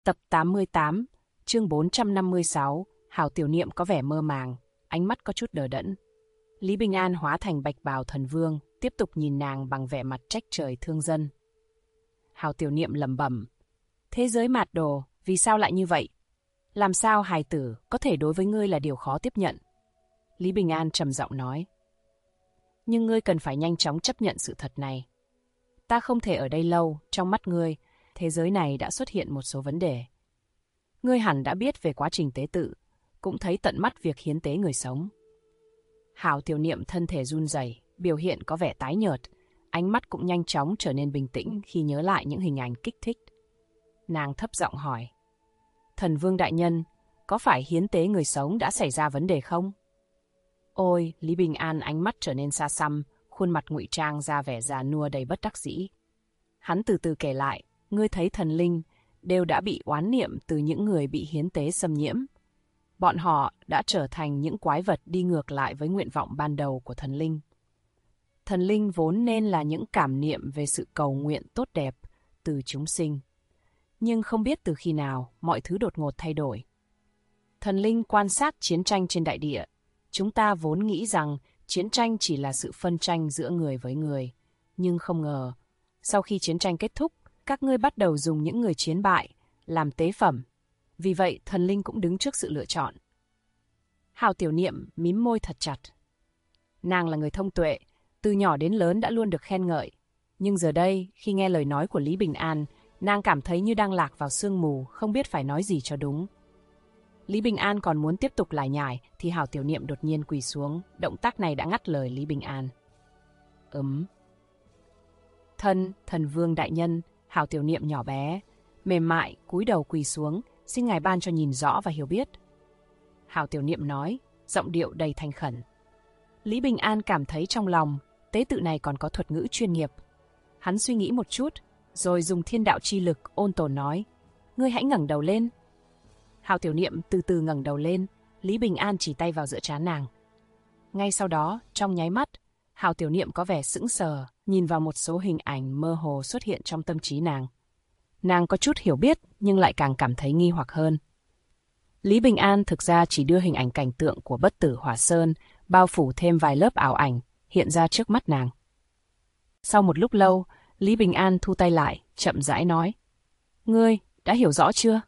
Tập 88, chương 456, Hào Tiểu Niệm có vẻ mơ màng, ánh mắt có chút đờ đẫn. Lý Bình An hóa thành bạch bào thần vương, tiếp tục nhìn nàng bằng vẻ mặt trách trời thương dân. Hào Tiểu Niệm lẩm bẩm, thế giới mạt đồ, vì sao lại như vậy? Làm sao hài tử có thể đối với ngươi là điều khó tiếp nhận? Lý Bình An trầm giọng nói. Nhưng ngươi cần phải nhanh chóng chấp nhận sự thật này. Ta không thể ở đây lâu, trong mắt ngươi, thế giới này đã xuất hiện một số vấn đề. Ngươi hẳn đã biết về quá trình tế tự, cũng thấy tận mắt việc hiến tế người sống. Hào Tiểu Niệm thân thể run rẩy, biểu hiện có vẻ tái nhợt, ánh mắt cũng nhanh chóng trở nên bình tĩnh khi nhớ lại những hình ảnh kích thích. Nàng thấp giọng hỏi, Thần Vương đại nhân, có phải hiến tế người sống đã xảy ra vấn đề không? Ôi, Lý Bình An ánh mắt trở nên xa xăm, khuôn mặt ngụy trang ra vẻ già nua đầy bất đắc dĩ. Hắn từ từ kể lại, ngươi thấy thần linh đều đã bị oán niệm từ những người bị hiến tế xâm nhiễm. Bọn họ đã trở thành những quái vật đi ngược lại với nguyện vọng ban đầu của thần linh. Thần linh vốn nên là những cảm niệm về sự cầu nguyện tốt đẹp từ chúng sinh. Nhưng không biết từ khi nào, mọi thứ đột ngột thay đổi. Thần linh quan sát chiến tranh trên đại địa. Chúng ta vốn nghĩ rằng chiến tranh chỉ là sự phân tranh giữa người với người. Nhưng không ngờ, sau khi chiến tranh kết thúc, các ngươi bắt đầu dùng những người chiến bại làm tế phẩm. Vì vậy, thần linh cũng đứng trước sự lựa chọn. Hào Tiểu Niệm mím môi thật chặt. Nàng là người thông tuệ, từ nhỏ đến lớn đã luôn được khen ngợi. Nhưng giờ đây, khi nghe lời nói của Lý Bình An, nàng cảm thấy như đang lạc vào sương mù, không biết phải nói gì cho đúng. Lý Bình An còn muốn tiếp tục lải nhải, thì Hào Tiểu Niệm đột nhiên quỳ xuống. Động tác này đã ngắt lời Lý Bình An. Thần Vương đại nhân, Hào Tiểu Niệm nhỏ bé, mềm mại, cúi đầu quỳ xuống, xin ngài ban cho nhìn rõ và hiểu biết. Hào Tiểu Niệm nói, giọng điệu đầy thành khẩn. Lý Bình An cảm thấy trong lòng, tế tự này còn có thuật ngữ chuyên nghiệp. Hắn suy nghĩ một chút, rồi dùng thiên đạo chi lực ôn tồn nói, ngươi hãy ngẩng đầu lên. Hào Tiểu Niệm từ từ ngẩng đầu lên, Lý Bình An chỉ tay vào giữa trán nàng. Ngay sau đó, trong nháy mắt, Hào Tiểu Niệm có vẻ sững sờ, nhìn vào một số hình ảnh mơ hồ xuất hiện trong tâm trí nàng. Nàng có chút hiểu biết, nhưng lại càng cảm thấy nghi hoặc hơn. Lý Bình An thực ra chỉ đưa hình ảnh cảnh tượng của Bất Tử Hỏa Sơn, bao phủ thêm vài lớp ảo ảnh, hiện ra trước mắt nàng. Sau một lúc lâu, Lý Bình An thu tay lại, chậm rãi nói. Ngươi, đã hiểu rõ chưa?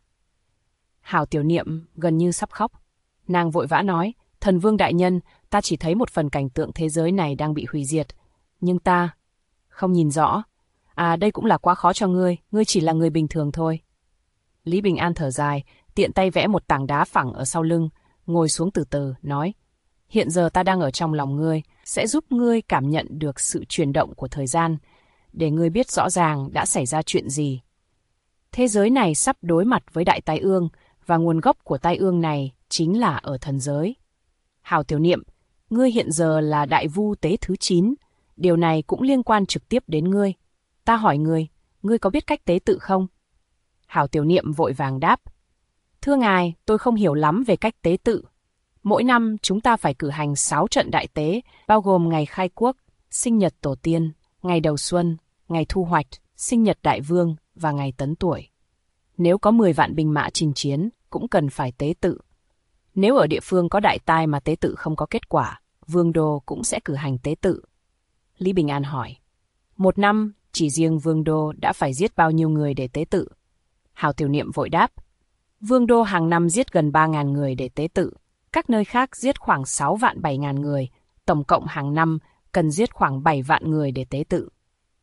Hào Tiểu Niệm gần như sắp khóc. Nàng vội vã nói, Thần Vương đại nhân, ta chỉ thấy một phần cảnh tượng thế giới này đang bị hủy diệt. Nhưng ta không nhìn rõ. À, đây cũng là quá khó cho ngươi chỉ là người bình thường thôi. Lý Bình An thở dài, tiện tay vẽ một tảng đá phẳng ở sau lưng, ngồi xuống từ từ, nói, hiện giờ ta đang ở trong lòng ngươi, sẽ giúp ngươi cảm nhận được sự chuyển động của thời gian, để ngươi biết rõ ràng đã xảy ra chuyện gì. Thế giới này sắp đối mặt với đại tai ương, và nguồn gốc của tai ương này chính là ở thần giới. Hào Tiểu Niệm, ngươi hiện giờ là đại vu tế thứ 9, điều này cũng liên quan trực tiếp đến ngươi. Ta hỏi ngươi có biết cách tế tự không? Hào Tiểu Niệm vội vàng đáp. Thưa ngài, tôi không hiểu lắm về cách tế tự. Mỗi năm chúng ta phải cử hành 6 trận đại tế, bao gồm ngày khai quốc, sinh nhật tổ tiên, ngày đầu xuân, ngày thu hoạch, sinh nhật đại vương và ngày tấn tuổi. Nếu có 10 vạn binh mã chinh chiến, cũng cần phải tế tự. Nếu ở địa phương có đại tai mà tế tự không có kết quả, vương đô cũng sẽ cử hành tế tự. Lý Bình An hỏi, một năm chỉ riêng vương đô đã phải giết bao nhiêu người để tế tự? Hào Tiểu Niệm vội đáp, vương đô hàng năm giết gần 3.000 người để tế tự, các nơi khác giết khoảng 6 vạn 7.000 người, tổng cộng hàng năm cần giết khoảng 7 vạn người để tế tự.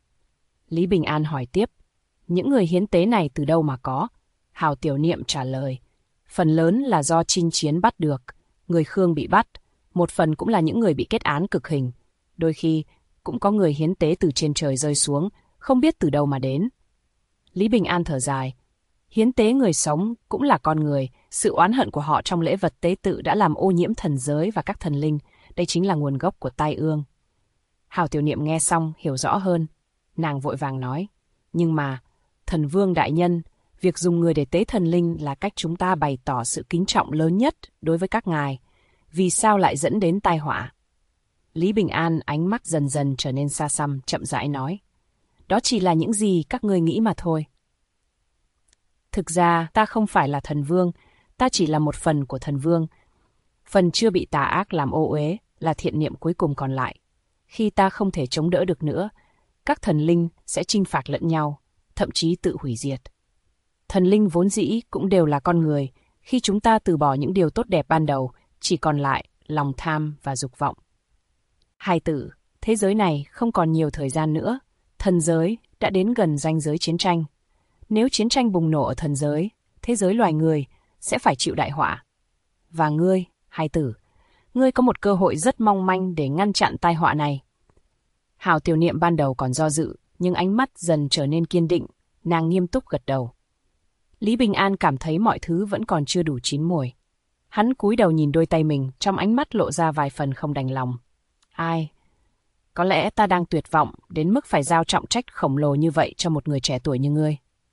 Lý Bình An hỏi tiếp, những người hiến tế này từ đâu mà có? Hào Tiểu Niệm trả lời, phần lớn là do chinh chiến bắt được, người Khương bị bắt, một phần cũng là những người bị kết án cực hình, đôi khi cũng có người hiến tế từ trên trời rơi xuống, không biết từ đâu mà đến. Lý Bình An thở dài, hiến tế người sống cũng là con người, sự oán hận của họ trong lễ vật tế tự đã làm ô nhiễm thần giới và các thần linh, đây chính là nguồn gốc của tai ương. Hào Tiểu Niệm nghe xong hiểu rõ hơn, nàng vội vàng nói, nhưng mà, Thần Vương đại nhân, việc dùng người để tế thần linh là cách chúng ta bày tỏ sự kính trọng lớn nhất đối với các ngài. Vì sao lại dẫn đến tai họa? Lý Bình An ánh mắt dần dần trở nên xa xăm, chậm rãi nói. Đó chỉ là những gì các ngươi nghĩ mà thôi. Thực ra ta không phải là thần vương, ta chỉ là một phần của thần vương. Phần chưa bị tà ác làm ô uế là thiện niệm cuối cùng còn lại. Khi ta không thể chống đỡ được nữa, các thần linh sẽ chinh phạt lẫn nhau, thậm chí tự hủy diệt. Thần linh vốn dĩ cũng đều là con người, khi chúng ta từ bỏ những điều tốt đẹp ban đầu, chỉ còn lại lòng tham và dục vọng. Hài tử, thế giới này không còn nhiều thời gian nữa, thần giới đã đến gần ranh giới chiến tranh. Nếu chiến tranh bùng nổ ở thần giới, thế giới loài người sẽ phải chịu đại họa. Và ngươi, hài tử, ngươi có một cơ hội rất mong manh để ngăn chặn tai họa này. Hào Tiểu Niệm ban đầu còn do dự, nhưng ánh mắt dần trở nên kiên định, nàng nghiêm túc gật đầu. Lý Bình An cảm thấy mọi thứ vẫn còn chưa đủ chín mùi. Hắn cúi đầu nhìn đôi tay mình, trong ánh mắt lộ ra vài phần không đành lòng. Ai? Có lẽ ta đang tuyệt vọng đến mức phải giao trọng trách khổng lồ như vậy cho một người trẻ tuổi như ngươi.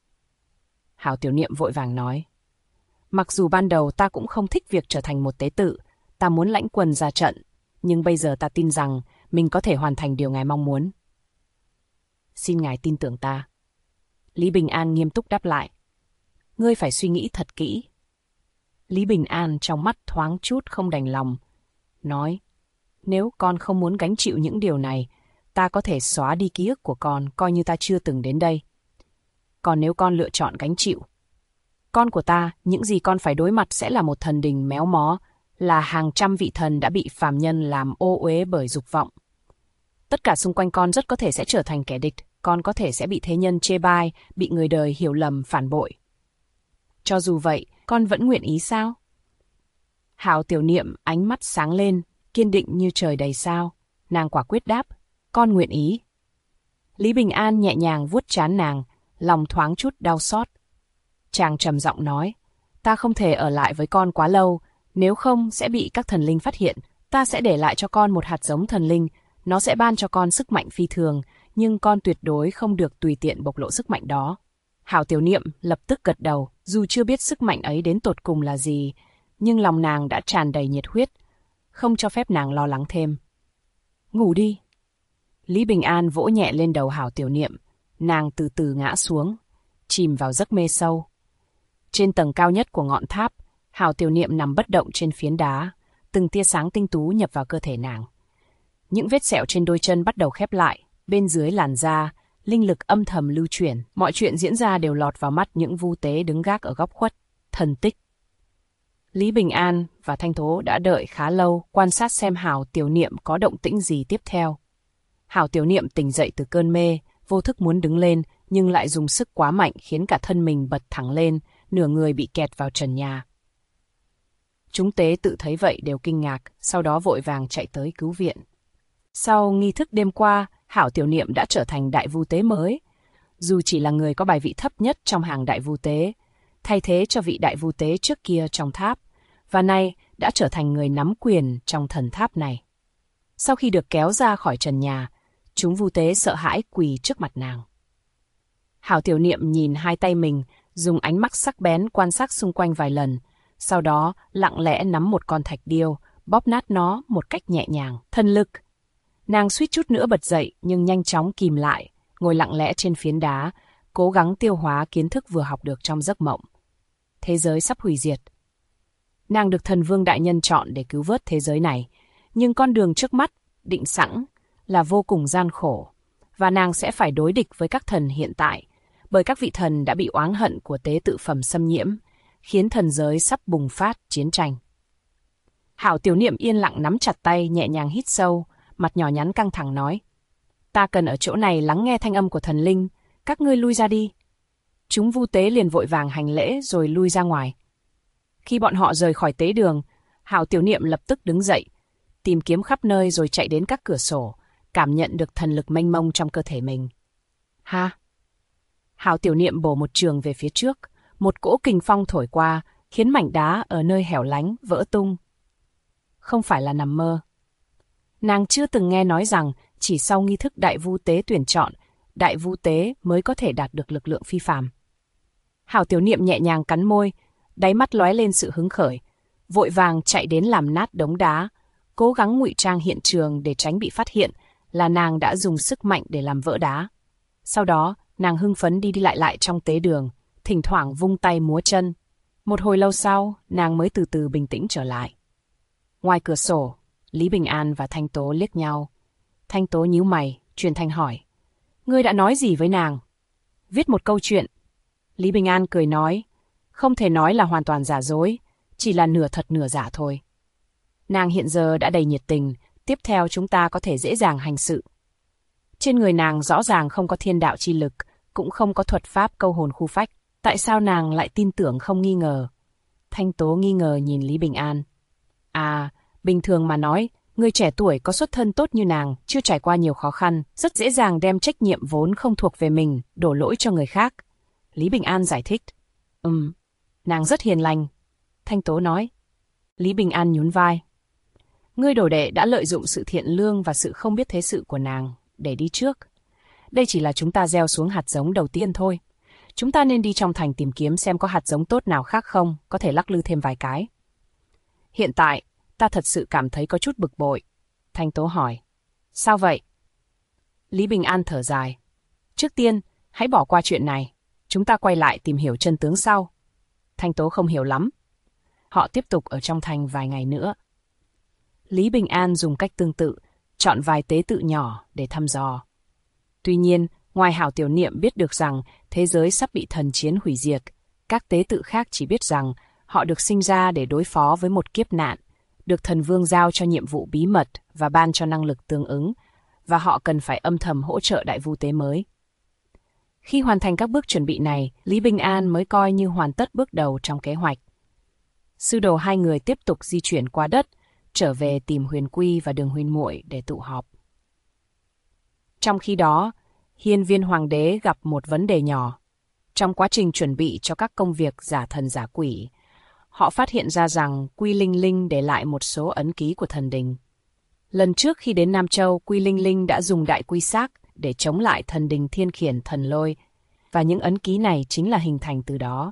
Hào Tiểu Niệm vội vàng nói. Mặc dù ban đầu ta cũng không thích việc trở thành một tế tự, ta muốn lãnh quân ra trận, nhưng bây giờ ta tin rằng mình có thể hoàn thành điều ngài mong muốn. Xin ngài tin tưởng ta. Lý Bình An nghiêm túc đáp lại. Ngươi phải suy nghĩ thật kỹ. Lý Bình An trong mắt thoáng chút không đành lòng, nói, nếu con không muốn gánh chịu những điều này, ta có thể xóa đi ký ức của con, coi như ta chưa từng đến đây. Còn nếu con lựa chọn gánh chịu, con của ta, những gì con phải đối mặt sẽ là một thần đình méo mó, là hàng trăm vị thần đã bị phàm nhân làm ô uế bởi dục vọng. Tất cả xung quanh con rất có thể sẽ trở thành kẻ địch, con có thể sẽ bị thế nhân chê bai, bị người đời hiểu lầm, phản bội. Cho dù vậy, con vẫn nguyện ý sao? Hào Tiểu Niệm ánh mắt sáng lên, kiên định như trời đầy sao. Nàng quả quyết đáp, con nguyện ý. Lý Bình An nhẹ nhàng vuốt trán nàng, lòng thoáng chút đau xót. Chàng trầm giọng nói, ta không thể ở lại với con quá lâu, nếu không sẽ bị các thần linh phát hiện. Ta sẽ để lại cho con một hạt giống thần linh, nó sẽ ban cho con sức mạnh phi thường, nhưng con tuyệt đối không được tùy tiện bộc lộ sức mạnh đó. Hào Tiểu Niệm lập tức gật đầu, dù chưa biết sức mạnh ấy đến tột cùng là gì, nhưng lòng nàng đã tràn đầy nhiệt huyết, không cho phép nàng lo lắng thêm. Ngủ đi. Lý Bình An vỗ nhẹ lên đầu Hào Tiểu Niệm, nàng từ từ ngã xuống, chìm vào giấc mê sâu. Trên tầng cao nhất của ngọn tháp, Hào Tiểu Niệm nằm bất động trên phiến đá, từng tia sáng tinh tú nhập vào cơ thể nàng. Những vết sẹo trên đôi chân bắt đầu khép lại, bên dưới làn da, linh lực âm thầm lưu chuyển, mọi chuyện diễn ra đều lọt vào mắt những vu tế đứng gác ở góc khuất, thần tích. Lý Bình An và Thanh Tố đã đợi khá lâu, quan sát xem Hào Tiểu Niệm có động tĩnh gì tiếp theo. Hào Tiểu Niệm tỉnh dậy từ cơn mê, vô thức muốn đứng lên, nhưng lại dùng sức quá mạnh khiến cả thân mình bật thẳng lên, nửa người bị kẹt vào trần nhà. Chúng tế tự thấy vậy đều kinh ngạc, sau đó vội vàng chạy tới cứu viện. Sau nghi thức đêm qua, Hảo Tiểu Niệm đã trở thành đại vu tế mới. Dù chỉ là người có bài vị thấp nhất trong hàng đại vu tế, thay thế cho vị đại vu tế trước kia trong tháp, và nay đã trở thành người nắm quyền trong thần tháp này. Sau khi được kéo ra khỏi trần nhà, chúng vu tế sợ hãi quỳ trước mặt nàng. Hảo Tiểu Niệm nhìn hai tay mình, dùng ánh mắt sắc bén quan sát xung quanh vài lần, sau đó lặng lẽ nắm một con thạch điêu, bóp nát nó một cách nhẹ nhàng. Thần lực! Nàng suýt chút nữa bật dậy nhưng nhanh chóng kìm lại, ngồi lặng lẽ trên phiến đá, cố gắng tiêu hóa kiến thức vừa học được trong giấc mộng. Thế giới sắp hủy diệt. Nàng được thần vương đại nhân chọn để cứu vớt thế giới này, nhưng con đường trước mắt, định sẵn, là vô cùng gian khổ, và nàng sẽ phải đối địch với các thần hiện tại, bởi các vị thần đã bị oán hận của tế tự phẩm xâm nhiễm, khiến thần giới sắp bùng phát chiến tranh. Hảo Tiểu Niệm yên lặng nắm chặt tay, nhẹ nhàng hít sâu, mặt nhỏ nhắn căng thẳng nói, ta cần ở chỗ này lắng nghe thanh âm của thần linh, các ngươi lui ra đi. Chúng vu tế liền vội vàng hành lễ rồi lui ra ngoài. Khi bọn họ rời khỏi tế đường, Hảo Tiểu Niệm lập tức đứng dậy, tìm kiếm khắp nơi rồi chạy đến các cửa sổ, cảm nhận được thần lực mênh mông trong cơ thể mình. Ha! Hảo Tiểu Niệm bổ một trường về phía trước, một cỗ kình phong thổi qua, khiến mảnh đá ở nơi hẻo lánh vỡ tung. Không phải là nằm mơ. Nàng chưa từng nghe nói rằng chỉ sau nghi thức đại vu tế tuyển chọn, đại vu tế mới có thể đạt được lực lượng phi phàm. Hảo Tiểu Niệm nhẹ nhàng cắn môi, đáy mắt lóe lên sự hứng khởi, vội vàng chạy đến làm nát đống đá, cố gắng ngụy trang hiện trường để tránh bị phát hiện là nàng đã dùng sức mạnh để làm vỡ đá. Sau đó, nàng hưng phấn đi lại trong tế đường, thỉnh thoảng vung tay múa chân. Một hồi lâu sau, nàng mới từ từ bình tĩnh trở lại. Ngoài cửa sổ, Lý Bình An và Thanh Tố liếc nhau. Thanh Tố nhíu mày, truyền thanh hỏi. Ngươi đã nói gì với nàng? Viết một câu chuyện. Lý Bình An cười nói. Không thể nói là hoàn toàn giả dối, chỉ là nửa thật nửa giả thôi. Nàng hiện giờ đã đầy nhiệt tình, tiếp theo chúng ta có thể dễ dàng hành sự. Trên người nàng rõ ràng không có thiên đạo chi lực, cũng không có thuật pháp câu hồn khu phách. Tại sao nàng lại tin tưởng không nghi ngờ? Thanh Tố nghi ngờ nhìn Lý Bình An. À, bình thường mà nói, người trẻ tuổi có xuất thân tốt như nàng, chưa trải qua nhiều khó khăn, rất dễ dàng đem trách nhiệm vốn không thuộc về mình, đổ lỗi cho người khác. Lý Bình An giải thích. Nàng rất hiền lành. Thanh Tố nói. Lý Bình An nhún vai. Ngươi đồ đệ đã lợi dụng sự thiện lương và sự không biết thế sự của nàng để đi trước. Đây chỉ là chúng ta gieo xuống hạt giống đầu tiên thôi. Chúng ta nên đi trong thành tìm kiếm xem có hạt giống tốt nào khác không, có thể lắc lư thêm vài cái. Hiện tại, ta thật sự cảm thấy có chút bực bội. Thanh Tố hỏi. Sao vậy? Lý Bình An thở dài. Trước tiên, hãy bỏ qua chuyện này. Chúng ta quay lại tìm hiểu chân tướng sau. Thanh Tố không hiểu lắm. Họ tiếp tục ở trong thành vài ngày nữa. Lý Bình An dùng cách tương tự, chọn vài tế tự nhỏ để thăm dò. Tuy nhiên, ngoài Hảo Tiểu Niệm biết được rằng thế giới sắp bị thần chiến hủy diệt, các tế tự khác chỉ biết rằng họ được sinh ra để đối phó với một kiếp nạn, được thần vương giao cho nhiệm vụ bí mật và ban cho năng lực tương ứng, và họ cần phải âm thầm hỗ trợ đại vu tế mới. Khi hoàn thành các bước chuẩn bị này, Lý Bình An mới coi như hoàn tất bước đầu trong kế hoạch. Sư đồ hai người tiếp tục di chuyển qua đất, trở về tìm Huyền Quy và Đường Huynh Muội để tụ họp. Trong khi đó, Hiên Viên Hoàng đế gặp một vấn đề nhỏ. Trong quá trình chuẩn bị cho các công việc giả thần giả quỷ, họ phát hiện ra rằng Quy Linh Linh để lại một số ấn ký của thần đình. Lần trước khi đến Nam Châu, Quy Linh Linh đã dùng đại quy xác để chống lại thần đình Thiên Khiển Thần Lôi, và những ấn ký này chính là hình thành từ đó.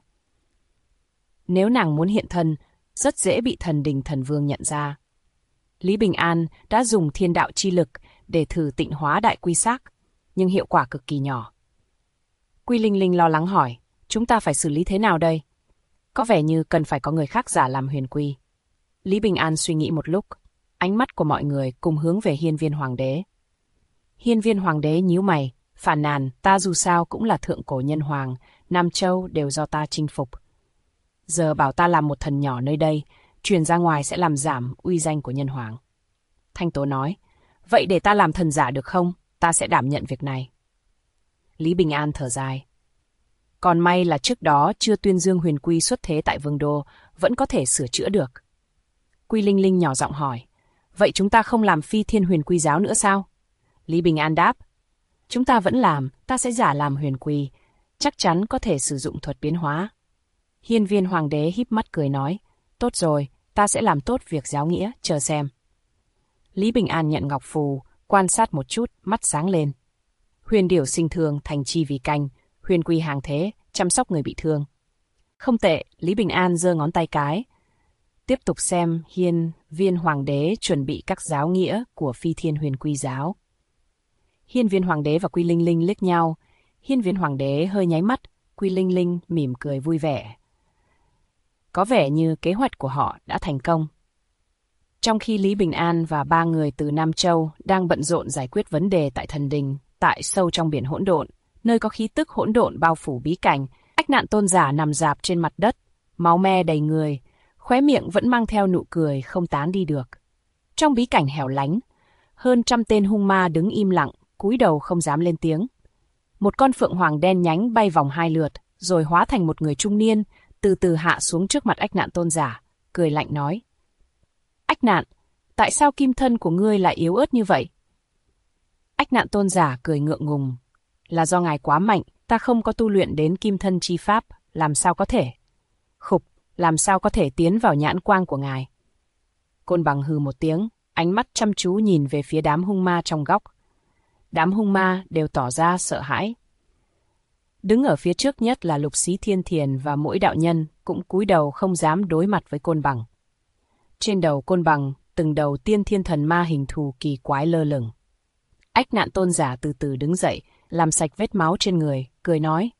Nếu nàng muốn hiện thân, rất dễ bị thần đình thần vương nhận ra. Lý Bình An đã dùng thiên đạo chi lực để thử tịnh hóa đại quy xác, nhưng hiệu quả cực kỳ nhỏ. Quy Linh Linh lo lắng hỏi, chúng ta phải xử lý thế nào đây? Có vẻ như cần phải có người khác giả làm Huyền Quy. Lý Bình An suy nghĩ một lúc, ánh mắt của mọi người cùng hướng về Hiên Viên Hoàng đế. Hiên Viên Hoàng đế nhíu mày, phàn nàn, ta dù sao cũng là thượng cổ nhân hoàng, Nam Châu đều do ta chinh phục. Giờ bảo ta làm một thần nhỏ nơi đây, truyền ra ngoài sẽ làm giảm uy danh của nhân hoàng. Thanh Tố nói, vậy để ta làm thần giả được không? Ta sẽ đảm nhận việc này. Lý Bình An thở dài. Còn may là trước đó chưa tuyên dương Huyền Quy xuất thế tại Vương Đô, vẫn có thể sửa chữa được. Quy Linh Linh nhỏ giọng hỏi, vậy chúng ta không làm Phi Thiên Huyền Quy giáo nữa sao? Lý Bình An đáp, chúng ta vẫn làm, ta sẽ giả làm Huyền Quy, chắc chắn có thể sử dụng thuật biến hóa. Hiên Viên Hoàng đế híp mắt cười nói, tốt rồi, ta sẽ làm tốt việc giáo nghĩa, chờ xem. Lý Bình An nhận ngọc phù, quan sát một chút, mắt sáng lên. Huyền điểu sinh thương, thành chi vì canh, Huyền Quy hàng thế, chăm sóc người bị thương. Không tệ, Lý Bình An giơ ngón tay cái. Tiếp tục xem Hiên Viên Hoàng đế chuẩn bị các giáo nghĩa của Phi Thiên Huyền Quy giáo. Hiên Viên Hoàng đế và Quy Linh Linh liếc nhau. Hiên Viên Hoàng đế hơi nháy mắt, Quy Linh Linh mỉm cười vui vẻ. Có vẻ như kế hoạch của họ đã thành công. Trong khi Lý Bình An và ba người từ Nam Châu đang bận rộn giải quyết vấn đề tại thần đình, tại sâu trong biển hỗn độn, nơi có khí tức hỗn độn bao phủ bí cảnh, Ách Nạn Tôn giả nằm rạp trên mặt đất, máu me đầy người, khóe miệng vẫn mang theo nụ cười không tán đi được. Trong bí cảnh hẻo lánh, hơn 100 tên hung ma đứng im lặng, cúi đầu không dám lên tiếng. Một con phượng hoàng đen nhánh bay vòng 2 lượt, rồi hóa thành một người trung niên, từ từ hạ xuống trước mặt Ách Nạn Tôn giả, cười lạnh nói. Ách Nạn, tại sao kim thân của ngươi lại yếu ớt như vậy? Ách Nạn Tôn giả cười ngượng ngùng. Là do ngài quá mạnh, ta không có tu luyện đến kim thân chi pháp, làm sao có thể? Khục, làm sao có thể tiến vào nhãn quang của ngài? Côn Bằng hừ một tiếng, ánh mắt chăm chú nhìn về phía đám hung ma trong góc. Đám hung ma đều tỏ ra sợ hãi. Đứng ở phía trước nhất là Lục Xí Thiên Thiền và mỗi đạo nhân cũng cúi đầu không dám đối mặt với Côn Bằng. Trên đầu Côn Bằng, từng đầu tiên thiên thần ma hình thù kỳ quái lơ lửng. Ách Nạn Tôn giả từ từ đứng dậy, làm sạch vết máu trên người, cười nói.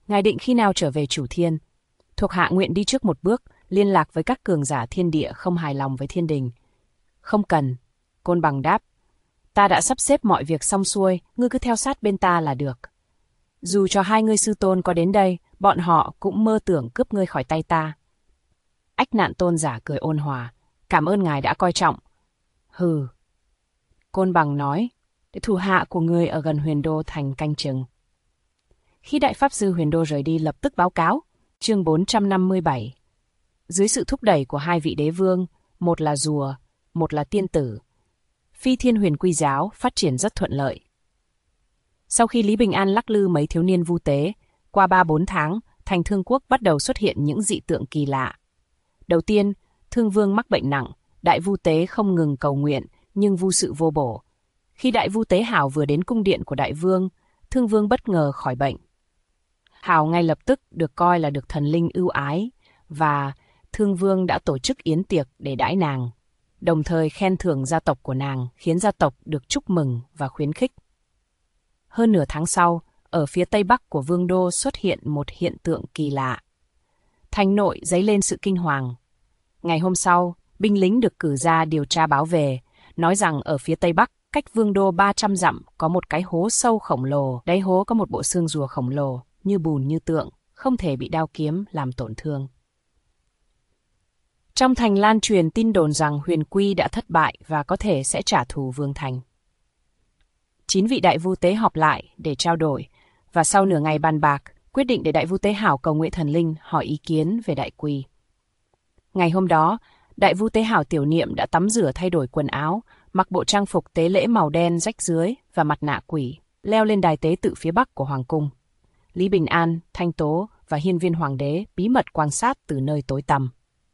Ngài định khi nào trở về Chủ Thiên? Thuộc hạ nguyện đi trước một bước, liên lạc với các cường giả thiên địa không hài lòng với thiên đình. Không cần, Côn Bằng đáp. Ta đã sắp xếp mọi việc xong xuôi, ngươi cứ theo sát bên ta là được. Dù cho hai ngươi sư tôn có đến đây, bọn họ cũng mơ tưởng cướp ngươi khỏi tay ta. Ách Nạn Tôn giả cười ôn hòa. Cảm ơn ngài đã coi trọng. Hừ. Côn Bằng nói, để thủ hạ của ngươi ở gần Huyền Đô thành canh chừng. Khi Đại Pháp Sư Huyền Đô rời đi lập tức báo cáo. Chương 457. Dưới sự thúc đẩy của hai vị đế vương, một là rùa, một là tiên tử, Phi Thiên Huyền Quy giáo phát triển rất thuận lợi. Sau khi Lý Bình An lắc lư mấy thiếu niên vu tế, qua 3-4 tháng, thành Thương Quốc bắt đầu xuất hiện những dị tượng kỳ lạ. Đầu tiên, Thương Vương mắc bệnh nặng, Đại Vu Tế không ngừng cầu nguyện, nhưng vu sự vô bổ. Khi Đại Vu Tế Hảo vừa đến cung điện của Đại Vương, Thương Vương bất ngờ khỏi bệnh. Hảo ngay lập tức được coi là được thần linh ưu ái, và Thương Vương đã tổ chức yến tiệc để đãi nàng, đồng thời khen thưởng gia tộc của nàng, khiến gia tộc được chúc mừng và khuyến khích. Hơn nửa tháng sau, ở phía tây bắc của Vương đô xuất hiện một hiện tượng kỳ lạ. Thành nội dấy lên sự kinh hoàng. Ngày hôm sau, binh lính được cử ra điều tra báo về, nói rằng ở phía tây bắc, cách Vương đô 300 dặm có một cái hố sâu khổng lồ, đáy hố có một bộ xương rùa khổng lồ, như bùn như tượng, không thể bị đao kiếm làm tổn thương. Trong thành lan truyền tin đồn rằng Huyền Quy đã thất bại và có thể sẽ trả thù Vương Thành. 9 vị Đại Vu Tế họp lại để trao đổi, và sau nửa ngày bàn bạc, quyết định để Đại Vu Tế Hảo cầu nguyện thần linh hỏi ý kiến về Đại Quy. Ngày hôm đó, Đại Vu Tế Hảo Tiểu Niệm đã tắm rửa thay đổi quần áo, mặc bộ trang phục tế lễ màu đen rách rưới và mặt nạ quỷ, leo lên đài tế tự phía bắc của Hoàng cung. Lý Bình An, Thanh Tố và Hiên Viên Hoàng đế bí mật quan sát từ nơi tối tăm.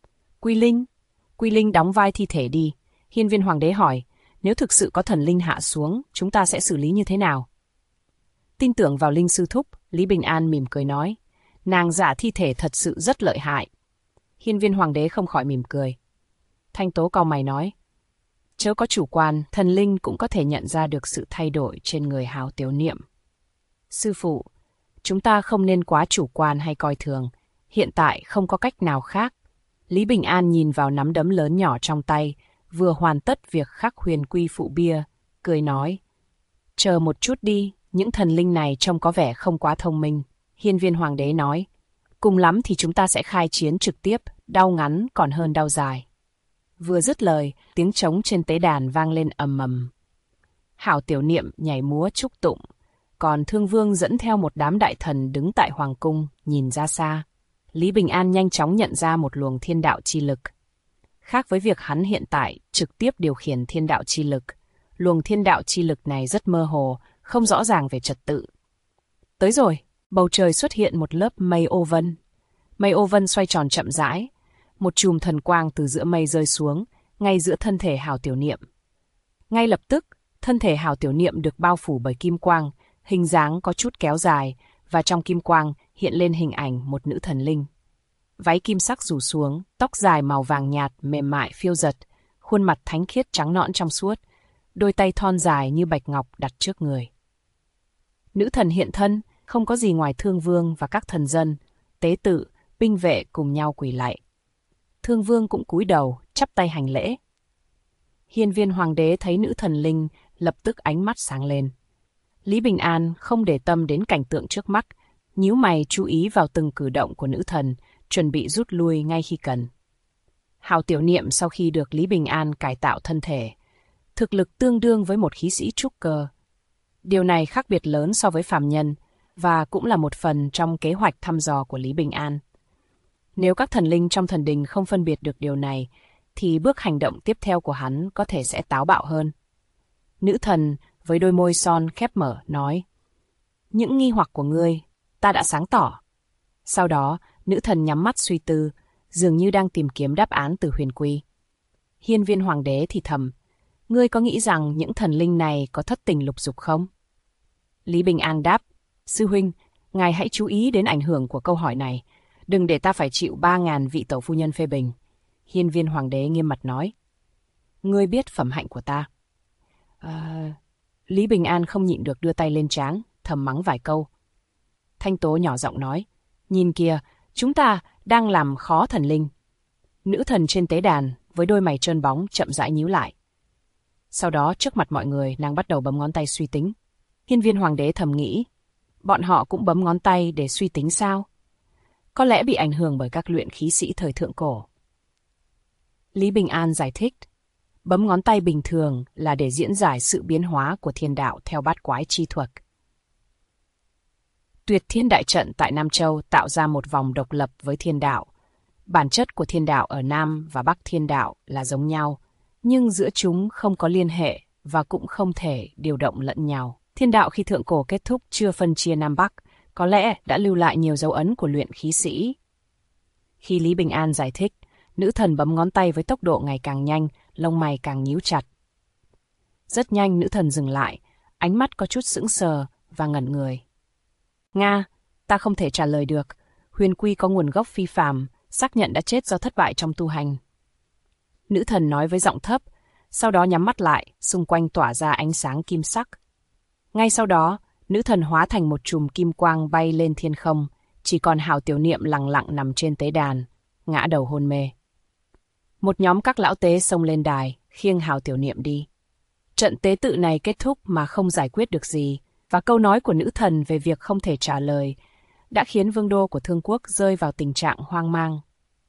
Quy Linh đóng vai thi thể đi. Hiên Viên Hoàng đế hỏi, nếu thực sự có thần linh hạ xuống, chúng ta sẽ xử lý như thế nào? Tin tưởng vào Linh Sư Thúc, Lý Bình An mỉm cười nói, nàng giả thi thể thật sự rất lợi hại. Hiên Viên Hoàng đế không khỏi mỉm cười. Thanh Tố cau mày nói, chớ có chủ quan, thần linh cũng có thể nhận ra được sự thay đổi trên người Hào Tiểu Niệm. Sư phụ, chúng ta không nên quá chủ quan hay coi thường, hiện tại không có cách nào khác. Lý Bình An nhìn vào nắm đấm lớn nhỏ trong tay, vừa hoàn tất việc khắc Huyền Quy phụ bia, cười nói, chờ một chút đi, những thần linh này trông có vẻ không quá thông minh. Hiên Viên Hoàng đế nói, cùng lắm thì chúng ta sẽ khai chiến trực tiếp, đau ngắn còn hơn đau dài. Vừa dứt lời, tiếng trống trên tế đàn vang lên ầm ầm. Hảo Tiểu Niệm nhảy múa chúc tụng, còn Thương Vương dẫn theo một đám đại thần đứng tại Hoàng cung, nhìn ra xa. Lý Bình An nhanh chóng nhận ra một luồng thiên đạo chi lực. Khác với việc hắn hiện tại trực tiếp điều khiển thiên đạo chi lực, luồng thiên đạo chi lực này rất mơ hồ, không rõ ràng về trật tự. Tới rồi, bầu trời xuất hiện một lớp mây ô vân. Mây ô vân xoay tròn chậm rãi, một chùm thần quang từ giữa mây rơi xuống, ngay giữa thân thể Hào Tiểu Niệm. Ngay lập tức, thân thể Hào Tiểu Niệm được bao phủ bởi kim quang, hình dáng có chút kéo dài, và trong kim quang hiện lên hình ảnh một nữ thần linh. Váy kim sắc rủ xuống, tóc dài màu vàng nhạt mềm mại phiêu dật, khuôn mặt thánh khiết trắng nõn trong suốt, đôi tay thon dài như bạch ngọc đặt trước người. Nữ thần hiện thân, không có gì ngoài Thương Vương và các thần dân, tế tự, binh vệ cùng nhau quỳ lạy. Thương Vương cũng cúi đầu, chắp tay hành lễ. Hiên Viên Hoàng đế thấy nữ thần linh, lập tức ánh mắt sáng lên. Lý Bình An không để tâm đến cảnh tượng trước mắt, nhíu mày chú ý vào từng cử động của nữ thần, chuẩn bị rút lui ngay khi cần. Hào Tiểu Niệm sau khi được Lý Bình An cải tạo thân thể, thực lực tương đương với một khí sĩ trúc cơ. Điều này khác biệt lớn so với phàm nhân, và cũng là một phần trong kế hoạch thăm dò của Lý Bình An. Nếu các thần linh trong thần đình không phân biệt được điều này, thì bước hành động tiếp theo của hắn có thể sẽ táo bạo hơn. Nữ thần với đôi môi son khép mở nói, những nghi hoặc của ngươi, ta đã sáng tỏ. Sau đó, nữ thần nhắm mắt suy tư, dường như đang tìm kiếm đáp án từ Huyền Quy. Hiên Viên Hoàng đế thì thầm, ngươi có nghĩ rằng những thần linh này có thất tình lục dục không? Lý Bình An đáp, sư huynh, ngài hãy chú ý đến ảnh hưởng của câu hỏi này, đừng để ta phải chịu 3.000 vị tẩu phu nhân phê bình. Hiên Viên Hoàng đế nghiêm mặt nói, ngươi biết phẩm hạnh của ta. Lý Bình An không nhịn được đưa tay lên trán, thầm mắng vài câu. Thanh Tố nhỏ giọng nói, nhìn kìa, chúng ta đang làm khó thần linh. Nữ thần trên tế đàn, với đôi mày trơn bóng chậm rãi nhíu lại. Sau đó trước mặt mọi người nàng bắt đầu bấm ngón tay suy tính. Hiên Viên Hoàng đế thầm nghĩ, bọn họ cũng bấm ngón tay để suy tính sao? Có lẽ bị ảnh hưởng bởi các luyện khí sĩ thời thượng cổ. Lý Bình An giải thích, bấm ngón tay bình thường là để diễn giải sự biến hóa của thiên đạo theo bát quái chi thuật. Tuyệt Thiên Đại Trận tại Nam Châu tạo ra một vòng độc lập với thiên đạo. Bản chất của thiên đạo ở Nam và Bắc thiên đạo là giống nhau, nhưng giữa chúng không có liên hệ và cũng không thể điều động lẫn nhau. Thiên đạo khi thượng cổ kết thúc chưa phân chia Nam Bắc, có lẽ đã lưu lại nhiều dấu ấn của luyện khí sĩ. Khi Lý Bình An giải thích, nữ thần bấm ngón tay với tốc độ ngày càng nhanh, lông mày càng nhíu chặt. Rất nhanh nữ thần dừng lại, ánh mắt có chút sững sờ và ngẩn người. Nga, ta không thể trả lời được. Huyền Quy có nguồn gốc phi phàm, xác nhận đã chết do thất bại trong tu hành. Nữ thần nói với giọng thấp, sau đó nhắm mắt lại, xung quanh tỏa ra ánh sáng kim sắc. Ngay sau đó, nữ thần hóa thành một chùm kim quang bay lên thiên không, chỉ còn Hào Tiểu Niệm lặng lặng nằm trên tế đàn, ngã đầu hôn mê. Một nhóm các lão tế xông lên đài, khiêng Hào Tiểu Niệm đi. Trận tế tự này kết thúc mà không giải quyết được gì, và câu nói của nữ thần về việc không thể trả lời đã khiến vương đô của Thương Quốc rơi vào tình trạng hoang mang.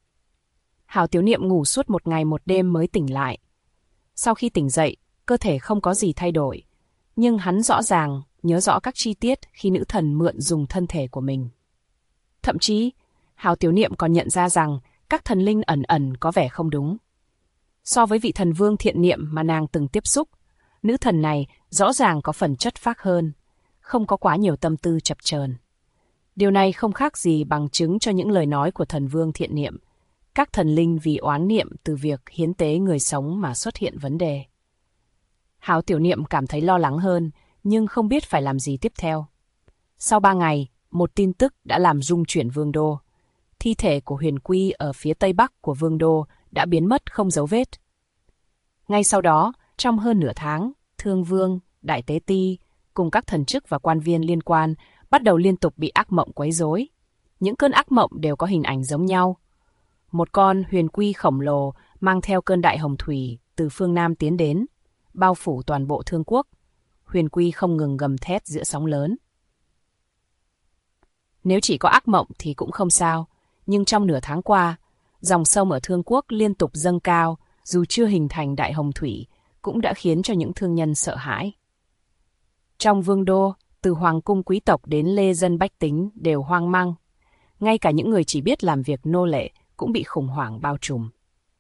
Hào Tiểu Niệm ngủ suốt một ngày một đêm mới tỉnh lại. Sau khi tỉnh dậy, cơ thể không có gì thay đổi, nhưng hắn rõ ràng nhớ rõ các chi tiết khi nữ thần mượn dùng thân thể của mình. Thậm chí, Hào Tiểu Niệm còn nhận ra rằng các thần linh ẩn ẩn có vẻ không đúng. So với vị thần vương thiện niệm mà nàng từng tiếp xúc, nữ thần này rõ ràng có phần chất phác hơn, không có quá nhiều tâm tư chập chờn. Điều này không khác gì bằng chứng cho những lời nói của thần vương thiện niệm. Các thần linh vì oán niệm từ việc hiến tế người sống mà xuất hiện vấn đề. Hào Tiểu Niệm cảm thấy lo lắng hơn, nhưng không biết phải làm gì tiếp theo. Sau 3 ngày, một tin tức đã làm rung chuyển vương đô. Thi thể của Huyền Quy ở phía tây bắc của vương đô đã biến mất không dấu vết. Ngay sau đó, trong hơn nửa tháng, Thương Vương, Đại Tế Ti cùng các thần chức và quan viên liên quan bắt đầu liên tục bị ác mộng quấy rối. Những cơn ác mộng đều có hình ảnh giống nhau. Một con huyền quy khổng lồ mang theo cơn đại hồng thủy từ phương Nam tiến đến, bao phủ toàn bộ Thương Quốc. Huyền quy không ngừng gầm thét giữa sóng lớn. Nếu chỉ có ác mộng thì cũng không sao, nhưng trong nửa tháng qua, dòng sông ở Thương Quốc liên tục dâng cao, dù chưa hình thành đại hồng thủy, cũng đã khiến cho những thương nhân sợ hãi. Trong vương đô, từ hoàng cung quý tộc đến lê dân bách tính đều hoang mang. Ngay cả những người chỉ biết làm việc nô lệ cũng bị khủng hoảng bao trùm.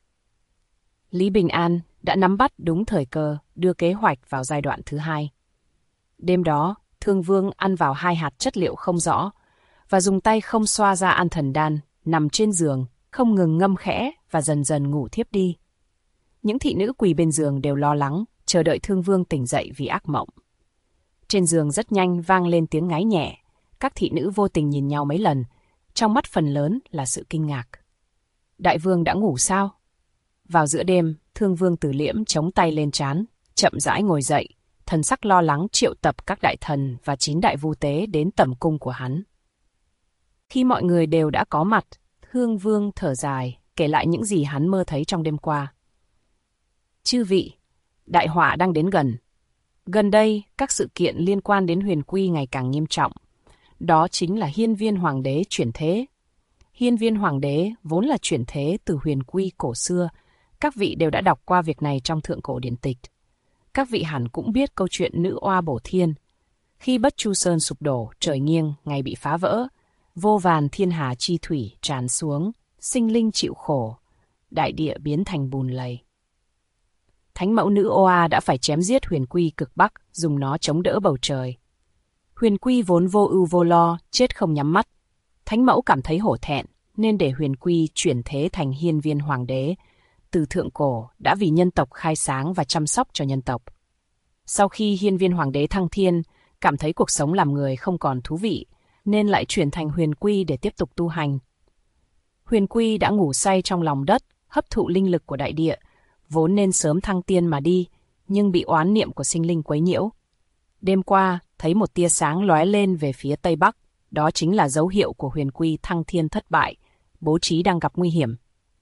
Lý Bình An đã nắm bắt đúng thời cơ đưa kế hoạch vào giai đoạn thứ 2. Đêm đó, Thương Vương ăn vào 2 hạt chất liệu không rõ và dùng tay không xoa ra an thần đan, nằm trên giường, không ngừng ngâm khẽ và dần dần ngủ thiếp đi. Những thị nữ quỳ bên giường đều lo lắng, chờ đợi Thương Vương tỉnh dậy vì ác mộng. Trên giường rất nhanh vang lên tiếng ngáy nhẹ, các thị nữ vô tình nhìn nhau mấy lần, trong mắt phần lớn là sự kinh ngạc. Đại vương đã ngủ sao? Vào giữa đêm, Thương Vương Tử Liễm chống tay lên trán, chậm rãi ngồi dậy, thần sắc lo lắng triệu tập các đại thần và 9 đại vu tế đến tẩm cung của hắn. Khi mọi người đều đã có mặt, Thương Vương thở dài, kể lại những gì hắn mơ thấy trong đêm qua. Chư vị, đại họa đang đến gần. Gần đây, các sự kiện liên quan đến Huyền Quy ngày càng nghiêm trọng. Đó chính là Hiên Viên Hoàng đế chuyển thế. Hiên Viên Hoàng đế vốn là chuyển thế từ Huyền Quy cổ xưa. Các vị đều đã đọc qua việc này trong thượng cổ điển tịch. Các vị hẳn cũng biết câu chuyện nữ oa bổ thiên. Khi Bất Chu Sơn sụp đổ, trời nghiêng, ngày bị phá vỡ, vô vàn thiên hà chi thủy tràn xuống, sinh linh chịu khổ, đại địa biến thành bùn lầy. Thánh mẫu nữ Oa đã phải chém giết Huyền Quy cực Bắc, dùng nó chống đỡ bầu trời. Huyền Quy vốn vô ưu vô lo, chết không nhắm mắt. Thánh mẫu cảm thấy hổ thẹn, nên để Huyền Quy chuyển thế thành Hiên Viên Hoàng đế. Từ thượng cổ đã vì nhân tộc khai sáng và chăm sóc cho nhân tộc. Sau khi Hiên Viên Hoàng đế thăng thiên, cảm thấy cuộc sống làm người không còn thú vị, nên lại chuyển thành Huyền Quy để tiếp tục tu hành. Huyền Quy đã ngủ say trong lòng đất, hấp thụ linh lực của đại địa, vốn nên sớm thăng tiên mà đi, nhưng bị oán niệm của sinh linh quấy nhiễu. Đêm qua, thấy một tia sáng lóe lên về phía tây bắc, Đó chính là dấu hiệu của huyền quy thăng thiên thất bại, bố trí đang gặp nguy hiểm.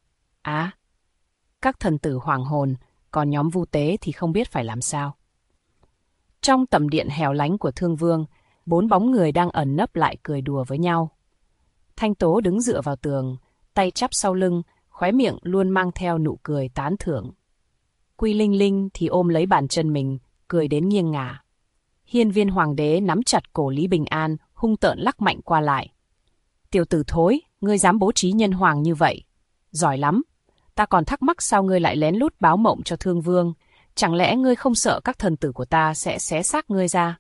Các thần tử hoàng hồn, còn nhóm Vu Tế thì không biết phải làm sao. Trong tầm điện hẻo lánh của Thương Vương, 4 bóng người đang ẩn nấp lại cười đùa với nhau. Thanh Tố đứng dựa vào tường, tay chắp sau lưng, khóe miệng luôn mang theo nụ cười tán thưởng. Quy Linh Linh thì ôm lấy bàn chân mình, cười đến nghiêng ngả. Hiên Viên Hoàng đế nắm chặt cổ Lý Bình An, hung tợn lắc mạnh qua lại. Tiểu tử thối, ngươi dám bố trí nhân hoàng như vậy. Giỏi lắm. Ta còn thắc mắc sao ngươi lại lén lút báo mộng cho Thương Vương. Chẳng lẽ ngươi không sợ các thần tử của ta sẽ xé xác ngươi ra?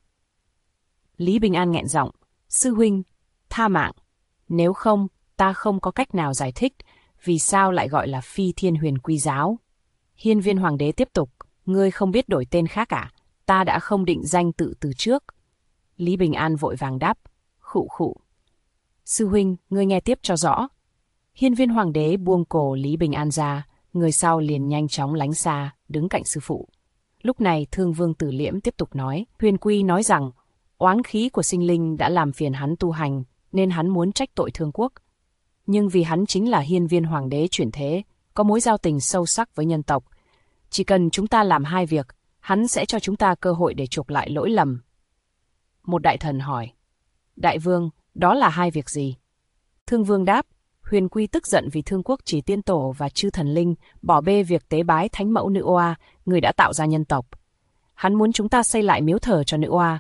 Lý Bình An nghẹn giọng. Sư huynh, tha mạng. Nếu không, ta không có cách nào giải thích vì sao lại gọi là Phi Thiên Huyền Quy Giáo. Hiên Viên Hoàng đế tiếp tục. Ngươi không biết đổi tên khác à? Ta đã không định danh tự từ trước. Lý Bình An vội vàng đáp. Khụ khụ. Sư huynh, ngươi nghe tiếp cho rõ. Hiên Viên Hoàng đế buông cổ Lý Bình An ra, người sau liền nhanh chóng lánh xa, đứng cạnh sư phụ. Lúc này Thương Vương Tử Liễm tiếp tục nói, huyền quy nói rằng, oán khí của sinh linh đã làm phiền hắn tu hành, nên hắn muốn trách tội Thương Quốc. Nhưng vì hắn chính là Hiên Viên Hoàng đế chuyển thế, có mối giao tình sâu sắc với nhân tộc. Chỉ cần chúng ta làm 2 việc, hắn sẽ cho chúng ta cơ hội để chuộc lại lỗi lầm. Một đại thần hỏi, Đại vương, đó là 2 việc gì? Thương Vương đáp, huyền quy tức giận vì Thương Quốc chỉ tiên tổ và chư thần linh bỏ bê việc tế bái thánh mẫu nữ oa, người đã tạo ra nhân tộc. Hắn muốn chúng ta xây lại miếu thờ cho nữ oa.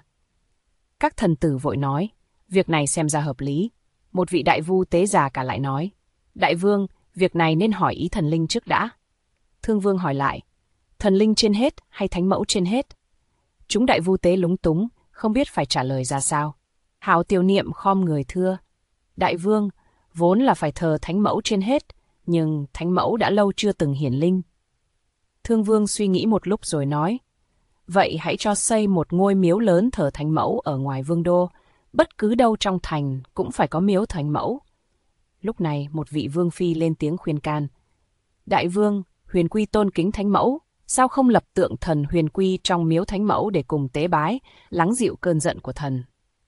Các thần tử vội nói, việc này xem ra hợp lý. Một vị đại vu tế già cả lại nói, Đại vương, việc này nên hỏi ý thần linh trước đã. Thương Vương hỏi lại, thần linh trên hết hay thánh mẫu trên hết? Chúng đại vu tế lúng túng, không biết phải trả lời ra sao. Hảo Tiểu Niệm khom người thưa, Đại vương, vốn là phải thờ thánh mẫu trên hết, nhưng thánh mẫu đã lâu chưa từng hiển linh. Thương Vương suy nghĩ một lúc rồi nói, vậy hãy cho xây một ngôi miếu lớn thờ thánh mẫu ở ngoài vương đô, bất cứ đâu trong thành cũng phải có miếu thánh mẫu. Lúc này một vị vương phi lên tiếng khuyên can, Đại vương, huyền quy tôn kính thánh mẫu, sao không lập tượng thần huyền quy trong miếu thánh mẫu để cùng tế bái, lắng dịu cơn giận của thần?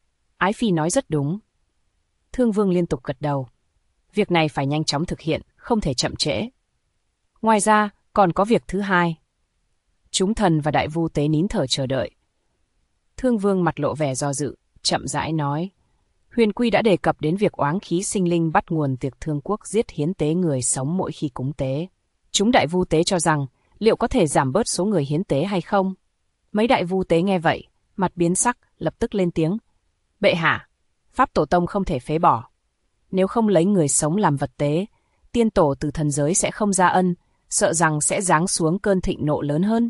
Ái phi nói rất đúng. Thương Vương liên tục gật đầu. Việc này phải nhanh chóng thực hiện, không thể chậm trễ. Ngoài ra, còn có việc thứ 2. Chúng thần và đại vu tế nín thở chờ đợi. Thương Vương mặt lộ vẻ do dự, chậm rãi nói, huyền quy đã đề cập đến việc oán khí sinh linh bắt nguồn tiệc Thương Quốc giết hiến tế người sống mỗi khi cúng tế. Chúng đại vu tế cho rằng, liệu có thể giảm bớt số người hiến tế hay không? Mấy đại vu tế nghe vậy, mặt biến sắc, lập tức lên tiếng. Bệ hạ, pháp tổ tông không thể phế bỏ. Nếu không lấy người sống làm vật tế, tiên tổ từ thần giới sẽ không ra ân, sợ rằng sẽ giáng xuống cơn thịnh nộ lớn hơn.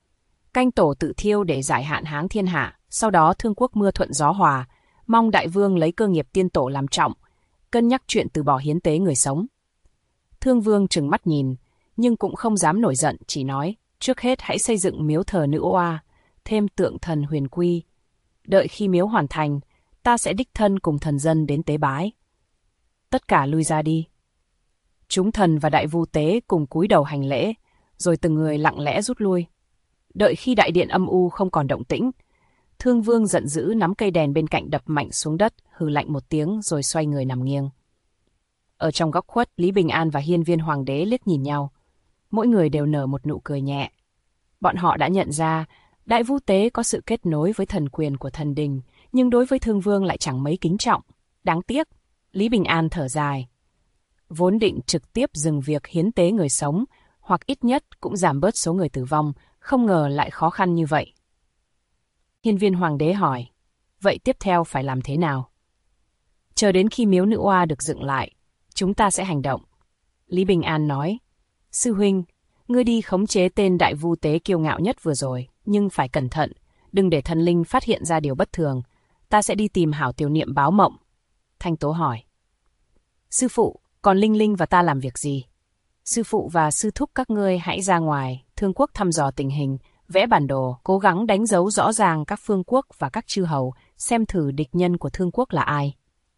Canh tổ tự thiêu để giải hạn hán thiên hạ, sau đó Thương Quốc mưa thuận gió hòa, mong đại vương lấy cơ nghiệp tiên tổ làm trọng, cân nhắc chuyện từ bỏ hiến tế người sống. Thương Vương trừng mắt nhìn, nhưng cũng không dám nổi giận, chỉ nói, trước hết hãy xây dựng miếu thờ nữ oa, thêm tượng thần huyền quy. Đợi khi miếu hoàn thành, ta sẽ đích thân cùng thần dân đến tế bái. Tất cả lui ra đi. Chúng thần và đại vu tế cùng cúi đầu hành lễ, rồi từng người lặng lẽ rút lui. Đợi khi đại điện âm u không còn động tĩnh, Thương Vương giận dữ nắm cây đèn bên cạnh đập mạnh xuống đất, hừ lạnh một tiếng rồi xoay người nằm nghiêng. Ở trong góc khuất, Lý Bình An và Hiên Viên Hoàng đế liếc nhìn nhau. Mỗi người đều nở một nụ cười nhẹ. Bọn họ đã nhận ra, đại vu tế có sự kết nối với thần quyền của thần đình, nhưng đối với Thương Vương lại chẳng mấy kính trọng. Đáng tiếc, Lý Bình An thở dài. Vốn định trực tiếp dừng việc hiến tế người sống, hoặc ít nhất cũng giảm bớt số người tử vong, không ngờ lại khó khăn như vậy. Hiên Viên Hoàng đế hỏi, vậy tiếp theo phải làm thế nào? Chờ đến khi miếu nữ oa được dựng lại, chúng ta sẽ hành động. Lý Bình An nói, sư huynh, ngươi đi khống chế tên đại vu tế kiêu ngạo nhất vừa rồi, nhưng phải cẩn thận, đừng để thần linh phát hiện ra điều bất thường. Ta sẽ đi tìm Hảo Tiểu Niệm báo mộng. Thanh Tố hỏi, sư phụ, còn Linh Linh và ta làm việc gì? Sư phụ và sư thúc các ngươi hãy ra ngoài, Thương Quốc thăm dò tình hình, vẽ bản đồ, cố gắng đánh dấu rõ ràng các phương quốc và các chư hầu, xem thử địch nhân của Thương Quốc là ai.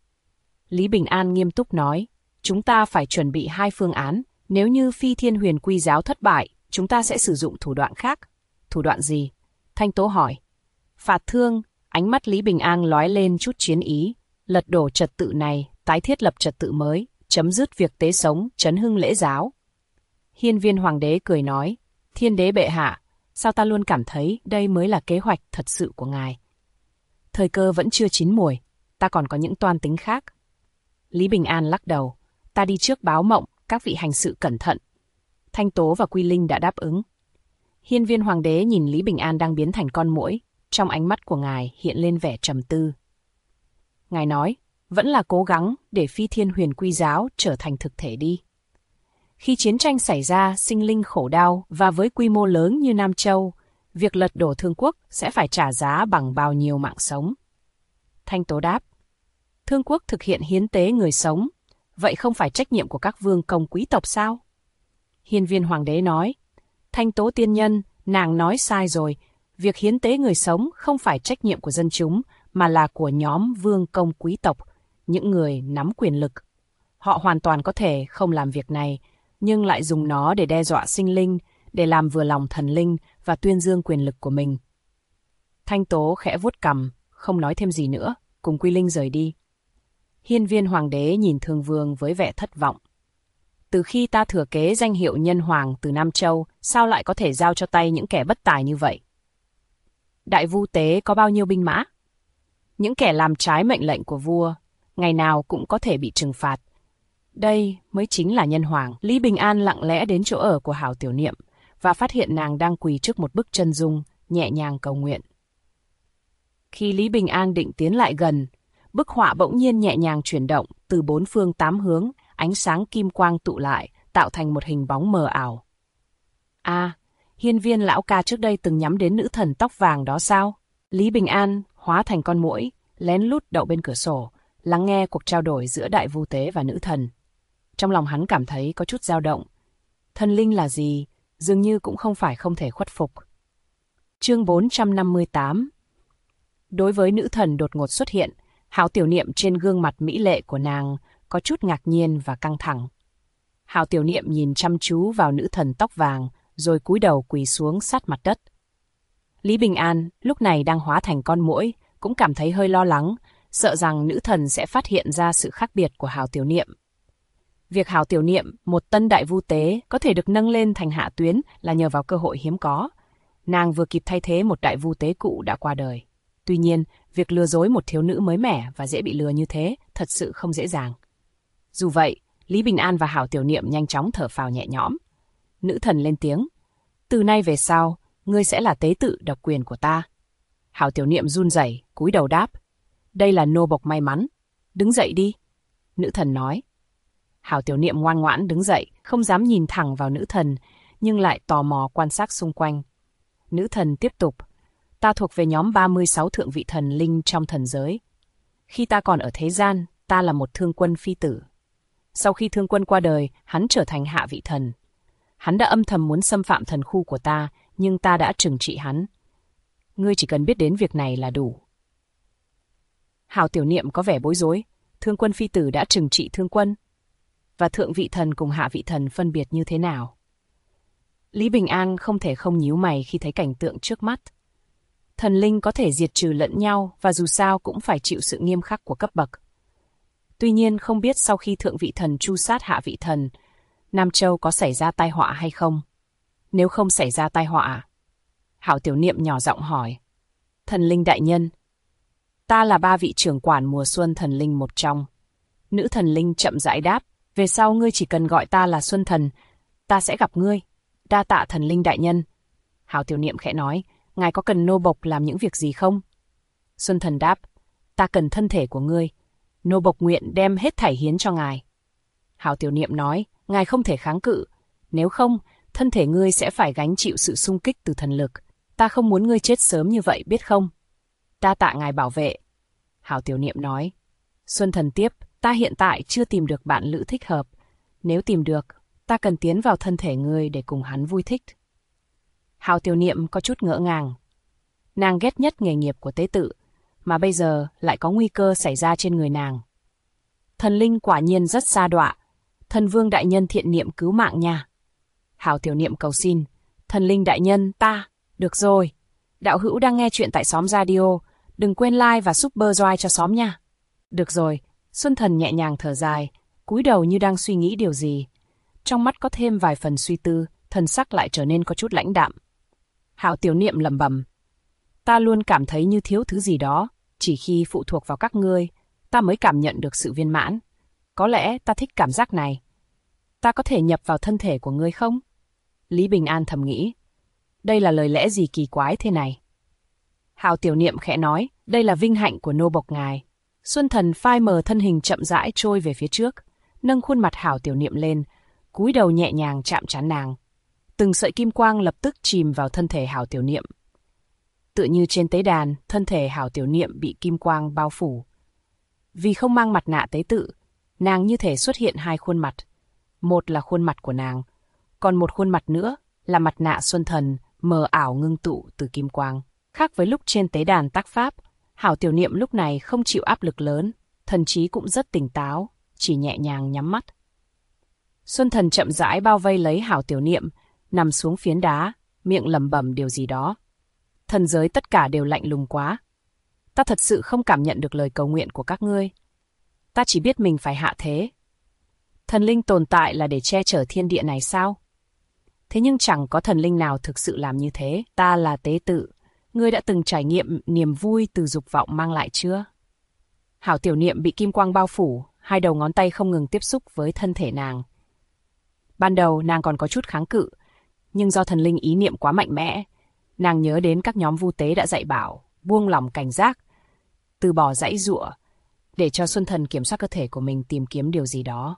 Lý Bình An nghiêm túc nói, chúng ta phải chuẩn bị 2 phương án, nếu như Phi Thiên Huyền Quy giáo thất bại, chúng ta sẽ sử dụng thủ đoạn khác. Thủ đoạn gì? Thanh Tố hỏi. Phạt thương, ánh mắt Lý Bình An lóe lên chút chiến ý, lật đổ trật tự này, tái thiết lập trật tự mới, chấm dứt việc tế sống, trấn hưng lễ giáo. Hiên Viên Hoàng đế cười nói, Thiên đế bệ hạ, sao ta luôn cảm thấy đây mới là kế hoạch thật sự của ngài. Thời cơ vẫn chưa chín muồi, ta còn có những toan tính khác. Lý Bình An lắc đầu, ta đi trước báo mộng, các vị hành sự cẩn thận. Thanh Tố và Quy Linh đã đáp ứng. Hiên Viên Hoàng đế nhìn Lý Bình An đang biến thành con muỗi, trong ánh mắt của ngài hiện lên vẻ trầm tư. Ngài nói, vẫn là cố gắng để Phi Thiên Huyền Quy giáo trở thành thực thể đi. Khi chiến tranh xảy ra, sinh linh khổ đau và với quy mô lớn như Nam Châu, việc lật đổ Thương Quốc sẽ phải trả giá bằng bao nhiêu mạng sống. Thanh Tố đáp, Thương Quốc thực hiện hiến tế người sống, vậy không phải trách nhiệm của các vương công quý tộc sao? Hiên Viên Hoàng đế nói, Thanh Tố tiên nhân, nàng nói sai rồi, việc hiến tế người sống không phải trách nhiệm của dân chúng, mà là của nhóm vương công quý tộc, những người nắm quyền lực. Họ hoàn toàn có thể không làm việc này, nhưng lại dùng nó để đe dọa sinh linh, để làm vừa lòng thần linh và tuyên dương quyền lực của mình. Thanh Tố khẽ vuốt cằm, không nói thêm gì nữa, cùng Quy Linh rời đi. Hiên Viên Hoàng đế nhìn Thương Vương với vẻ thất vọng. Từ khi ta thừa kế danh hiệu nhân hoàng từ Nam Châu, sao lại có thể giao cho tay những kẻ bất tài như vậy? Đại Vu Tế có bao nhiêu binh mã? Những kẻ làm trái mệnh lệnh của vua, ngày nào cũng có thể bị trừng phạt. Đây mới chính là nhân hoàng. Lý Bình An lặng lẽ đến chỗ ở của Hảo Tiểu Niệm và phát hiện nàng đang quỳ trước một bức chân dung, nhẹ nhàng cầu nguyện. Khi Lý Bình An định tiến lại gần, bức họa bỗng nhiên nhẹ nhàng chuyển động từ bốn phương tám hướng, ánh sáng kim quang tụ lại, tạo thành một hình bóng mờ ảo. À, Hiên Viên lão ca trước đây từng nhắm đến nữ thần tóc vàng đó sao? Lý Bình An hóa thành con muỗi, lén lút đậu bên cửa sổ, lắng nghe cuộc trao đổi giữa Đại Vu Tế và nữ thần. Trong lòng hắn cảm thấy có chút dao động. Thần linh là gì, dường như cũng không phải không thể khuất phục. Chương 458. Đối với nữ thần đột ngột xuất hiện, Hảo Tiểu Niệm trên gương mặt mỹ lệ của nàng có chút ngạc nhiên và căng thẳng. Hảo Tiểu Niệm nhìn chăm chú vào nữ thần tóc vàng, rồi cúi đầu quỳ xuống sát mặt đất. Lý Bình An lúc này đang hóa thành con muỗi, cũng cảm thấy hơi lo lắng, sợ rằng nữ thần sẽ phát hiện ra sự khác biệt của Hảo Tiểu Niệm. Việc Hảo Tiểu Niệm, một tân đại vu tế, có thể được nâng lên thành hạ tuyến là nhờ vào cơ hội hiếm có. Nàng vừa kịp thay thế một đại vu tế cụ đã qua đời. Tuy nhiên, việc lừa dối một thiếu nữ mới mẻ và dễ bị lừa như thế thật sự không dễ dàng. Dù vậy, Lý Bình An và Hảo Tiểu Niệm nhanh chóng thở phào nhẹ nhõm. Nữ thần lên tiếng, từ nay về sau, ngươi sẽ là tế tự độc quyền của ta. Hảo Tiểu Niệm run rẩy, cúi đầu đáp, đây là nô bộc may mắn, đứng dậy đi. Nữ thần nói. Hảo Tiểu Niệm ngoan ngoãn đứng dậy, không dám nhìn thẳng vào nữ thần, nhưng lại tò mò quan sát xung quanh. Nữ thần tiếp tục, ta thuộc về nhóm 36 thượng vị thần linh trong thần giới. Khi ta còn ở thế gian, ta là một thương quân phi tử. Sau khi thương quân qua đời, hắn trở thành hạ vị thần. Hắn đã âm thầm muốn xâm phạm thần khu của ta, nhưng ta đã trừng trị hắn. Ngươi chỉ cần biết đến việc này là đủ. Hảo Tiểu Niệm có vẻ bối rối. Thương quân phi tử đã trừng trị thương quân. Và thượng vị thần cùng hạ vị thần phân biệt như thế nào? Lý Bình An không thể không nhíu mày khi thấy cảnh tượng trước mắt. Thần linh có thể diệt trừ lẫn nhau và dù sao cũng phải chịu sự nghiêm khắc của cấp bậc. Tuy nhiên không biết sau khi thượng vị thần tru sát hạ vị thần, Nam Châu có xảy ra tai họa hay không? Nếu không xảy ra tai họa, Hảo Tiểu Niệm nhỏ giọng hỏi. Thần linh đại nhân, ta là 3 vị trưởng quản mùa xuân thần linh một trong. Nữ thần linh chậm rãi đáp, về sau ngươi chỉ cần gọi ta là Xuân Thần, ta sẽ gặp ngươi. Đa tạ thần linh đại nhân. Hảo Tiểu Niệm khẽ nói, ngài có cần nô bộc làm những việc gì không? Xuân Thần đáp, ta cần thân thể của ngươi. Nô bộc nguyện đem hết thảy hiến cho ngài. Hảo Tiểu Niệm nói, ngài không thể kháng cự. Nếu không, thân thể ngươi sẽ phải gánh chịu sự xung kích từ thần lực. Ta không muốn ngươi chết sớm như vậy, biết không? Ta tạ ngài bảo vệ. Hảo Tiểu Niệm nói. Xuân Thần tiếp, ta hiện tại chưa tìm được bạn lữ thích hợp. Nếu tìm được, ta cần tiến vào thân thể ngươi để cùng hắn vui thích. Hảo Tiểu Niệm có chút ngỡ ngàng. Nàng ghét nhất nghề nghiệp của tế tự, mà bây giờ lại có nguy cơ xảy ra trên người nàng. Thần linh quả nhiên rất xa đọa. Thần vương đại nhân thiện niệm cứu mạng nha. Hảo Tiểu Niệm cầu xin. Thần linh đại nhân, ta. Được rồi. Đạo hữu đang nghe chuyện tại Xóm Radio. Đừng quên like và super joy cho xóm nha. Được rồi, Xuân Thần nhẹ nhàng thở dài, cúi đầu như đang suy nghĩ điều gì. Trong mắt có thêm vài phần suy tư, thần sắc lại trở nên có chút lãnh đạm. Hạo Tiểu Niệm lẩm bẩm, ta luôn cảm thấy như thiếu thứ gì đó, chỉ khi phụ thuộc vào các ngươi, ta mới cảm nhận được sự viên mãn. Có lẽ ta thích cảm giác này. Ta có thể nhập vào thân thể của ngươi không? Lý Bình An thầm nghĩ. Đây là lời lẽ gì kỳ quái thế này? Hạo Tiểu Niệm khẽ nói, đây là vinh hạnh của nô bộc ngài. Xuân Thần phai mờ thân hình chậm rãi trôi về phía trước, nâng khuôn mặt Hạo Tiểu Niệm lên, cúi đầu nhẹ nhàng chạm trán nàng. Từng sợi kim quang lập tức chìm vào thân thể Hạo Tiểu Niệm. Tựa như trên tế đàn, thân thể Hạo Tiểu Niệm bị kim quang bao phủ. Vì không mang mặt nạ tế tự, nàng như thể xuất hiện hai khuôn mặt. Một là khuôn mặt của nàng, còn một khuôn mặt nữa là mặt nạ Xuân Thần mờ ảo ngưng tụ từ kim quang. Khác với lúc trên tế đàn tác pháp, Hạo Tiểu Niệm lúc này không chịu áp lực lớn, thần trí cũng rất tỉnh táo, chỉ nhẹ nhàng nhắm mắt. Xuân Thần chậm rãi bao vây lấy Hạo Tiểu Niệm, nằm xuống phiến đá, miệng lẩm bẩm điều gì đó. Thần giới tất cả đều lạnh lùng quá. Ta thật sự không cảm nhận được lời cầu nguyện của các ngươi. Ta chỉ biết mình phải hạ thế. Thần linh tồn tại là để che chở thiên địa này sao? Thế nhưng chẳng có thần linh nào thực sự làm như thế. Ta là tế tự. Ngươi đã từng trải nghiệm niềm vui từ dục vọng mang lại chưa? Hạo Tiểu Niệm bị kim quang bao phủ, hai đầu ngón tay không ngừng tiếp xúc với thân thể nàng. Ban đầu nàng còn có chút kháng cự, nhưng do thần linh ý niệm quá mạnh mẽ, nàng nhớ đến các nhóm vu tế đã dạy bảo, buông lỏng cảnh giác, từ bỏ giãy giụa, để cho Xuân Thần kiểm soát cơ thể của mình tìm kiếm điều gì đó.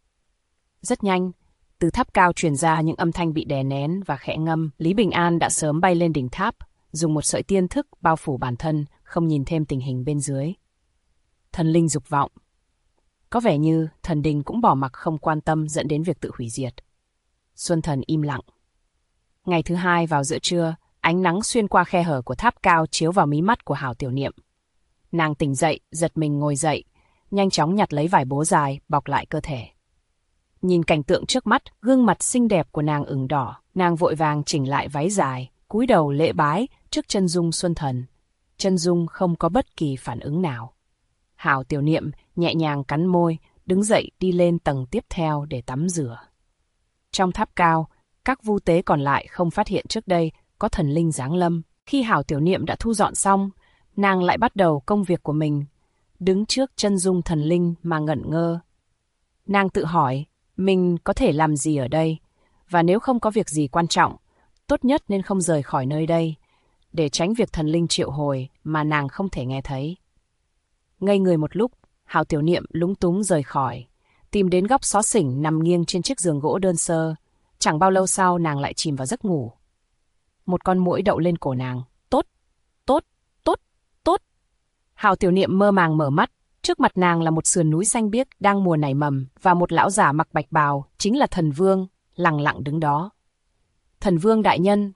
Rất nhanh, từ tháp cao truyền ra những âm thanh bị đè nén và khẽ ngâm. Lý Bình An đã sớm bay lên đỉnh tháp, dùng một sợi tiên thức bao phủ bản thân, không nhìn thêm tình hình bên dưới. Thần linh dục vọng. Có vẻ như thần đình cũng bỏ mặc không quan tâm dẫn đến việc tự hủy diệt. Xuân Thần im lặng. Ngày thứ hai vào giữa trưa, ánh nắng xuyên qua khe hở của tháp cao chiếu vào mí mắt của Hạo Tiểu Niệm. Nàng tỉnh dậy, giật mình ngồi dậy, nhanh chóng nhặt lấy vải bố dài, bọc lại cơ thể. Nhìn cảnh tượng trước mắt, gương mặt xinh đẹp của nàng ửng đỏ, nàng vội vàng chỉnh lại váy dài, cúi đầu lễ bái trước chân dung Xuân Thần. Chân dung không có bất kỳ phản ứng nào. Hạo Tiểu Niệm nhẹ nhàng cắn môi, đứng dậy đi lên tầng tiếp theo để tắm rửa. Trong tháp cao, các vu tế còn lại không phát hiện trước đây có thần linh giáng lâm. Khi Hạo Tiểu Niệm đã thu dọn xong, nàng lại bắt đầu công việc của mình, đứng trước chân dung thần linh mà ngẩn ngơ. Nàng tự hỏi, mình có thể làm gì ở đây, và nếu không có việc gì quan trọng, tốt nhất nên không rời khỏi nơi đây, để tránh việc thần linh triệu hồi mà nàng không thể nghe thấy. Ngây người một lúc, Hạo Tiểu Niệm lúng túng rời khỏi, tìm đến góc xó xỉnh nằm nghiêng trên chiếc giường gỗ đơn sơ. Chẳng bao lâu sau nàng lại chìm vào giấc ngủ. Một con muỗi đậu lên cổ nàng. Tốt, tốt, tốt, tốt. Hạo Tiểu Niệm mơ màng mở mắt. Trước mặt nàng là một sườn núi xanh biếc đang mùa nảy mầm, và một lão giả mặc bạch bào, chính là Thần Vương, lặng lặng đứng đó. Thần Vương đại nhân.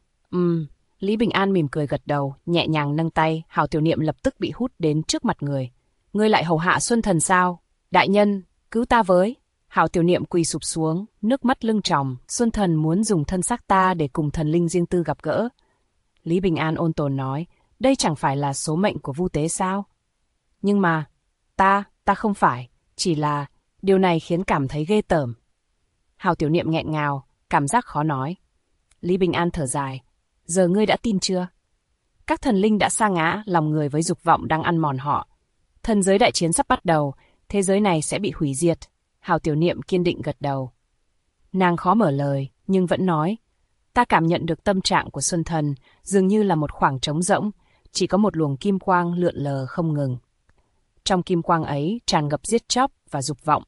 Lý Bình An mỉm cười gật đầu, nhẹ nhàng nâng tay. Hạo Tiểu Niệm lập tức bị hút đến trước mặt người. Ngươi lại hầu hạ Xuân Thần sao? Đại nhân, cứu ta với. Hạo Tiểu Niệm quỳ sụp xuống, nước mắt lưng tròng. Xuân Thần muốn dùng thân xác ta để cùng thần linh riêng tư gặp gỡ. Lý Bình An ôn tồn nói, đây chẳng phải là số mệnh của vu tế sao? Nhưng mà, ta không phải, chỉ là điều này khiến cảm thấy ghê tởm. Hạo Tiểu Niệm nghẹn ngào, cảm giác khó nói. Lý Bình An thở dài, giờ ngươi đã tin chưa? Các thần linh đã sa ngã lòng người với dục vọng đang ăn mòn họ. Thần giới đại chiến sắp bắt đầu, thế giới này sẽ bị hủy diệt. Hạo Tiểu Niệm kiên định gật đầu. Nàng khó mở lời, nhưng vẫn nói, ta cảm nhận được tâm trạng của Xuân Thần, dường như là một khoảng trống rỗng, chỉ có một luồng kim quang lượn lờ không ngừng. Trong kim quang ấy tràn ngập giết chóc và dục vọng.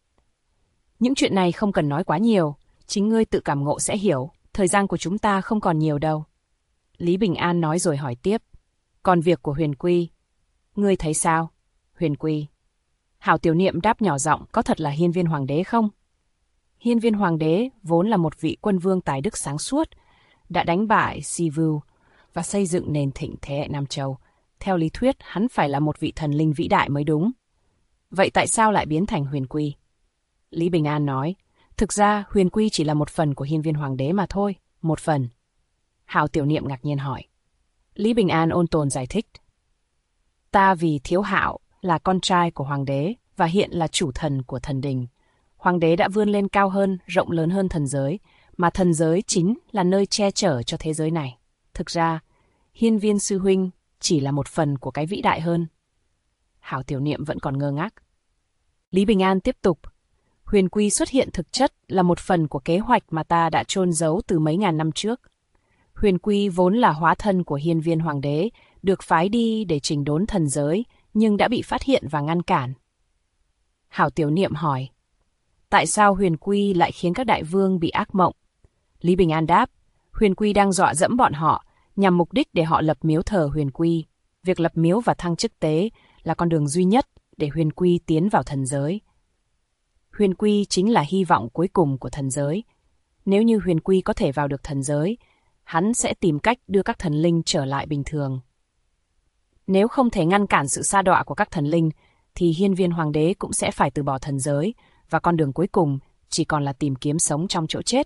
Những chuyện này không cần nói quá nhiều, chính ngươi tự cảm ngộ sẽ hiểu, thời gian của chúng ta không còn nhiều đâu. Lý Bình An nói rồi hỏi tiếp, còn việc của Huyền Quy, ngươi thấy sao? Huyền Quy. Hạo Tiểu Niệm đáp nhỏ giọng, có thật là Hiên Viên Hoàng đế không? Hiên Viên Hoàng đế vốn là một vị quân vương tài đức sáng suốt, đã đánh bại Si Vu và xây dựng nền thịnh thế hệ Nam Châu. Theo lý thuyết, hắn phải là một vị thần linh vĩ đại mới đúng. Vậy tại sao lại biến thành Huyền Quy? Lý Bình An nói, thực ra Huyền Quy chỉ là một phần của Hiên Viên Hoàng đế mà thôi. Một phần. Hạo Tiểu Niệm ngạc nhiên hỏi. Lý Bình An ôn tồn giải thích. Ta vì thiếu Hạo là con trai của hoàng đế và hiện là chủ thần của thần đình. Hoàng đế đã vươn lên cao hơn, rộng lớn hơn thần giới, mà thần giới chính là nơi che chở cho thế giới này. Thực ra, Hiên Viên sư huynh chỉ là một phần của cái vĩ đại hơn. Hảo Tiểu Niệm vẫn còn ngơ ngác. Lý Bình An tiếp tục. Huyền quy xuất hiện thực chất là một phần của kế hoạch mà ta đã chôn giấu từ mấy ngàn năm trước. Huyền quy vốn là hóa thân của Hiên Viên hoàng đế, được phái đi để chỉnh đốn thần giới, nhưng đã bị phát hiện và ngăn cản. Hảo Tiểu Niệm hỏi, tại sao huyền quy lại khiến các đại vương bị ác mộng? Lý Bình An đáp, huyền quy đang dọa dẫm bọn họ, nhằm mục đích để họ lập miếu thờ huyền quy. Việc lập miếu và thăng chức tế là con đường duy nhất để huyền quy tiến vào thần giới. Huyền quy chính là hy vọng cuối cùng của thần giới. Nếu như huyền quy có thể vào được thần giới, hắn sẽ tìm cách đưa các thần linh trở lại bình thường. Nếu không thể ngăn cản sự sa đọa của các thần linh, thì Hiên Viên hoàng đế cũng sẽ phải từ bỏ thần giới, và con đường cuối cùng chỉ còn là tìm kiếm sống trong chỗ chết.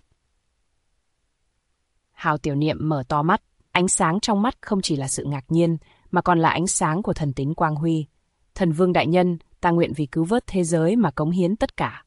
Hào Tiểu Niệm mở to mắt, ánh sáng trong mắt không chỉ là sự ngạc nhiên, mà còn là ánh sáng của thần tính quang huy. Thần vương đại nhân, ta nguyện vì cứu vớt thế giới mà cống hiến tất cả.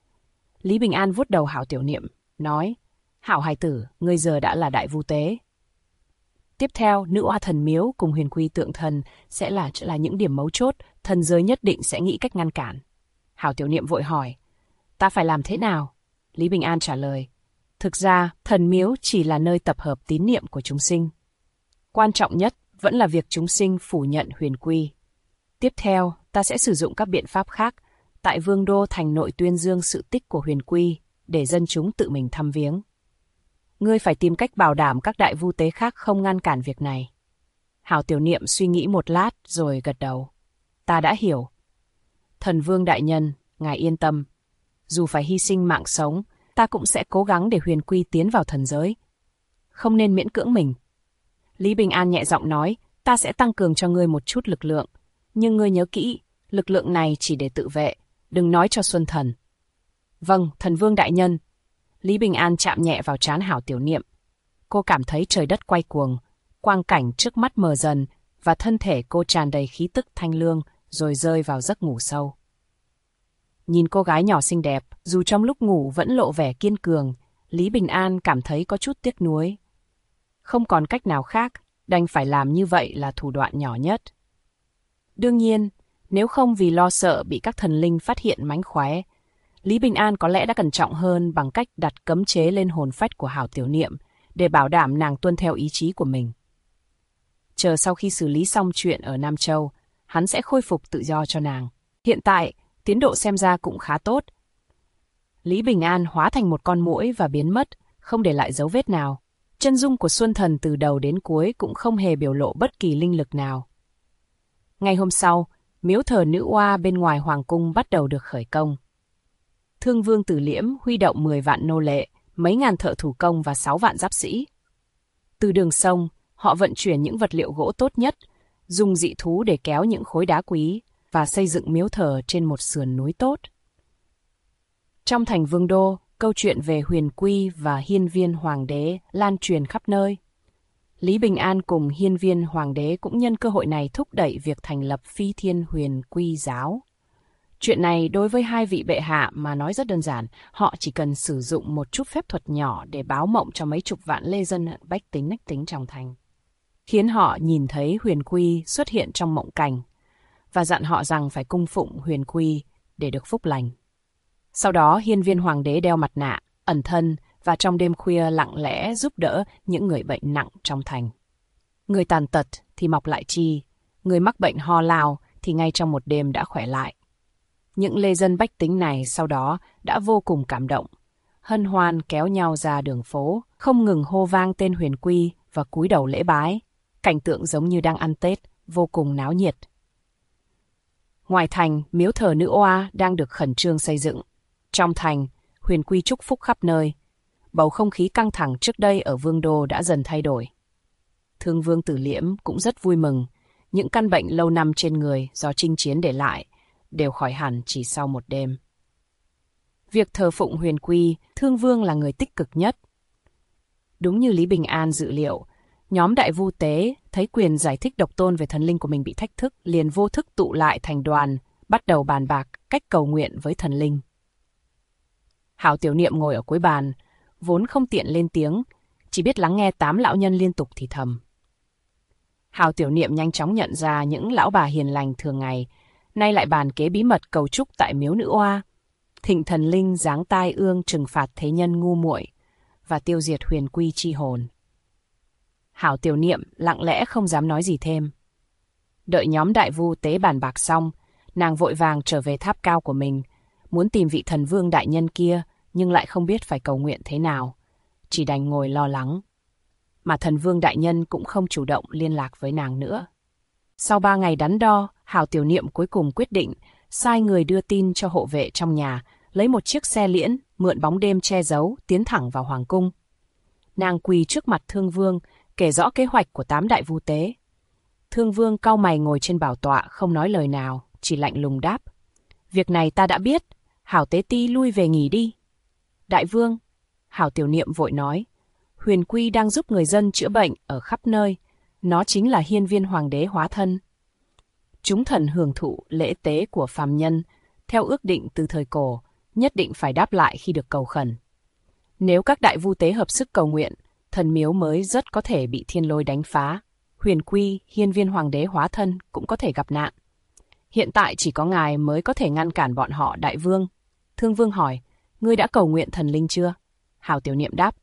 Lý Bình An vuốt đầu Hảo Tiểu Niệm, nói, Hảo hài tử, ngươi giờ đã là đại vu tế. Tiếp theo, nữ oa thần miếu cùng huyền quy tượng thần sẽ là những điểm mấu chốt, thần giới nhất định sẽ nghĩ cách ngăn cản. Hảo Tiểu Niệm vội hỏi, ta phải làm thế nào? Lý Bình An trả lời, thực ra, thần miếu chỉ là nơi tập hợp tín niệm của chúng sinh. Quan trọng nhất vẫn là việc chúng sinh phủ nhận huyền quy. Tiếp theo, ta sẽ sử dụng các biện pháp khác, tại Vương Đô thành nội tuyên dương sự tích của huyền quy, để dân chúng tự mình thăm viếng. Ngươi phải tìm cách bảo đảm các đại vu tế khác không ngăn cản việc này. Hảo Tiểu Niệm suy nghĩ một lát rồi gật đầu. Ta đã hiểu. Thần vương đại nhân, ngài yên tâm. Dù phải hy sinh mạng sống, ta cũng sẽ cố gắng để huyền quy tiến vào thần giới. Không nên miễn cưỡng mình. Lý Bình An nhẹ giọng nói, ta sẽ tăng cường cho ngươi một chút lực lượng. Nhưng ngươi nhớ kỹ, lực lượng này chỉ để tự vệ, đừng nói cho Xuân Thần. Vâng, thần vương đại nhân. Lý Bình An chạm nhẹ vào trán Hảo Tiểu Niệm. Cô cảm thấy trời đất quay cuồng, quang cảnh trước mắt mờ dần và thân thể cô tràn đầy khí tức thanh lương rồi rơi vào giấc ngủ sâu. Nhìn cô gái nhỏ xinh đẹp, dù trong lúc ngủ vẫn lộ vẻ kiên cường, Lý Bình An cảm thấy có chút tiếc nuối. Không còn cách nào khác, đành phải làm như vậy là thủ đoạn nhỏ nhất. Đương nhiên, nếu không vì lo sợ bị các thần linh phát hiện mánh khóe, Lý Bình An có lẽ đã cẩn trọng hơn bằng cách đặt cấm chế lên hồn phách của Hảo Tiểu Niệm để bảo đảm nàng tuân theo ý chí của mình. Chờ sau khi xử lý xong chuyện ở Nam Châu, hắn sẽ khôi phục tự do cho nàng. Hiện tại, tiến độ xem ra cũng khá tốt. Lý Bình An hóa thành một con muỗi và biến mất, không để lại dấu vết nào. Chân dung của Xuân Thần từ đầu đến cuối cũng không hề biểu lộ bất kỳ linh lực nào. Ngày hôm sau, miếu thờ nữ oa bên ngoài hoàng cung bắt đầu được khởi công. Thương Vương Tử Liễm huy động 10 vạn nô lệ, mấy ngàn thợ thủ công và 6 vạn giáp sĩ. Từ đường sông, họ vận chuyển những vật liệu gỗ tốt nhất, dùng dị thú để kéo những khối đá quý và xây dựng miếu thờ trên một sườn núi tốt. Trong thành Vương Đô, câu chuyện về huyền quy và Hiên Viên hoàng đế lan truyền khắp nơi. Lý Bình An cùng Hiên Viên hoàng đế cũng nhân cơ hội này thúc đẩy việc thành lập Phi Thiên Huyền Quy giáo. Chuyện này đối với hai vị bệ hạ mà nói rất đơn giản, họ chỉ cần sử dụng một chút phép thuật nhỏ để báo mộng cho mấy chục vạn lê dân bách tính nách tính trong thành. Khiến họ nhìn thấy huyền quy xuất hiện trong mộng cảnh và dặn họ rằng phải cung phụng huyền quy để được phúc lành. Sau đó Hiên Viên hoàng đế đeo mặt nạ, ẩn thân và trong đêm khuya lặng lẽ giúp đỡ những người bệnh nặng trong thành. Người tàn tật thì mọc lại chi, người mắc bệnh ho lao thì ngay trong một đêm đã khỏe lại. Những lê dân bách tính này sau đó đã vô cùng cảm động, hân hoan kéo nhau ra đường phố, không ngừng hô vang tên huyền quy và cúi đầu lễ bái, cảnh tượng giống như đang ăn Tết, vô cùng náo nhiệt. Ngoài thành, miếu thờ nữ oa đang được khẩn trương xây dựng. Trong thành, huyền quy chúc phúc khắp nơi. Bầu không khí căng thẳng trước đây ở Vương Đô đã dần thay đổi. Thương Vương Tử Liễm cũng rất vui mừng, những căn bệnh lâu năm trên người do chinh chiến để lại đều khỏi hẳn chỉ sau một đêm. Việc thờ phụng huyền quy, Thương Vương là người tích cực nhất. Đúng như Lý Bình An dự liệu, Nhóm đại vu tế thấy quyền giải thích độc tôn về thần linh của mình bị thách thức, liền vô thức tụ lại thành đoàn, bắt đầu bàn bạc cách cầu nguyện với thần linh. Hảo Tiểu Niệm ngồi ở cuối bàn, vốn không tiện lên tiếng, chỉ biết lắng nghe 8 lão nhân liên tục thì thầm. Hảo Tiểu Niệm nhanh chóng nhận ra những lão bà hiền lành thường ngày, nay lại bàn kế bí mật cầu chúc tại miếu nữ oa, thỉnh thần linh giáng tai ương trừng phạt thế nhân ngu muội và tiêu diệt huyền quy chi hồn. Hảo Tiểu Niệm lặng lẽ không dám nói gì thêm. Đợi nhóm đại vu tế bàn bạc xong, nàng vội vàng trở về tháp cao của mình, muốn tìm vị thần vương đại nhân kia nhưng lại không biết phải cầu nguyện thế nào, chỉ đành ngồi lo lắng. Mà thần vương đại nhân cũng không chủ động liên lạc với nàng nữa. Sau 3 ngày đắn đo, Hảo Tiểu Niệm cuối cùng quyết định sai người đưa tin cho hộ vệ trong nhà, lấy một chiếc xe liễn, mượn bóng đêm che giấu, tiến thẳng vào hoàng cung. Nàng quỳ trước mặt Thương Vương, kể rõ kế hoạch của 8 đại vu tế. Thương Vương cau mày ngồi trên bảo tọa không nói lời nào, chỉ lạnh lùng đáp. Việc này ta đã biết, Hảo Tế Ti lui về nghỉ đi. Đại vương, Hảo Tiểu Niệm vội nói, huyền quy đang giúp người dân chữa bệnh ở khắp nơi, nó chính là hiên viên hoàng đế hóa thân. Chúng thần hưởng thụ lễ tế của phàm nhân, theo ước định từ thời cổ, nhất định phải đáp lại khi được cầu khẩn. Nếu các đại vu tế hợp sức cầu nguyện, thần miếu mới rất có thể bị thiên lôi đánh phá, huyền quy, hiên viên hoàng đế hóa thân cũng có thể gặp nạn. Hiện tại chỉ có ngài mới có thể ngăn cản bọn họ. Đại vương. Thương Vương hỏi, ngươi đã cầu nguyện thần linh chưa? Hảo Tiểu Niệm đáp,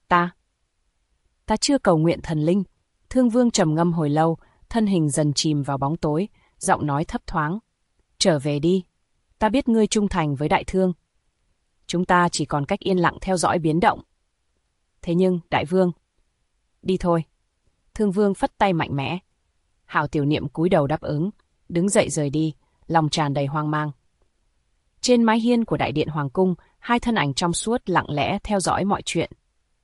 ta chưa cầu nguyện thần linh. Thương Vương trầm ngâm hồi lâu, thân hình dần chìm vào bóng tối, giọng nói thấp thoáng. Trở về đi, ta biết ngươi trung thành với đại thương. Chúng ta chỉ còn cách yên lặng theo dõi biến động. Thế nhưng, đại vương, đi thôi. Thương Vương phất tay mạnh mẽ. Hảo Tiểu Niệm cúi đầu đáp ứng, đứng dậy rời đi, lòng tràn đầy hoang mang. Trên mái hiên của đại điện hoàng cung, 2 thân ảnh trong suốt lặng lẽ theo dõi mọi chuyện.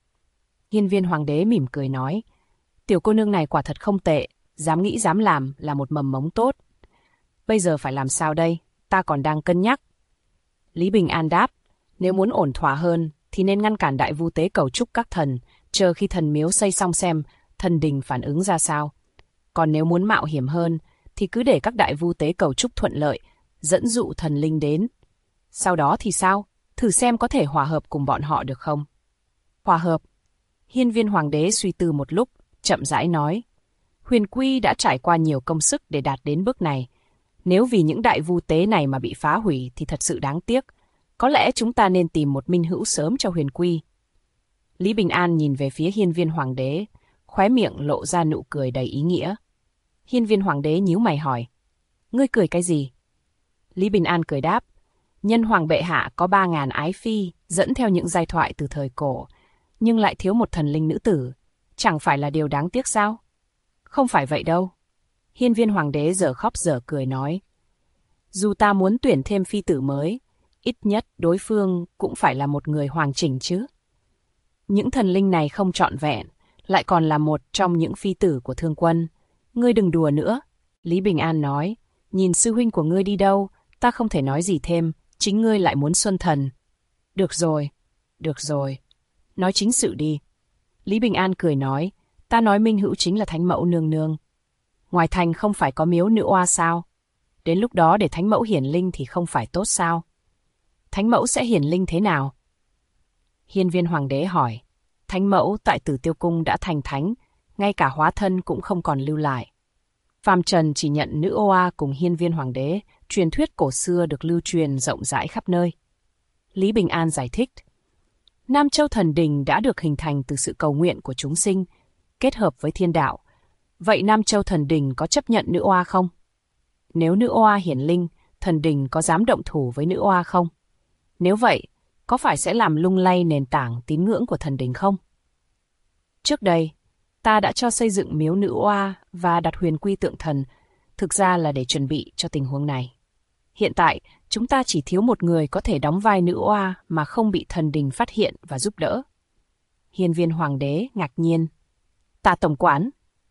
Hiên viên hoàng đế mỉm cười nói, tiểu cô nương này quả thật không tệ, dám nghĩ dám làm là một mầm mống tốt. Bây giờ phải làm sao đây, ta còn đang cân nhắc. Lý Bình An đáp, nếu muốn ổn thỏa hơn thì nên ngăn cản đại vu tế cầu chúc các thần, chờ khi thần miếu xây xong xem thần đình phản ứng ra sao. Còn nếu muốn mạo hiểm hơn thì cứ để các đại vu tế cầu chúc thuận lợi, dẫn dụ thần linh đến. Sau đó thì sao? Thử xem có thể hòa hợp cùng bọn họ được không? Hòa hợp? Hiên viên hoàng đế suy tư một lúc, chậm rãi nói. Huyền quy đã trải qua nhiều công sức để đạt đến bước này. Nếu vì những đại vu tế này mà bị phá hủy thì thật sự đáng tiếc. Có lẽ chúng ta nên tìm một minh hữu sớm cho huyền quy. Lý Bình An nhìn về phía hiên viên hoàng đế, khóe miệng lộ ra nụ cười đầy ý nghĩa. Hiên viên hoàng đế nhíu mày hỏi, ngươi cười cái gì? Lý Bình An cười đáp, nhân hoàng bệ hạ có 3.000 ái phi, dẫn theo những giai thoại từ thời cổ, nhưng lại thiếu một thần linh nữ tử, chẳng phải là điều đáng tiếc sao? Không phải vậy đâu. Hiên viên hoàng đế dở khóc dở cười nói, dù ta muốn tuyển thêm phi tử mới, ít nhất đối phương cũng phải là một người hoàn chỉnh chứ. Những thần linh này không trọn vẹn, lại còn là một trong những phi tử của thương quân. Ngươi đừng đùa nữa. Lý Bình An nói, nhìn sư huynh của ngươi đi đâu, ta không thể nói gì thêm, chính ngươi lại muốn xuân thần. Được rồi, nói chính sự đi. Lý Bình An cười nói, ta nói minh hữu chính là Thánh Mẫu nương nương. Ngoài thành không phải có miếu nữ oa sao? Đến lúc đó để Thánh Mẫu hiển linh thì không phải tốt sao? Thánh Mẫu sẽ hiển linh thế nào? Hiên viên hoàng đế hỏi, Thánh Mẫu tại Tử Tiêu Cung đã thành thánh, ngay cả hóa thân cũng không còn lưu lại. Phàm trần chỉ nhận nữ oa cùng hiên viên hoàng đế, truyền thuyết cổ xưa được lưu truyền rộng rãi khắp nơi. Lý Bình An giải thích, Nam Châu Thần Đình đã được hình thành từ sự cầu nguyện của chúng sinh, kết hợp với thiên đạo. Vậy Nam Châu Thần Đình có chấp nhận nữ oa không? Nếu nữ oa hiển linh, Thần Đình có dám động thủ với nữ oa không? Nếu vậy, có phải sẽ làm lung lay nền tảng tín ngưỡng của Thần Đình không? Trước đây, ta đã cho xây dựng miếu nữ oa và đặt huyền quy tượng thần, thực ra là để chuẩn bị cho tình huống này. Hiện tại, chúng ta chỉ thiếu một người có thể đóng vai nữ oa mà không bị Thần Đình phát hiện và giúp đỡ. Hiên viên hoàng đế ngạc nhiên. Tạ tổng quản,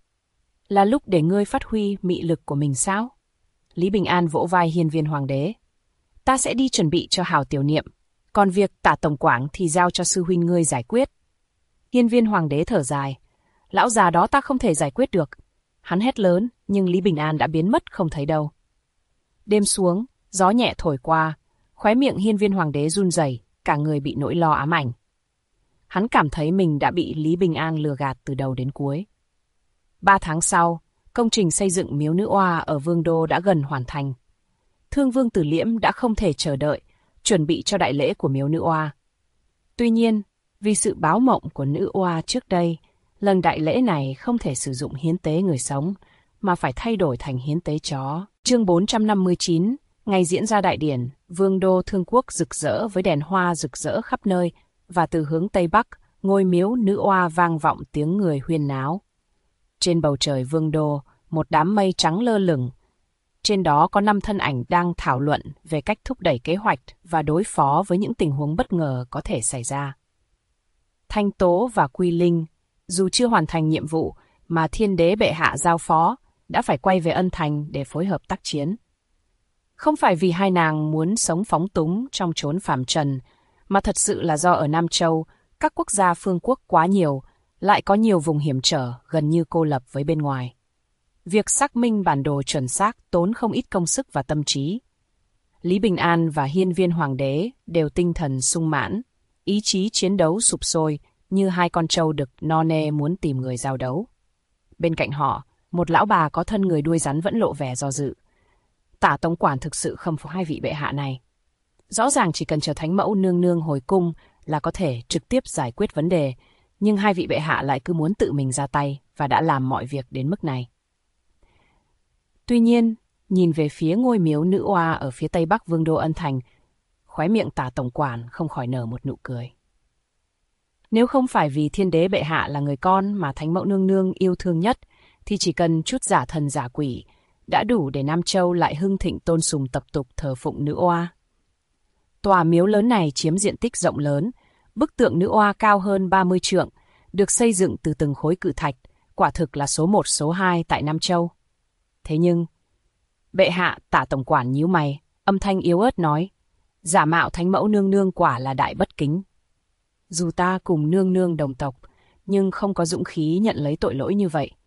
là lúc để ngươi phát huy mị lực của mình sao? Lý Bình An vỗ vai hiên viên hoàng đế. Ta sẽ đi chuẩn bị cho Hảo Tiểu Niệm, còn việc Tạ tổng quản thì giao cho sư huynh ngươi giải quyết. Hiên viên hoàng đế thở dài, Lão già đó ta không thể giải quyết được. Hắn hét lớn, nhưng Lý Bình An đã biến mất không thấy đâu. Đêm xuống, gió nhẹ thổi qua, khóe miệng hiên viên hoàng đế run rẩy, cả người bị nỗi lo ám ảnh. Hắn cảm thấy mình đã bị Lý Bình An lừa gạt từ đầu đến cuối. 3 tháng sau, công trình xây dựng miếu nữ oa ở Vương Đô đã gần hoàn thành. Thương Vương Tử Liễm đã không thể chờ đợi, chuẩn bị cho đại lễ của miếu nữ oa. Tuy nhiên, vì sự báo mộng của nữ oa trước đây, lần đại lễ này không thể sử dụng hiến tế người sống, mà phải thay đổi thành hiến tế chó. Chương 459, ngày diễn ra đại điển, Vương Đô Thương Quốc rực rỡ với đèn hoa rực rỡ khắp nơi, và từ hướng Tây Bắc, ngôi miếu nữ oa vang vọng tiếng người huyên náo. Trên bầu trời Vương Đô, một đám mây trắng lơ lửng. Trên đó có 5 thân ảnh đang thảo luận về cách thúc đẩy kế hoạch và đối phó với những tình huống bất ngờ có thể xảy ra. Thanh Tố và Quy Linh, dù chưa hoàn thành nhiệm vụ mà Thiên Đế bệ hạ giao phó, đã phải quay về Ân Thành để phối hợp tác chiến. Không phải vì hai nàng muốn sống phóng túng trong chốn phàm trần, mà thật sự là do ở Nam Châu, các quốc gia phương quốc quá nhiều, lại có nhiều vùng hiểm trở gần như cô lập với bên ngoài. Việc xác minh bản đồ chuẩn xác tốn không ít công sức và tâm trí. Lý Bình An và hiên viên hoàng đế đều tinh thần sung mãn, ý chí chiến đấu sụp sôi như hai con trâu đực no nê muốn tìm người giao đấu. Bên cạnh họ, một lão bà có thân người đuôi rắn vẫn lộ vẻ do dự. Tả Tống Quản thực sự không phục hai vị bệ hạ này. Rõ ràng chỉ cần chờ Thánh Mẫu nương nương hồi cung là có thể trực tiếp giải quyết vấn đề, nhưng hai vị bệ hạ lại cứ muốn tự mình ra tay và đã làm mọi việc đến mức này. Tuy nhiên, nhìn về phía ngôi miếu nữ oa ở phía tây bắc Vương Đô Ân Thành, khóe miệng Tả Tổng Quản không khỏi nở một nụ cười. Nếu không phải vì Thiên Đế bệ hạ là người con mà Thánh Mẫu nương nương yêu thương nhất, thì chỉ cần chút giả thần giả quỷ đã đủ để Nam Châu lại hưng thịnh tôn sùng tập tục thờ phụng nữ oa. Tòa miếu lớn này chiếm diện tích rộng lớn, bức tượng nữ oa cao hơn 30 trượng, được xây dựng từ từng khối cự thạch, quả thực là số 1 số 2 tại Nam Châu. Thế nhưng, bệ hạ, Tả Tổng Quản nhíu mày, âm thanh yếu ớt nói, giả mạo Thánh Mẫu nương nương quả là đại bất kính. Dù ta cùng nương nương đồng tộc, nhưng không có dũng khí nhận lấy tội lỗi như vậy.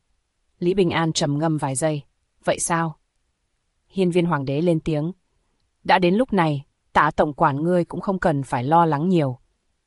Lý Bình An trầm ngâm vài giây, vậy sao? Hiên viên hoàng đế lên tiếng, đã đến lúc này, Tả Tổng Quản ngươi cũng không cần phải lo lắng nhiều.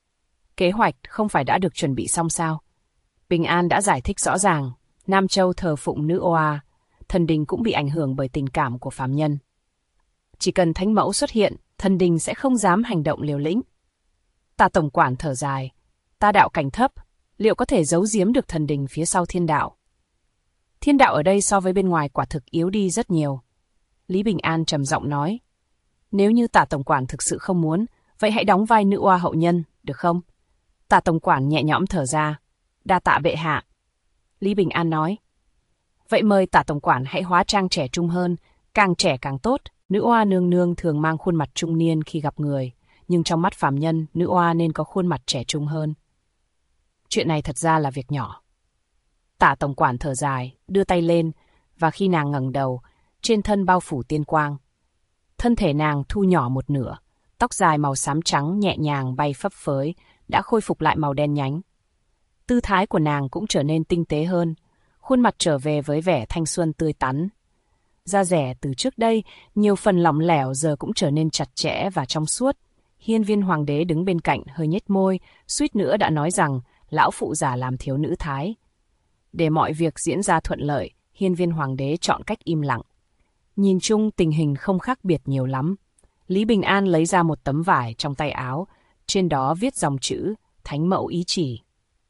Kế hoạch không phải đã được chuẩn bị xong sao? Bình An đã giải thích rõ ràng, Nam Châu thờ phụng nữ oa, thần đình cũng bị ảnh hưởng bởi tình cảm của phàm nhân. Chỉ cần Thánh Mẫu xuất hiện, thần đình sẽ không dám hành động liều lĩnh. Tả Tổng Quản thở dài, ta đạo cảnh thấp, liệu có thể giấu giếm được thần đình phía sau thiên đạo? Thiên đạo ở đây so với bên ngoài quả thực yếu đi rất nhiều. Lý Bình An trầm giọng nói, nếu như Tả Tổng Quản thực sự không muốn, vậy hãy đóng vai nữ oa hậu nhân, được không? Tả Tổng Quản nhẹ nhõm thở ra, đa tạ bệ hạ. Lý Bình An nói, vậy mời Tả Tổng Quản hãy hóa trang trẻ trung hơn, càng trẻ càng tốt. Nữ oa nương nương thường mang khuôn mặt trung niên khi gặp người, nhưng trong mắt phàm nhân, nữ oa nên có khuôn mặt trẻ trung hơn. Chuyện này thật ra là việc nhỏ. Tả Tổng Quản thở dài, đưa tay lên, và khi nàng ngẩng đầu, trên thân bao phủ tiên quang. Thân thể nàng thu nhỏ một nửa, tóc dài màu xám trắng nhẹ nhàng bay phấp phới, đã khôi phục lại màu đen nhánh. Tư thái của nàng cũng trở nên tinh tế hơn, khuôn mặt trở về với vẻ thanh xuân tươi tắn. Da dẻ từ trước đây, nhiều phần lỏng lẻo giờ cũng trở nên chặt chẽ và trong suốt. Hiên viên hoàng đế đứng bên cạnh hơi nhếch môi, suýt nữa đã nói rằng lão phụ già làm thiếu nữ thái. Để mọi việc diễn ra thuận lợi, hiên viên hoàng đế chọn cách im lặng. Nhìn chung tình hình không khác biệt nhiều lắm. Lý Bình An lấy ra một tấm vải trong tay áo, trên đó viết dòng chữ Thánh Mẫu ý chỉ.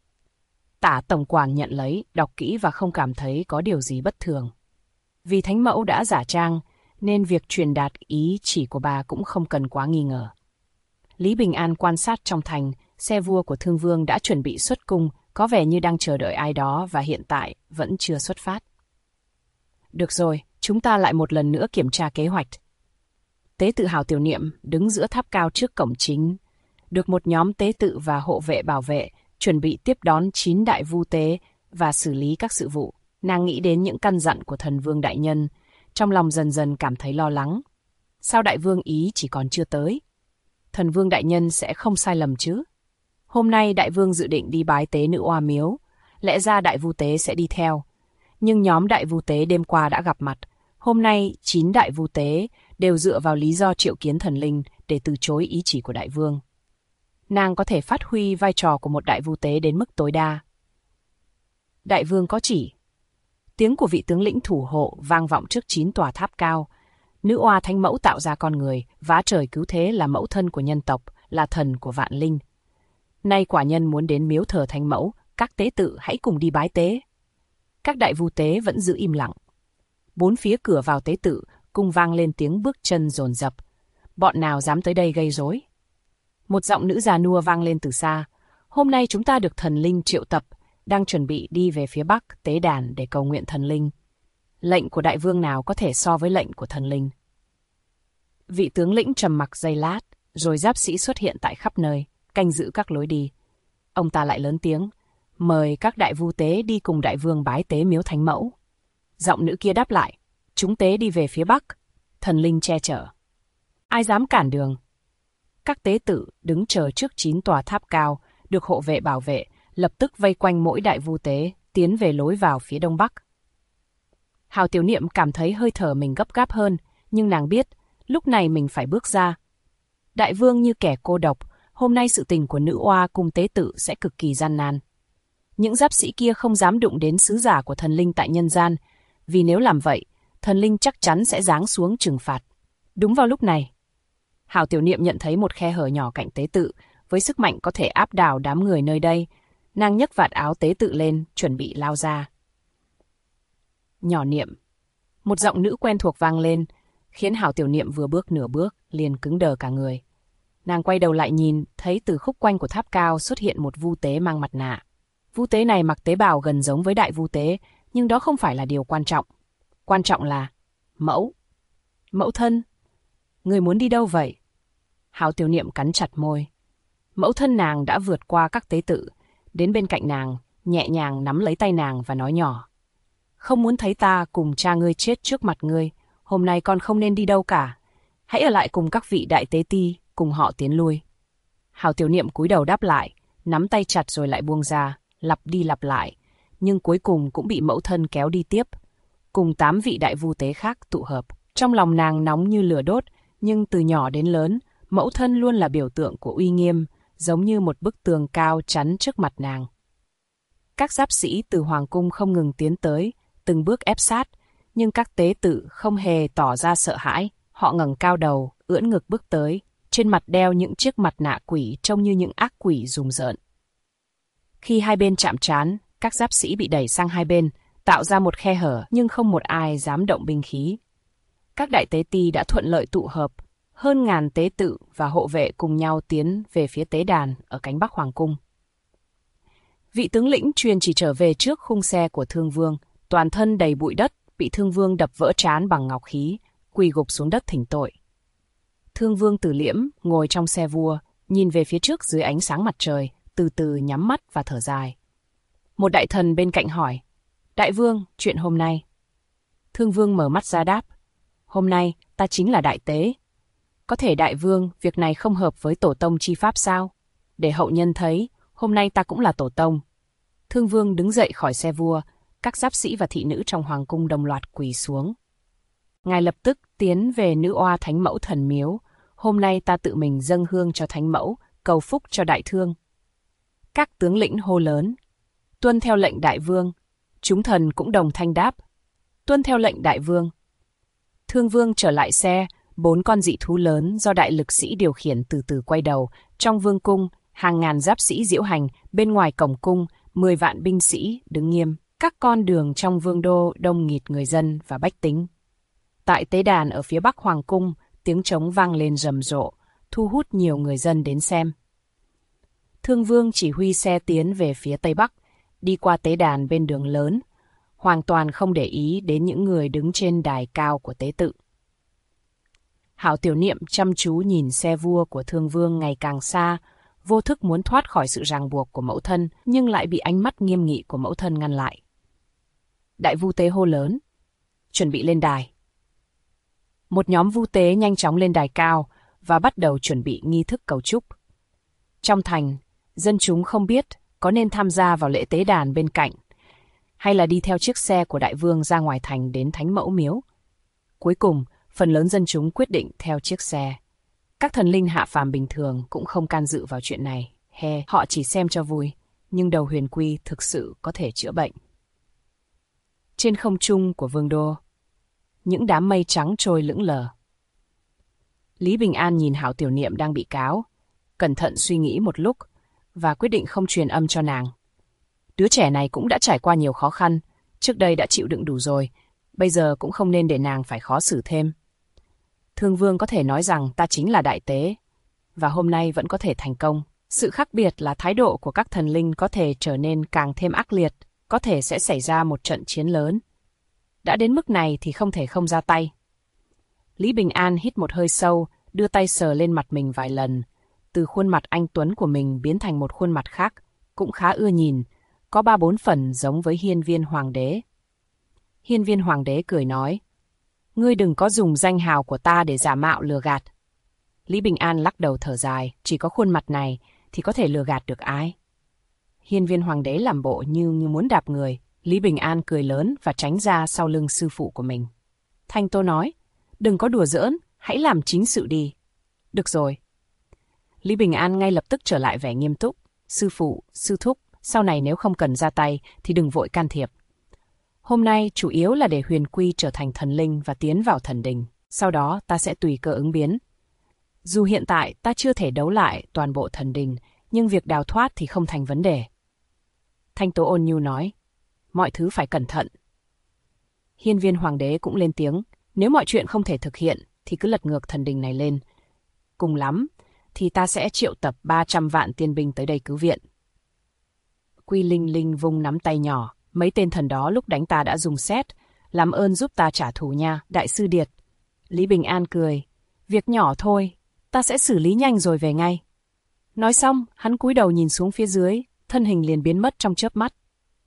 Tả Tổng Quản nhận lấy, đọc kỹ và không cảm thấy có điều gì bất thường. Vì Thánh Mẫu đã giả trang, nên việc truyền đạt ý chỉ của bà cũng không cần quá nghi ngờ. Lý Bình An quan sát trong thành, xe vua của Thương Vương đã chuẩn bị xuất cung, có vẻ như đang chờ đợi ai đó và hiện tại vẫn chưa xuất phát. Được rồi, chúng ta lại một lần nữa kiểm tra kế hoạch. Tế tự Hào Tiểu Niệm đứng giữa tháp cao trước cổng chính, được một nhóm tế tự và hộ vệ bảo vệ, chuẩn bị tiếp đón 9 đại vu tế và xử lý các sự vụ. Nàng nghĩ đến những căn dặn của thần vương đại nhân, trong lòng dần dần cảm thấy lo lắng. Sao đại vương ý chỉ còn chưa tới? Thần vương đại nhân sẽ không sai lầm chứ? Hôm nay đại vương dự định đi bái tế nữ oa miếu, lẽ ra đại vu tế sẽ đi theo. Nhưng nhóm đại vu tế đêm qua đã gặp mặt. Hôm nay, 9 đại vu tế đều dựa vào lý do triệu kiến thần linh để từ chối ý chỉ của đại vương. Nàng có thể phát huy vai trò của một đại vu tế đến mức tối đa. Đại vương có chỉ. Tiếng của vị tướng lĩnh thủ hộ vang vọng trước 9 tòa tháp cao. Nữ oa thánh mẫu tạo ra con người, vá trời cứu thế là mẫu thân của nhân tộc, là thần của vạn linh. Nay quả nhân muốn đến miếu thờ thánh mẫu, các tế tự hãy cùng đi bái tế. Các đại vu tế vẫn giữ im lặng. 4 phía cửa vào tế tự cùng vang lên tiếng bước chân dồn dập. Bọn nào dám tới đây gây rối? Một giọng nữ già nua vang lên từ xa. Hôm nay chúng ta được thần linh triệu tập, đang chuẩn bị đi về phía bắc tế đàn để cầu nguyện thần linh. Lệnh của đại vương nào có thể so với lệnh của thần linh? Vị tướng lĩnh trầm mặc giây lát, rồi giáp sĩ xuất hiện tại khắp nơi, canh giữ các lối đi. Ông ta lại lớn tiếng, mời các đại vu tế đi cùng đại vương bái tế miếu thánh mẫu. Giọng nữ kia đáp lại, chúng tế đi về phía bắc, thần linh che chở. Ai dám cản đường? Các tế tự đứng chờ trước 9 tòa tháp cao, được hộ vệ bảo vệ, lập tức vây quanh mỗi đại vu tế, tiến về lối vào phía đông bắc. Hào Tiểu Niệm cảm thấy hơi thở mình gấp gáp hơn, nhưng nàng biết, lúc này mình phải bước ra. Đại vương như kẻ cô độc, hôm nay sự tình của nữ oa cùng tế tự sẽ cực kỳ gian nan. Những giáp sĩ kia không dám đụng đến sứ giả của thần linh tại nhân gian, vì nếu làm vậy, thần linh chắc chắn sẽ giáng xuống trừng phạt. Đúng vào lúc này, Hào Tiểu Niệm nhận thấy một khe hở nhỏ cạnh tế tự, với sức mạnh có thể áp đảo đám người nơi đây. Nàng nhấc vạt áo tế tự lên, chuẩn bị lao ra. Nhỏ Niệm. Một giọng nữ quen thuộc vang lên, khiến Hào Tiểu Niệm vừa bước nửa bước, liền cứng đờ cả người. Nàng quay đầu lại nhìn, thấy từ khúc quanh của tháp cao xuất hiện một vu tế mang mặt nạ. Vu tế này mặc tế bào gần giống với đại vu tế, nhưng đó không phải là điều quan trọng. Quan trọng là mẫu. Mẫu thân. Người muốn đi đâu vậy? Hào Tiểu Niệm cắn chặt môi. Mẫu thân nàng đã vượt qua các tế tự, đến bên cạnh nàng, nhẹ nhàng nắm lấy tay nàng và nói nhỏ. Không muốn thấy ta cùng cha ngươi chết trước mặt ngươi, hôm nay con không nên đi đâu cả. Hãy ở lại cùng các vị đại tế ti, cùng họ tiến lui. Hào Tiểu Niệm cúi đầu đáp lại, nắm tay chặt rồi lại buông ra, lặp đi lặp lại, nhưng cuối cùng cũng bị mẫu thân kéo đi tiếp. Cùng 8 vị đại vu tế khác tụ hợp. Trong lòng nàng nóng như lửa đốt, nhưng từ nhỏ đến lớn, mẫu thân luôn là biểu tượng của uy nghiêm, giống như một bức tường cao chắn trước mặt nàng. Các giáp sĩ từ hoàng cung không ngừng tiến tới, từng bước ép sát, nhưng các tế tự không hề tỏ ra sợ hãi. Họ ngẩng cao đầu, ưỡn ngực bước tới, trên mặt đeo những chiếc mặt nạ quỷ trông như những ác quỷ rùng rợn. Khi hai bên chạm trán, các giáp sĩ bị đẩy sang hai bên, tạo ra một khe hở nhưng không một ai dám động binh khí. Các đại tế ti đã thuận lợi tụ hợp, hơn ngàn tế tự và hộ vệ cùng nhau tiến về phía tế đàn ở cánh bắc hoàng cung. Vị tướng lĩnh truyền chỉ trở về trước khung xe của Thương Vương, toàn thân đầy bụi đất, bị Thương Vương đập vỡ trán bằng ngọc khí, quỳ gục xuống đất thỉnh tội. Thương Vương Tử Liễm ngồi trong xe vua, nhìn về phía trước dưới ánh sáng mặt trời, từ từ nhắm mắt và thở dài. Một đại thần bên cạnh hỏi, Đại vương, chuyện hôm nay. Thương Vương mở mắt ra đáp, hôm nay ta chính là đại tế. Có thể đại vương, việc này không hợp với tổ tông chi pháp sao? Để hậu nhân thấy, hôm nay ta cũng là tổ tông. Thương Vương đứng dậy khỏi xe vua, các giáp sĩ và thị nữ trong hoàng cung đồng loạt quỳ xuống. Ngài lập tức tiến về nữ oa thánh mẫu thần miếu. Hôm nay ta tự mình dâng hương cho thánh mẫu, cầu phúc cho đại thương. Các tướng lĩnh hô lớn, tuân theo lệnh đại vương. Chúng thần cũng đồng thanh đáp, tuân theo lệnh đại vương. Thương Vương trở lại xe, 4 con dị thú lớn do đại lực sĩ điều khiển từ từ quay đầu. Trong vương cung, hàng ngàn giáp sĩ diễu hành, bên ngoài cổng cung, 10 vạn binh sĩ đứng nghiêm. Các con đường trong vương đô đông nghịt người dân và bách tính. Tại tế đàn ở phía bắc hoàng cung, tiếng trống vang lên rầm rộ, thu hút nhiều người dân đến xem. Thương Vương chỉ huy xe tiến về phía tây bắc, đi qua tế đàn bên đường lớn, hoàn toàn không để ý đến những người đứng trên đài cao của tế tự. Hảo Tiểu Niệm chăm chú nhìn xe vua của Thương Vương ngày càng xa, vô thức muốn thoát khỏi sự ràng buộc của mẫu thân, nhưng lại bị ánh mắt nghiêm nghị của mẫu thân ngăn lại. Đại vu tế hô lớn, chuẩn bị lên đài. Một nhóm vu tế nhanh chóng lên đài cao và bắt đầu chuẩn bị nghi thức cầu chúc. Trong thành, dân chúng không biết có nên tham gia vào lễ tế đàn bên cạnh, hay là đi theo chiếc xe của đại vương ra ngoài thành đến Thánh Mẫu Miếu. Cuối cùng, phần lớn dân chúng quyết định theo chiếc xe. Các thần linh hạ phàm bình thường cũng không can dự vào chuyện này. Họ chỉ xem cho vui, nhưng đầu Huyền Quy thực sự có thể chữa bệnh. Trên không trung của vương đô, những đám mây trắng trôi lững lờ. Lý Bình An nhìn Hảo Tiểu Niệm đang bị cáo, cẩn thận suy nghĩ một lúc và quyết định không truyền âm cho nàng. Đứa trẻ này cũng đã trải qua nhiều khó khăn, trước đây đã chịu đựng đủ rồi, bây giờ cũng không nên để nàng phải khó xử thêm. Thương Vương có thể nói rằng ta chính là đại tế, và hôm nay vẫn có thể thành công. Sự khác biệt là thái độ của các thần linh có thể trở nên càng thêm ác liệt, có thể sẽ xảy ra một trận chiến lớn. Đã đến mức này thì không thể không ra tay. Lý Bình An hít một hơi sâu, đưa tay sờ lên mặt mình vài lần. Từ khuôn mặt anh tuấn của mình biến thành một khuôn mặt khác, cũng khá ưa nhìn, có 3-4 phần giống với Hiên Viên Hoàng đế. Hiên Viên Hoàng đế cười nói, ngươi đừng có dùng danh hào của ta để giả mạo lừa gạt. Lý Bình An lắc đầu thở dài, chỉ có khuôn mặt này thì có thể lừa gạt được ai. Hiên Viên Hoàng đế làm bộ như muốn đạp người. Lý Bình An cười lớn và tránh ra sau lưng sư phụ của mình. Thanh Tô nói, đừng có đùa giỡn, hãy làm chính sự đi. Được rồi. Lý Bình An ngay lập tức trở lại vẻ nghiêm túc. Sư phụ, sư thúc, sau này nếu không cần ra tay thì đừng vội can thiệp. Hôm nay chủ yếu là để Huyền Quy trở thành thần linh và tiến vào thần đình. Sau đó ta sẽ tùy cơ ứng biến. Dù hiện tại ta chưa thể đấu lại toàn bộ thần đình, nhưng việc đào thoát thì không thành vấn đề. Thanh Tố ôn nhu nói, mọi thứ phải cẩn thận. Hiên Viên Hoàng đế cũng lên tiếng, nếu mọi chuyện không thể thực hiện thì cứ lật ngược thần đình này lên. Cùng lắm thì ta sẽ triệu tập 300 vạn tiên binh tới đây cứu viện. Quy Linh Linh vung nắm tay nhỏ, mấy tên thần đó lúc đánh ta đã dùng sét, làm ơn giúp ta trả thù nha, đại sư Điệt. Lý Bình An cười, việc nhỏ thôi, ta sẽ xử lý nhanh rồi về ngay. Nói xong, hắn cúi đầu nhìn xuống phía dưới, thân hình liền biến mất trong chớp mắt.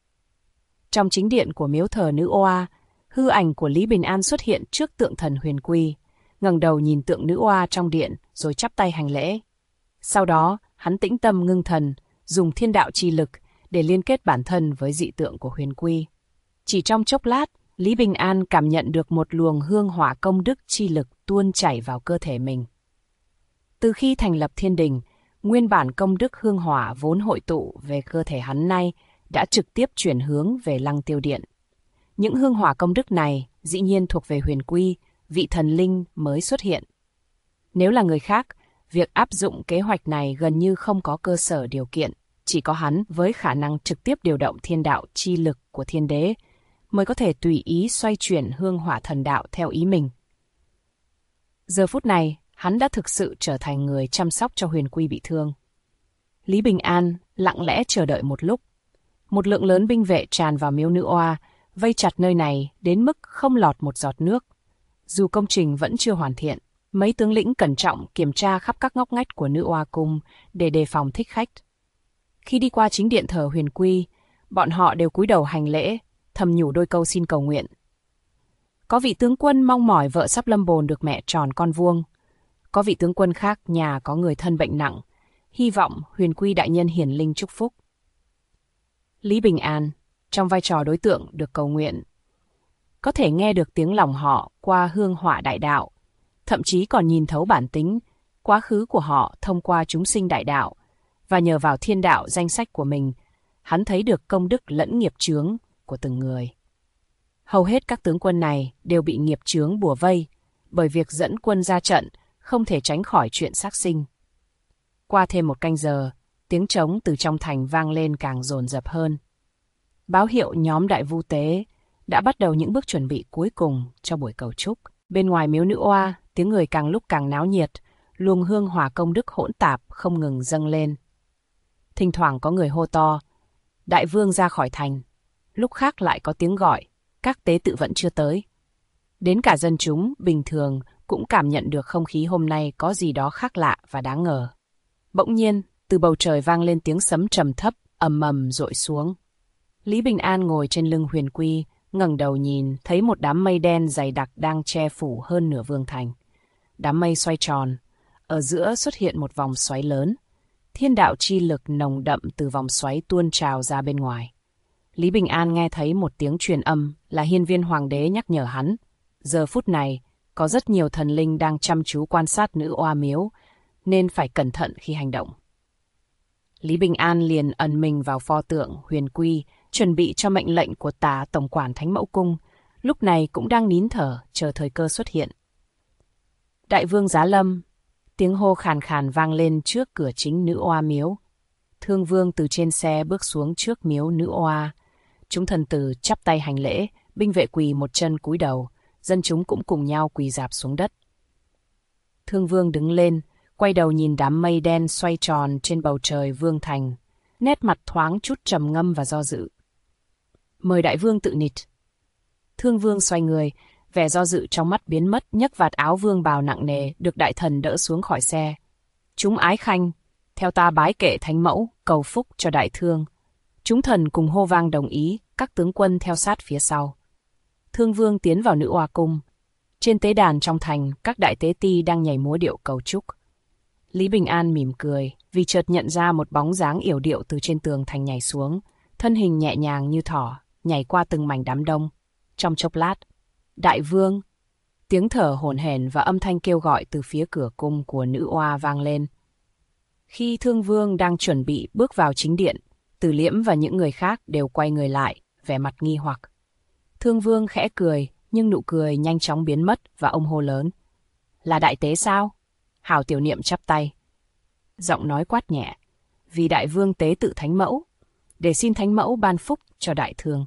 Trong chính điện của miếu thờ nữ oa, hư ảnh của Lý Bình An xuất hiện trước tượng thần Huyền Quy, ngẩng đầu nhìn tượng nữ oa trong điện rồi chắp tay hành lễ. Sau đó, hắn tĩnh tâm ngưng thần, dùng thiên đạo chi lực để liên kết bản thân với dị tượng của Huyền Quy. Chỉ trong chốc lát, Lý Bình An cảm nhận được một luồng hương hỏa công đức chi lực tuôn chảy vào cơ thể mình. Từ khi thành lập thiên đình, nguyên bản công đức hương hỏa vốn hội tụ về cơ thể hắn nay đã trực tiếp chuyển hướng về Lăng Tiêu Điện. Những hương hỏa công đức này dĩ nhiên thuộc về Huyền Quy, vị thần linh mới xuất hiện. Nếu là người khác, việc áp dụng kế hoạch này gần như không có cơ sở điều kiện, chỉ có hắn với khả năng trực tiếp điều động thiên đạo chi lực của thiên đế mới có thể tùy ý xoay chuyển hương hỏa thần đạo theo ý mình. Giờ phút này, hắn đã thực sự trở thành người chăm sóc cho Huyền Quy bị thương. Lý Bình An lặng lẽ chờ đợi một lúc. Một lượng lớn binh vệ tràn vào miếu nữ oa, vây chặt nơi này đến mức không lọt một giọt nước. Dù công trình vẫn chưa hoàn thiện, mấy tướng lĩnh cẩn trọng kiểm tra khắp các ngóc ngách của nữ oa cung để đề phòng thích khách. Khi đi qua chính điện thờ Huyền Quy, bọn họ đều cúi đầu hành lễ, thầm nhủ đôi câu xin cầu nguyện. Có vị tướng quân mong mỏi vợ sắp lâm bồn được mẹ tròn con vuông. Có vị tướng quân khác nhà có người thân bệnh nặng, hy vọng Huyền Quy đại nhân hiển linh chúc phúc. Lý Bình An, trong vai trò đối tượng được cầu nguyện, có thể nghe được tiếng lòng họ qua hương hỏa đại đạo, thậm chí còn nhìn thấu bản tính, quá khứ của họ thông qua chúng sinh đại đạo, và nhờ vào thiên đạo danh sách của mình, hắn thấy được công đức lẫn nghiệp chướng của từng người. Hầu hết các tướng quân này đều bị nghiệp chướng bủa vây, bởi việc dẫn quân ra trận không thể tránh khỏi chuyện sát sinh. Qua thêm một canh giờ, tiếng trống từ trong thành vang lên càng dồn dập hơn. Báo hiệu nhóm đại vu tế đã bắt đầu những bước chuẩn bị cuối cùng cho buổi cầu chúc. Bên ngoài miếu nữ oa, tiếng người càng lúc càng náo nhiệt, luồng hương hỏa công đức hỗn tạp không ngừng dâng lên. Thỉnh thoảng có người hô to, đại vương ra khỏi thành. Lúc khác lại có tiếng gọi, các tế tự vẫn chưa tới. Đến cả dân chúng bình thường cũng cảm nhận được không khí hôm nay có gì đó khác lạ và đáng ngờ. Bỗng nhiên, từ bầu trời vang lên tiếng sấm trầm thấp, ầm ầm dội xuống. Lý Bình An ngồi trên lưng Huyền Quy, ngẩng đầu nhìn, thấy một đám mây đen dày đặc đang che phủ hơn nửa vương thành. Đám mây xoay tròn, ở giữa xuất hiện một vòng xoáy lớn. Thiên đạo chi lực nồng đậm từ vòng xoáy tuôn trào ra bên ngoài. Lý Bình An nghe thấy một tiếng truyền âm là hiên viên hoàng đế nhắc nhở hắn. Giờ phút này, có rất nhiều thần linh đang chăm chú quan sát nữ oa miếu, nên phải cẩn thận khi hành động. Lý Bình An liền ẩn mình vào pho tượng Huyền Quy, chuẩn bị cho mệnh lệnh của Tả Tổng quản Thánh Mẫu Cung, lúc này cũng đang nín thở, chờ thời cơ xuất hiện. Đại vương giá lâm, tiếng hô khàn khàn vang lên trước cửa chính nữ oa miếu. Thương vương từ trên xe bước xuống trước miếu nữ oa. Chúng thần tử chắp tay hành lễ, binh vệ quỳ một chân cúi đầu, dân chúng cũng cùng nhau quỳ rạp xuống đất. Thương vương đứng lên, quay đầu nhìn đám mây đen xoay tròn trên bầu trời vương thành, nét mặt thoáng chút trầm ngâm và do dự. Mời đại vương tự nịt. Thương vương xoay người, vẻ do dự trong mắt biến mất, nhấc vạt áo vương bào nặng nề được đại thần đỡ xuống khỏi xe. Chúng ái khanh, theo ta bái kệ thánh mẫu, cầu phúc cho đại thương. Chúng thần cùng hô vang đồng ý, các tướng quân theo sát phía sau. Thương vương tiến vào nữ oa cung. Trên tế đàn trong thành, các đại tế ti đang nhảy múa điệu cầu chúc. Lý Bình An mỉm cười, vì chợt nhận ra một bóng dáng yểu điệu từ trên tường thành nhảy xuống, thân hình nhẹ nhàng như thỏ, nhảy qua từng mảnh đám đông. Trong chốc lát, đại vương, tiếng thở hổn hển và âm thanh kêu gọi từ phía cửa cung của nữ oa vang lên. Khi thương vương đang chuẩn bị bước vào chính điện, Từ Liễm và những người khác đều quay người lại, vẻ mặt nghi hoặc. Thương vương khẽ cười, nhưng nụ cười nhanh chóng biến mất và ông hô lớn. Là đại tế sao? Hào Tiểu Niệm chắp tay. Giọng nói quát nhẹ, vì đại vương tế tự thánh mẫu, để xin thánh mẫu ban phúc cho đại thương.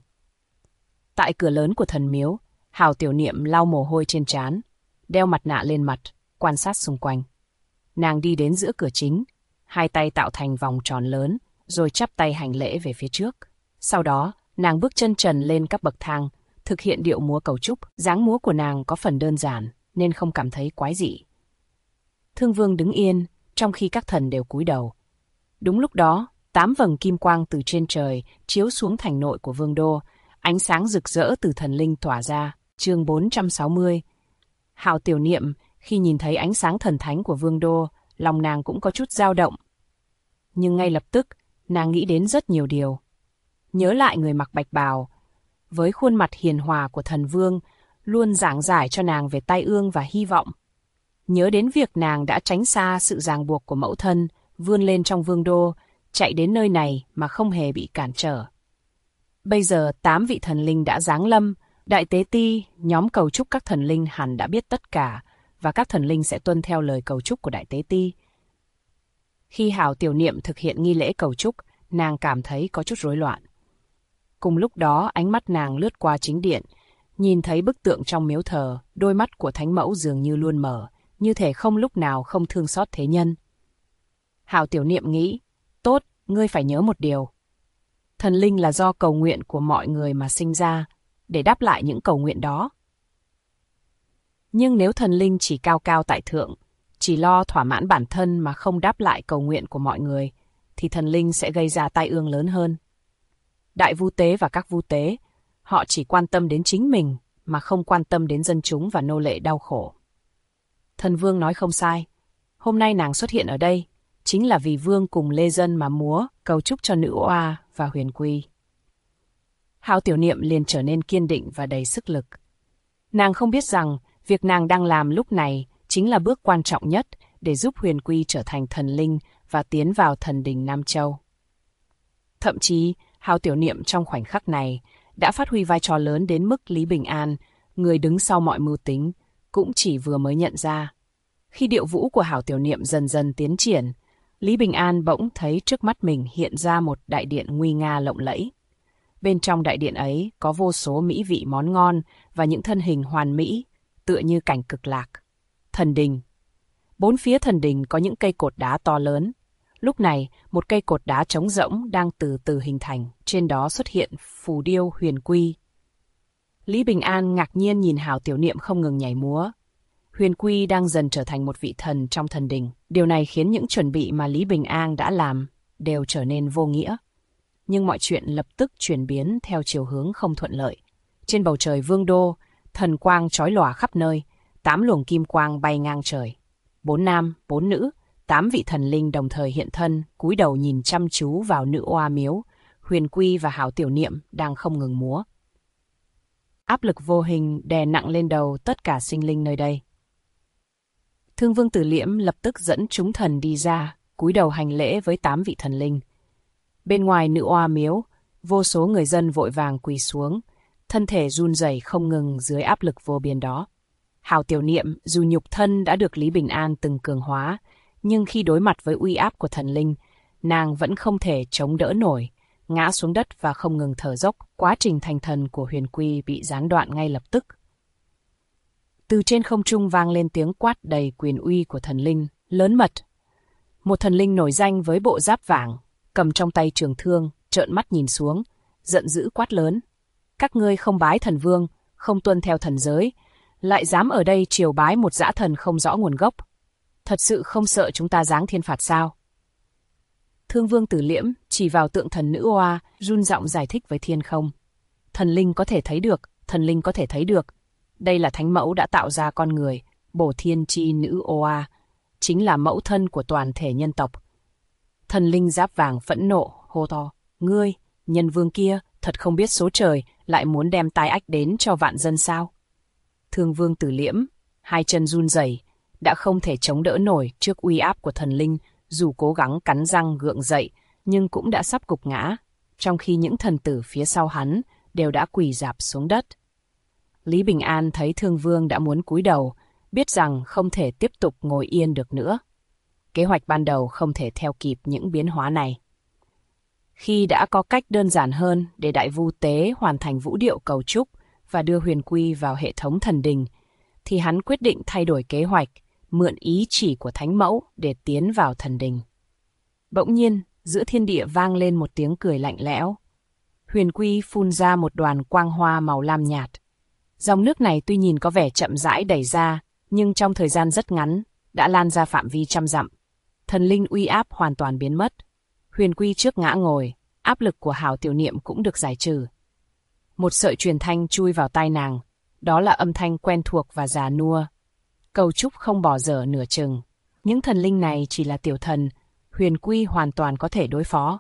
Tại cửa lớn của thần miếu, Hào Tiểu Niệm lau mồ hôi trên trán, đeo mặt nạ lên mặt, quan sát xung quanh. Nàng đi đến giữa cửa chính, hai tay tạo thành vòng tròn lớn, rồi chắp tay hành lễ về phía trước. Sau đó, nàng bước chân trần lên các bậc thang, thực hiện điệu múa cầu chúc. Dáng múa của nàng có phần đơn giản, nên không cảm thấy quái dị. Thương vương đứng yên, trong khi các thần đều cúi đầu. Đúng lúc đó, 8 vầng kim quang từ trên trời chiếu xuống thành nội của vương đô, ánh sáng rực rỡ từ thần linh tỏa ra. Chương 460. Hào Tiểu Niệm khi nhìn thấy ánh sáng thần thánh của vương đô, lòng nàng cũng có chút dao động. Nhưng ngay lập tức, nàng nghĩ đến rất nhiều điều. Nhớ lại người mặc bạch bào, với khuôn mặt hiền hòa của thần vương, luôn giảng giải cho nàng về tai ương và hy vọng. Nhớ đến việc nàng đã tránh xa sự ràng buộc của mẫu thân, vươn lên trong vương đô, chạy đến nơi này mà không hề bị cản trở. Bây giờ 8 vị thần linh đã giáng lâm, đại tế ti, nhóm cầu chúc các thần linh hẳn đã biết tất cả, và các thần linh sẽ tuân theo lời cầu chúc của đại tế ti. Khi Hào Tiểu Niệm thực hiện nghi lễ cầu chúc, nàng cảm thấy có chút rối loạn. Cùng lúc đó, ánh mắt nàng lướt qua chính điện, nhìn thấy bức tượng trong miếu thờ, đôi mắt của thánh mẫu dường như luôn mở, như thể không lúc nào không thương xót thế nhân. Hào Tiểu Niệm nghĩ, tốt, ngươi phải nhớ một điều. Thần linh là do cầu nguyện của mọi người mà sinh ra, để đáp lại những cầu nguyện đó. Nhưng nếu thần linh chỉ cao cao tại thượng, chỉ lo thỏa mãn bản thân mà không đáp lại cầu nguyện của mọi người, thì thần linh sẽ gây ra tai ương lớn hơn. Đại vu tế và các vu tế, họ chỉ quan tâm đến chính mình mà không quan tâm đến dân chúng và nô lệ đau khổ. Thần vương nói không sai, hôm nay nàng xuất hiện ở đây chính là vì vương cùng lê dân mà múa cầu chúc cho nữ oa và Huyền Quy. Hào Tiểu Niệm liền trở nên kiên định và đầy sức lực. Nàng không biết rằng việc nàng đang làm lúc này chính là bước quan trọng nhất để giúp Huyền Quy trở thành thần linh và tiến vào thần đình Nam Châu. Thậm chí, Hào Tiểu Niệm trong khoảnh khắc này đã phát huy vai trò lớn đến mức Lý Bình An, người đứng sau mọi mưu tính, cũng chỉ vừa mới nhận ra. Khi điệu vũ của Hào Tiểu Niệm dần dần tiến triển, Lý Bình An bỗng thấy trước mắt mình hiện ra một đại điện nguy nga lộng lẫy. Bên trong đại điện ấy có vô số mỹ vị món ngon và những thân hình hoàn mỹ, tựa như cảnh cực lạc. Thần đình. 4 phía thần đình có những cây cột đá to lớn. Lúc này, một cây cột đá trống rỗng đang từ từ hình thành, trên đó xuất hiện phù điêu Huyền Quy. Lý Bình An ngạc nhiên nhìn Hào Tiểu Niệm không ngừng nhảy múa. Huyền Quy đang dần trở thành một vị thần trong thần đình. Điều này khiến những chuẩn bị mà Lý Bình An đã làm đều trở nên vô nghĩa. Nhưng mọi chuyện lập tức chuyển biến theo chiều hướng không thuận lợi. Trên bầu trời vương đô, thần quang chói lòa khắp nơi, 8 luồng kim quang bay ngang trời. 4 nam, 4 nữ, 8 vị thần linh đồng thời hiện thân, cúi đầu nhìn chăm chú vào nữ oa miếu. Huyền Quy và Hảo Tiểu Niệm đang không ngừng múa. Áp lực vô hình đè nặng lên đầu tất cả sinh linh nơi đây. Thương Vương Tử Liễm lập tức dẫn chúng thần đi ra, cúi đầu hành lễ với 8 vị thần linh. Bên ngoài nữ oa miếu, vô số người dân vội vàng quỳ xuống, thân thể run rẩy không ngừng dưới áp lực vô biên đó. Hảo Tiểu Niệm dù nhục thân đã được Lý Bình An từng cường hóa, nhưng khi đối mặt với uy áp của thần linh, nàng vẫn không thể chống đỡ nổi, ngã xuống đất và không ngừng thở dốc. Quá trình thành thần của Huyền Quy bị gián đoạn ngay lập tức. Từ trên không trung vang lên tiếng quát đầy quyền uy của thần linh, lớn mật. Một thần linh nổi danh với bộ giáp vàng, cầm trong tay trường thương, trợn mắt nhìn xuống, giận dữ quát lớn. Các ngươi không bái thần vương, không tuân theo thần giới, lại dám ở đây triều bái một dã thần không rõ nguồn gốc. Thật sự không sợ chúng ta giáng thiên phạt sao? Thương Vương Tử Liễm chỉ vào tượng thần nữ oa, run giọng giải thích với thiên không. Thần linh có thể thấy được, thần linh có thể thấy được. Đây là thánh mẫu đã tạo ra con người, bổ thiên chi nữ oa, chính là mẫu thân của toàn thể nhân tộc. Thần linh giáp vàng phẫn nộ, hô to. Ngươi, nhân vương kia, thật không biết số trời, lại muốn đem tai ách đến cho vạn dân sao? Thương Vương Tử Liễm, hai chân run rẩy, đã không thể chống đỡ nổi trước uy áp của thần linh, dù cố gắng cắn răng gượng dậy, nhưng cũng đã sắp gục ngã, trong khi những thần tử phía sau hắn đều đã quỳ rạp xuống đất. Lý Bình An thấy Thương Vương đã muốn cúi đầu, biết rằng không thể tiếp tục ngồi yên được nữa. Kế hoạch ban đầu không thể theo kịp những biến hóa này. Khi đã có cách đơn giản hơn để Đại Vu Tế hoàn thành vũ điệu cầu chúc và đưa Huyền Quy vào hệ thống thần đình, thì hắn quyết định thay đổi kế hoạch, mượn ý chỉ của Thánh Mẫu để tiến vào thần đình. Bỗng nhiên, giữa thiên địa vang lên một tiếng cười lạnh lẽo. Huyền Quy phun ra một đoàn quang hoa màu lam nhạt. Dòng nước này tuy nhìn có vẻ chậm rãi đẩy ra, nhưng trong thời gian rất ngắn, đã lan ra phạm vi trăm dặm. Thần linh uy áp hoàn toàn biến mất. Huyền Quy trước ngã ngồi, áp lực của Hảo Tiểu Niệm cũng được giải trừ. Một sợi truyền thanh chui vào tai nàng, đó là âm thanh quen thuộc và già nua. Cầu chúc không bỏ dở nửa chừng. Những thần linh này chỉ là tiểu thần, Huyền Quy hoàn toàn có thể đối phó.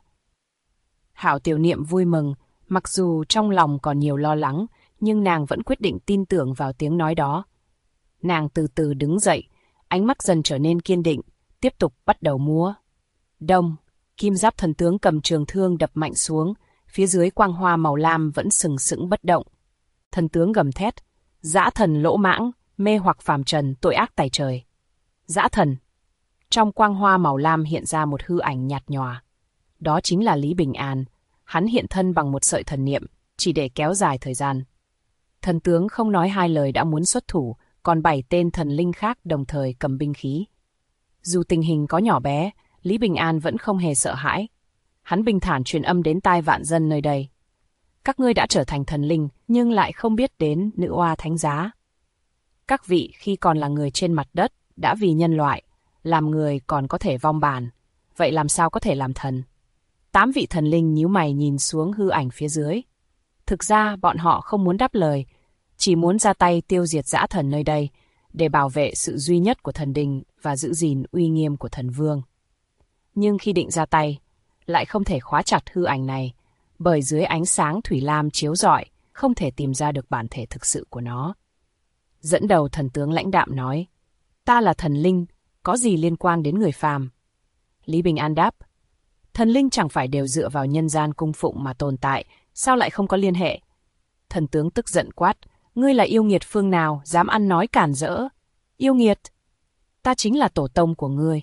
Hảo Tiểu Niệm vui mừng, mặc dù trong lòng còn nhiều lo lắng, nhưng nàng vẫn quyết định tin tưởng vào tiếng nói đó. Nàng từ từ đứng dậy, ánh mắt dần trở nên kiên định, tiếp tục bắt đầu múa. Đông, kim giáp thần tướng cầm trường thương đập mạnh xuống, phía dưới quang hoa màu lam vẫn sừng sững bất động. Thần tướng gầm thét, dã thần lỗ mãng, mê hoặc phàm trần, tội ác tày trời. Dã thần. Trong quang hoa màu lam hiện ra một hư ảnh nhạt nhòa. Đó chính là Lý Bình An. Hắn hiện thân bằng một sợi thần niệm, chỉ để kéo dài thời gian. Thần tướng không nói hai lời đã muốn xuất thủ, còn 7 tên thần linh khác đồng thời cầm binh khí. Dù tình hình có nhỏ bé, Lý Bình An vẫn không hề sợ hãi. Hắn bình thản truyền âm đến tai vạn dân nơi đây. Các ngươi đã trở thành thần linh, nhưng lại không biết đến nữ oa thánh giá. Các vị khi còn là người trên mặt đất, đã vì nhân loại, làm người còn có thể vong bàn. Vậy làm sao có thể làm thần? 8 vị thần linh nhíu mày nhìn xuống hư ảnh phía dưới. Thực ra bọn họ không muốn đáp lời, chỉ muốn ra tay tiêu diệt dã thần nơi đây, để bảo vệ sự duy nhất của thần đình và giữ gìn uy nghiêm của thần vương. Nhưng khi định ra tay, lại không thể khóa chặt hư ảnh này, bởi dưới ánh sáng thủy lam chiếu rọi, không thể tìm ra được bản thể thực sự của nó. Dẫn đầu thần tướng lãnh đạm nói, ta là thần linh, có gì liên quan đến người phàm? Lý Bình An đáp, thần linh chẳng phải đều dựa vào nhân gian cung phụng mà tồn tại, sao lại không có liên hệ? Thần tướng tức giận quát, ngươi là yêu nghiệt phương nào, dám ăn nói cản rỡ? Yêu nghiệt? Ta chính là tổ tông của ngươi.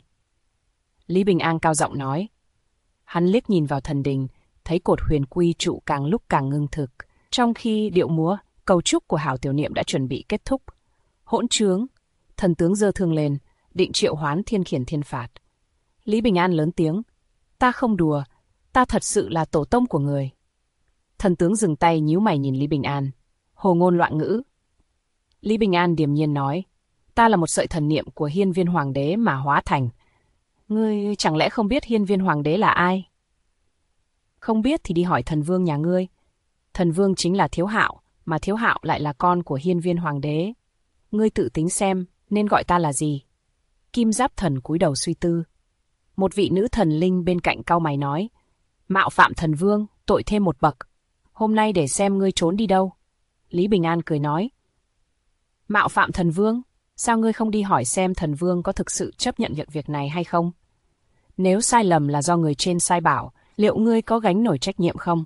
Lý Bình An cao giọng nói. Hắn liếc nhìn vào thần đình, thấy cột huyền quy trụ càng lúc càng ngưng thực, trong khi điệu múa, cầu chúc của Hảo Tiểu Niệm đã chuẩn bị kết thúc. Hỗn trướng! Thần tướng giơ thương lên, định triệu hoán thiên khiển thiên phạt. Lý Bình An lớn tiếng, ta không đùa, ta thật sự là tổ tông của người. Thần tướng dừng tay nhíu mày nhìn Lý Bình An, hồ ngôn loạn ngữ. Lý Bình An điềm nhiên nói, ta là một sợi thần niệm của Hiên Viên Hoàng đế mà hóa thành. Ngươi chẳng lẽ không biết Hiên Viên Hoàng đế là ai? Không biết thì đi hỏi thần vương nhà ngươi. Thần vương chính là Thiếu Hạo, mà Thiếu Hạo lại là con của Hiên Viên Hoàng đế. Ngươi tự tính xem nên gọi ta là gì? Kim Giáp thần cúi đầu suy tư. Một vị nữ thần linh bên cạnh cau mày nói, mạo phạm thần vương, tội thêm một bậc. Hôm nay để xem ngươi trốn đi đâu. Lý Bình An cười nói, mạo phạm thần vương? Sao ngươi không đi hỏi xem thần vương có thực sự chấp nhận việc này hay không? Nếu sai lầm là do người trên sai bảo, liệu ngươi có gánh nổi trách nhiệm không?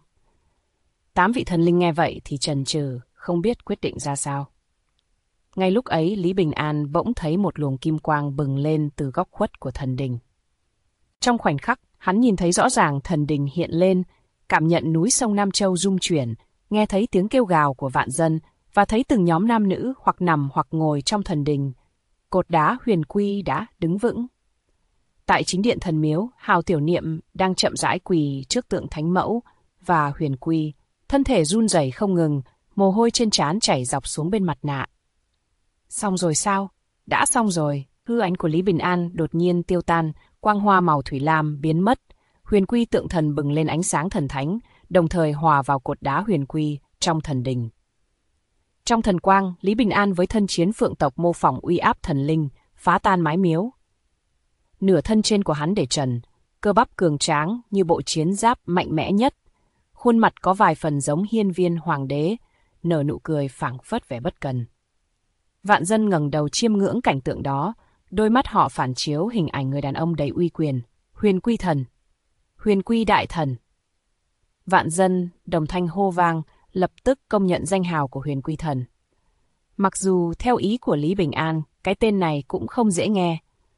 8 vị thần linh nghe vậy thì chần chừ, không biết quyết định ra sao. Ngay lúc ấy, Lý Bình An bỗng thấy một luồng kim quang bừng lên từ góc khuất của thần đình. Trong khoảnh khắc, hắn nhìn thấy rõ ràng thần đình hiện lên, cảm nhận núi sông Nam Châu rung chuyển, nghe thấy tiếng kêu gào của vạn dân và thấy từng nhóm nam nữ hoặc nằm hoặc ngồi trong thần đình. Cột đá huyền quy đã đứng vững. Tại chính điện thần miếu, Hào Tiểu Niệm đang chậm rãi quỳ trước tượng Thánh Mẫu và huyền quy, thân thể run rẩy không ngừng, mồ hôi trên trán chảy dọc xuống bên mặt nạ. Xong rồi sao? Đã xong rồi. Hư ảnh của Lý Bình An đột nhiên tiêu tan, quang hoa màu thủy lam biến mất. Huyền quy tượng thần bừng lên ánh sáng thần thánh, đồng thời hòa vào cột đá huyền quy trong thần đình. Trong thần quang, Lý Bình An với thân chiến phượng tộc mô phỏng uy áp thần linh, phá tan mái miếu. Nửa thân trên của hắn để trần, cơ bắp cường tráng như bộ chiến giáp mạnh mẽ nhất. Khuôn mặt có vài phần giống hiên viên hoàng đế, nở nụ cười phảng phất vẻ bất cần. Vạn dân ngẩng đầu chiêm ngưỡng cảnh tượng đó, đôi mắt họ phản chiếu hình ảnh người đàn ông đầy uy quyền, huyền quy thần, huyền quy đại thần. Vạn dân đồng thanh hô vang, lập tức công nhận danh hào của huyền quy thần. Mặc dù theo ý của Lý Bình An, cái tên này cũng không dễ nghe.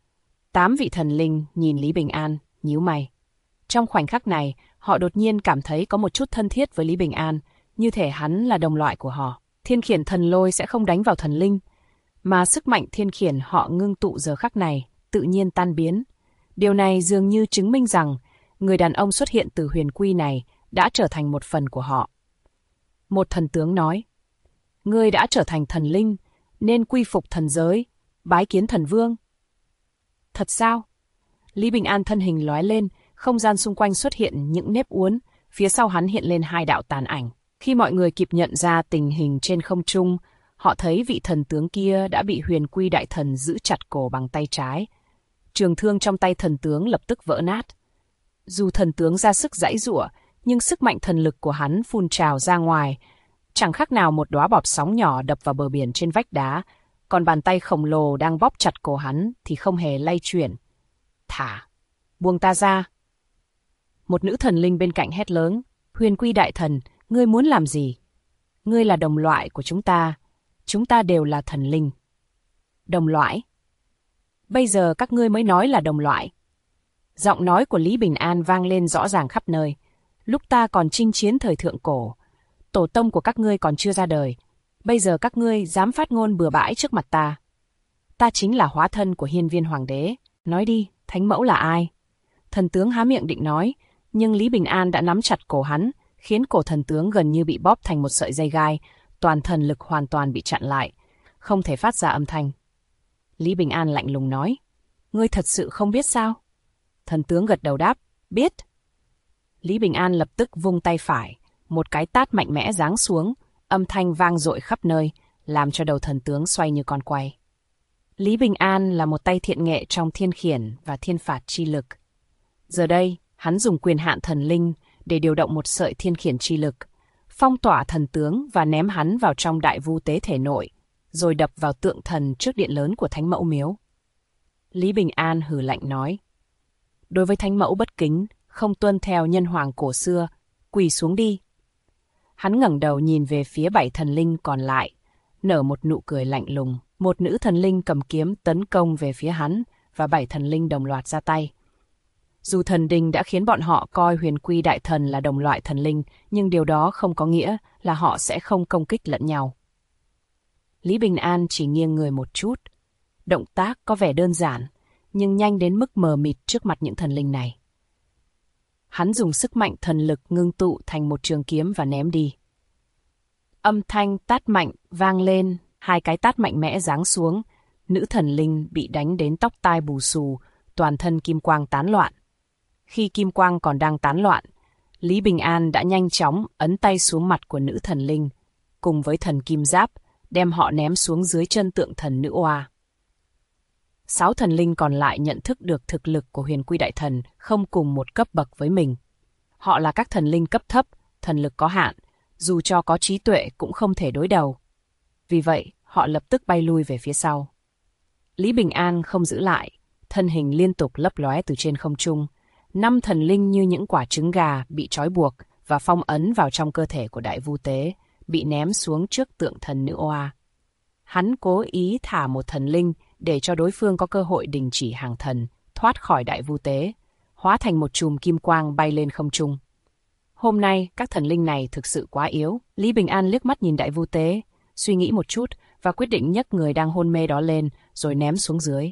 8 vị thần linh nhìn Lý Bình An, nhíu mày. Trong khoảnh khắc này, họ đột nhiên cảm thấy có một chút thân thiết với Lý Bình An, như thể hắn là đồng loại của họ. Thiên khiển thần lôi sẽ không đánh vào thần linh, mà sức mạnh thiên khiển họ ngưng tụ giờ khắc này tự nhiên tan biến. Điều này dường như chứng minh rằng người đàn ông xuất hiện từ huyền quy này đã trở thành một phần của họ. Một thần tướng nói, ngươi đã trở thành thần linh, nên quy phục thần giới, bái kiến thần vương. Thật sao? Lý Bình An thân hình lóe lên, không gian xung quanh xuất hiện những nếp uốn, phía sau hắn hiện lên 2 đạo tàn ảnh. Khi mọi người kịp nhận ra tình hình trên không trung, họ thấy vị thần tướng kia đã bị huyền quy đại thần giữ chặt cổ bằng tay trái. Trường thương trong tay thần tướng lập tức vỡ nát. Dù thần tướng ra sức giãy giụa, nhưng sức mạnh thần lực của hắn phun trào ra ngoài, chẳng khác nào một đóa bọt sóng nhỏ đập vào bờ biển trên vách đá, còn bàn tay khổng lồ đang bóp chặt cổ hắn thì không hề lay chuyển. Thả! Buông ta ra! Một nữ thần linh bên cạnh hét lớn, huyền quy đại thần, ngươi muốn làm gì? Ngươi là đồng loại của chúng ta đều là thần linh. Đồng loại? Bây giờ các ngươi mới nói là đồng loại. Giọng nói của Lý Bình An vang lên rõ ràng khắp nơi. Lúc ta còn chinh chiến thời thượng cổ, tổ tông của các ngươi còn chưa ra đời. Bây giờ các ngươi dám phát ngôn bừa bãi trước mặt ta. Ta chính là hóa thân của hiên viên hoàng đế. Nói đi, thánh mẫu là ai? Thần tướng há miệng định nói, nhưng Lý Bình An đã nắm chặt cổ hắn, khiến cổ thần tướng gần như bị bóp thành một sợi dây gai, toàn thần lực hoàn toàn bị chặn lại, không thể phát ra âm thanh. Lý Bình An lạnh lùng nói, ngươi thật sự không biết sao? Thần tướng gật đầu đáp, biết. Lý Bình An lập tức vung tay phải, một cái tát mạnh mẽ giáng xuống, âm thanh vang dội khắp nơi, làm cho đầu thần tướng xoay như con quay. Lý Bình An là một tay thiện nghệ trong thiên khiển và thiên phạt chi lực. Giờ đây, hắn dùng quyền hạn thần linh để điều động một sợi thiên khiển chi lực, phong tỏa thần tướng và ném hắn vào trong đại vu tế thể nội, rồi đập vào tượng thần trước điện lớn của Thánh Mẫu miếu. Lý Bình An hừ lạnh nói, đối với Thánh Mẫu bất kính, không tuân theo nhân hoàng cổ xưa, quỳ xuống đi. Hắn ngẩng đầu nhìn về phía 7 thần linh còn lại, nở một nụ cười lạnh lùng. Một nữ thần linh cầm kiếm tấn công về phía hắn và 7 thần linh đồng loạt ra tay. Dù thần đình đã khiến bọn họ coi huyền quy đại thần là đồng loại thần linh, nhưng điều đó không có nghĩa là họ sẽ không công kích lẫn nhau. Lý Bình An chỉ nghiêng người một chút. Động tác có vẻ đơn giản, nhưng nhanh đến mức mờ mịt trước mặt những thần linh này. Hắn dùng sức mạnh thần lực ngưng tụ thành một trường kiếm và ném đi. Âm thanh tát mạnh vang lên, 2 cái tát mạnh mẽ giáng xuống, nữ thần linh bị đánh đến tóc tai bù xù, toàn thân kim quang tán loạn. Khi kim quang còn đang tán loạn, Lý Bình An đã nhanh chóng ấn tay xuống mặt của nữ thần linh, cùng với thần kim giáp, đem họ ném xuống dưới chân tượng thần nữ oa. 6 thần linh còn lại nhận thức được thực lực của Huyền Quy Đại Thần không cùng một cấp bậc với mình. Họ là các thần linh cấp thấp, thần lực có hạn, dù cho có trí tuệ cũng không thể đối đầu. Vì vậy, họ lập tức bay lui về phía sau. Lý Bình An không giữ lại, thân hình liên tục lấp lóe từ trên không trung. 5 thần linh như những quả trứng gà bị trói buộc và phong ấn vào trong cơ thể của Đại Vu Tế, bị ném xuống trước tượng thần nữ oa. Hắn cố ý thả một thần linh để cho đối phương có cơ hội đình chỉ hàng thần, thoát khỏi Đại Vu Tế, hóa thành một chùm kim quang bay lên không trung. Hôm nay, các thần linh này thực sự quá yếu. Lý Bình An liếc mắt nhìn Đại Vu Tế, suy nghĩ một chút và quyết định nhấc người đang hôn mê đó lên rồi ném xuống dưới.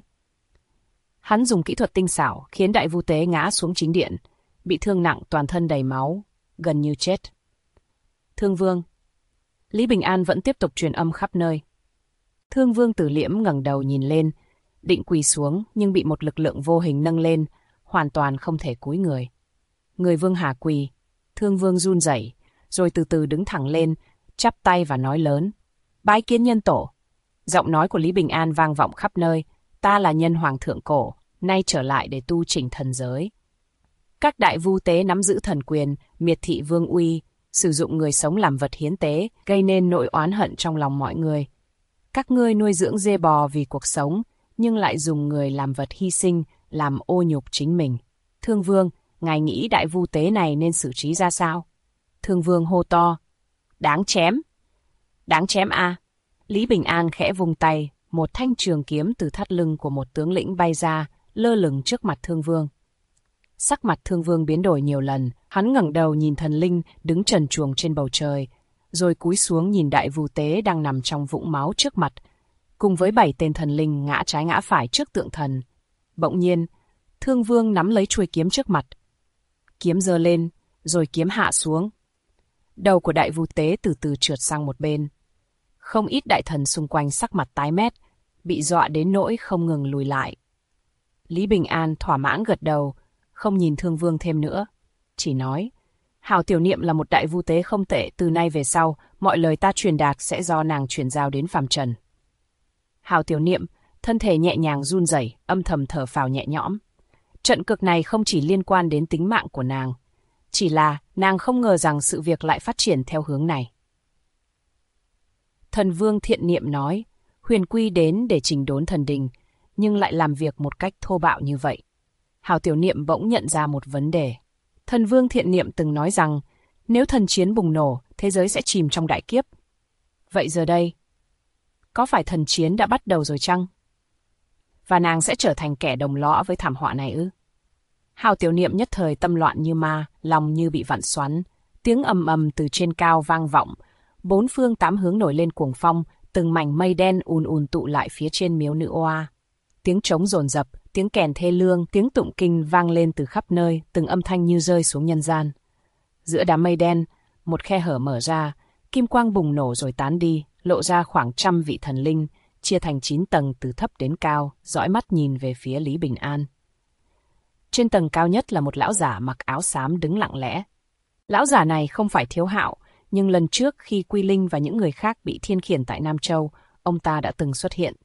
Hắn dùng kỹ thuật tinh xảo khiến Đại Vu Tế ngã xuống chính điện, bị thương nặng, toàn thân đầy máu, gần như chết. Thương Vương. Lý Bình An vẫn tiếp tục truyền âm khắp nơi. Thương Vương Tử Liễm ngẩng đầu nhìn lên, định quỳ xuống nhưng bị một lực lượng vô hình nâng lên, hoàn toàn không thể cúi người. Người Vương Hà quỳ, Thương Vương run rẩy, rồi từ từ đứng thẳng lên, chắp tay và nói lớn: "Bái kiến nhân tổ." Giọng nói của Lý Bình An vang vọng khắp nơi: "Ta là nhân hoàng thượng cổ, nay trở lại để tu chỉnh thần giới." Các đại vu tế nắm giữ thần quyền, miệt thị vương uy, sử dụng người sống làm vật hiến tế, gây nên nỗi oán hận trong lòng mọi người. Các ngươi nuôi dưỡng dê bò vì cuộc sống, nhưng lại dùng người làm vật hy sinh, làm ô nhục chính mình. Thương Vương, ngài nghĩ đại vu tế này nên xử trí ra sao? Thương Vương hô to: "Đáng chém! Đáng chém a!" Lý Bình An khẽ vung tay, một thanh trường kiếm từ thắt lưng của một tướng lĩnh bay ra, lơ lửng trước mặt Thương Vương. Sắc mặt Thương Vương biến đổi nhiều lần, hắn ngẩng đầu nhìn thần linh đứng trần truồng trên bầu trời, rồi cúi xuống nhìn đại vu tế đang nằm trong vũng máu trước mặt, cùng với 7 tên thần linh ngã trái ngã phải trước tượng thần. Bỗng nhiên, Thương Vương nắm lấy chuôi kiếm trước mặt. Kiếm giơ lên, rồi kiếm hạ xuống. Đầu của đại vu tế từ từ trượt sang một bên. Không ít đại thần xung quanh sắc mặt tái mét, bị dọa đến nỗi không ngừng lùi lại. Lý Bình An thỏa mãn gật đầu, không nhìn Thương Vương thêm nữa, chỉ nói: "Hào Tiểu Niệm là một đại vu tế không tệ, từ nay về sau, mọi lời ta truyền đạt sẽ do nàng truyền giao đến phàm trần." Hào Tiểu Niệm, thân thể nhẹ nhàng run rẩy, âm thầm thở phào nhẹ nhõm. Trận cực này không chỉ liên quan đến tính mạng của nàng, chỉ là nàng không ngờ rằng sự việc lại phát triển theo hướng này. Thần Vương Thiện Niệm nói: "Huyền Quy đến để chỉnh đốn thần đình, nhưng lại làm việc một cách thô bạo như vậy." Hào Tiểu Niệm bỗng nhận ra một vấn đề. Thần Vương Thiện Niệm từng nói rằng nếu thần chiến bùng nổ, thế giới sẽ chìm trong đại kiếp. Vậy giờ đây, có phải thần chiến đã bắt đầu rồi chăng? Và nàng sẽ trở thành kẻ đồng lõa với thảm họa này ư? Hào Tiểu Niệm nhất thời tâm loạn như ma, lòng như bị vặn xoắn. Tiếng ầm ầm từ trên cao vang vọng, 4 phương 8 hướng nổi lên cuồng phong, từng mảnh mây đen ùn ùn tụ lại phía trên miếu nữ oa. Tiếng trống dồn dập, tiếng kèn thê lương, tiếng tụng kinh vang lên từ khắp nơi, từng âm thanh như rơi xuống nhân gian. Giữa đám mây đen, một khe hở mở ra, kim quang bùng nổ rồi tán đi, lộ ra khoảng 100 vị thần linh, chia thành 9 tầng từ thấp đến cao, dõi mắt nhìn về phía Lý Bình An. Trên tầng cao nhất là một lão giả mặc áo xám đứng lặng lẽ. Lão giả này không phải Thiếu Hạo, nhưng lần trước khi Quy Linh và những người khác bị thiên khiển tại Nam Châu, ông ta đã từng xuất hiện.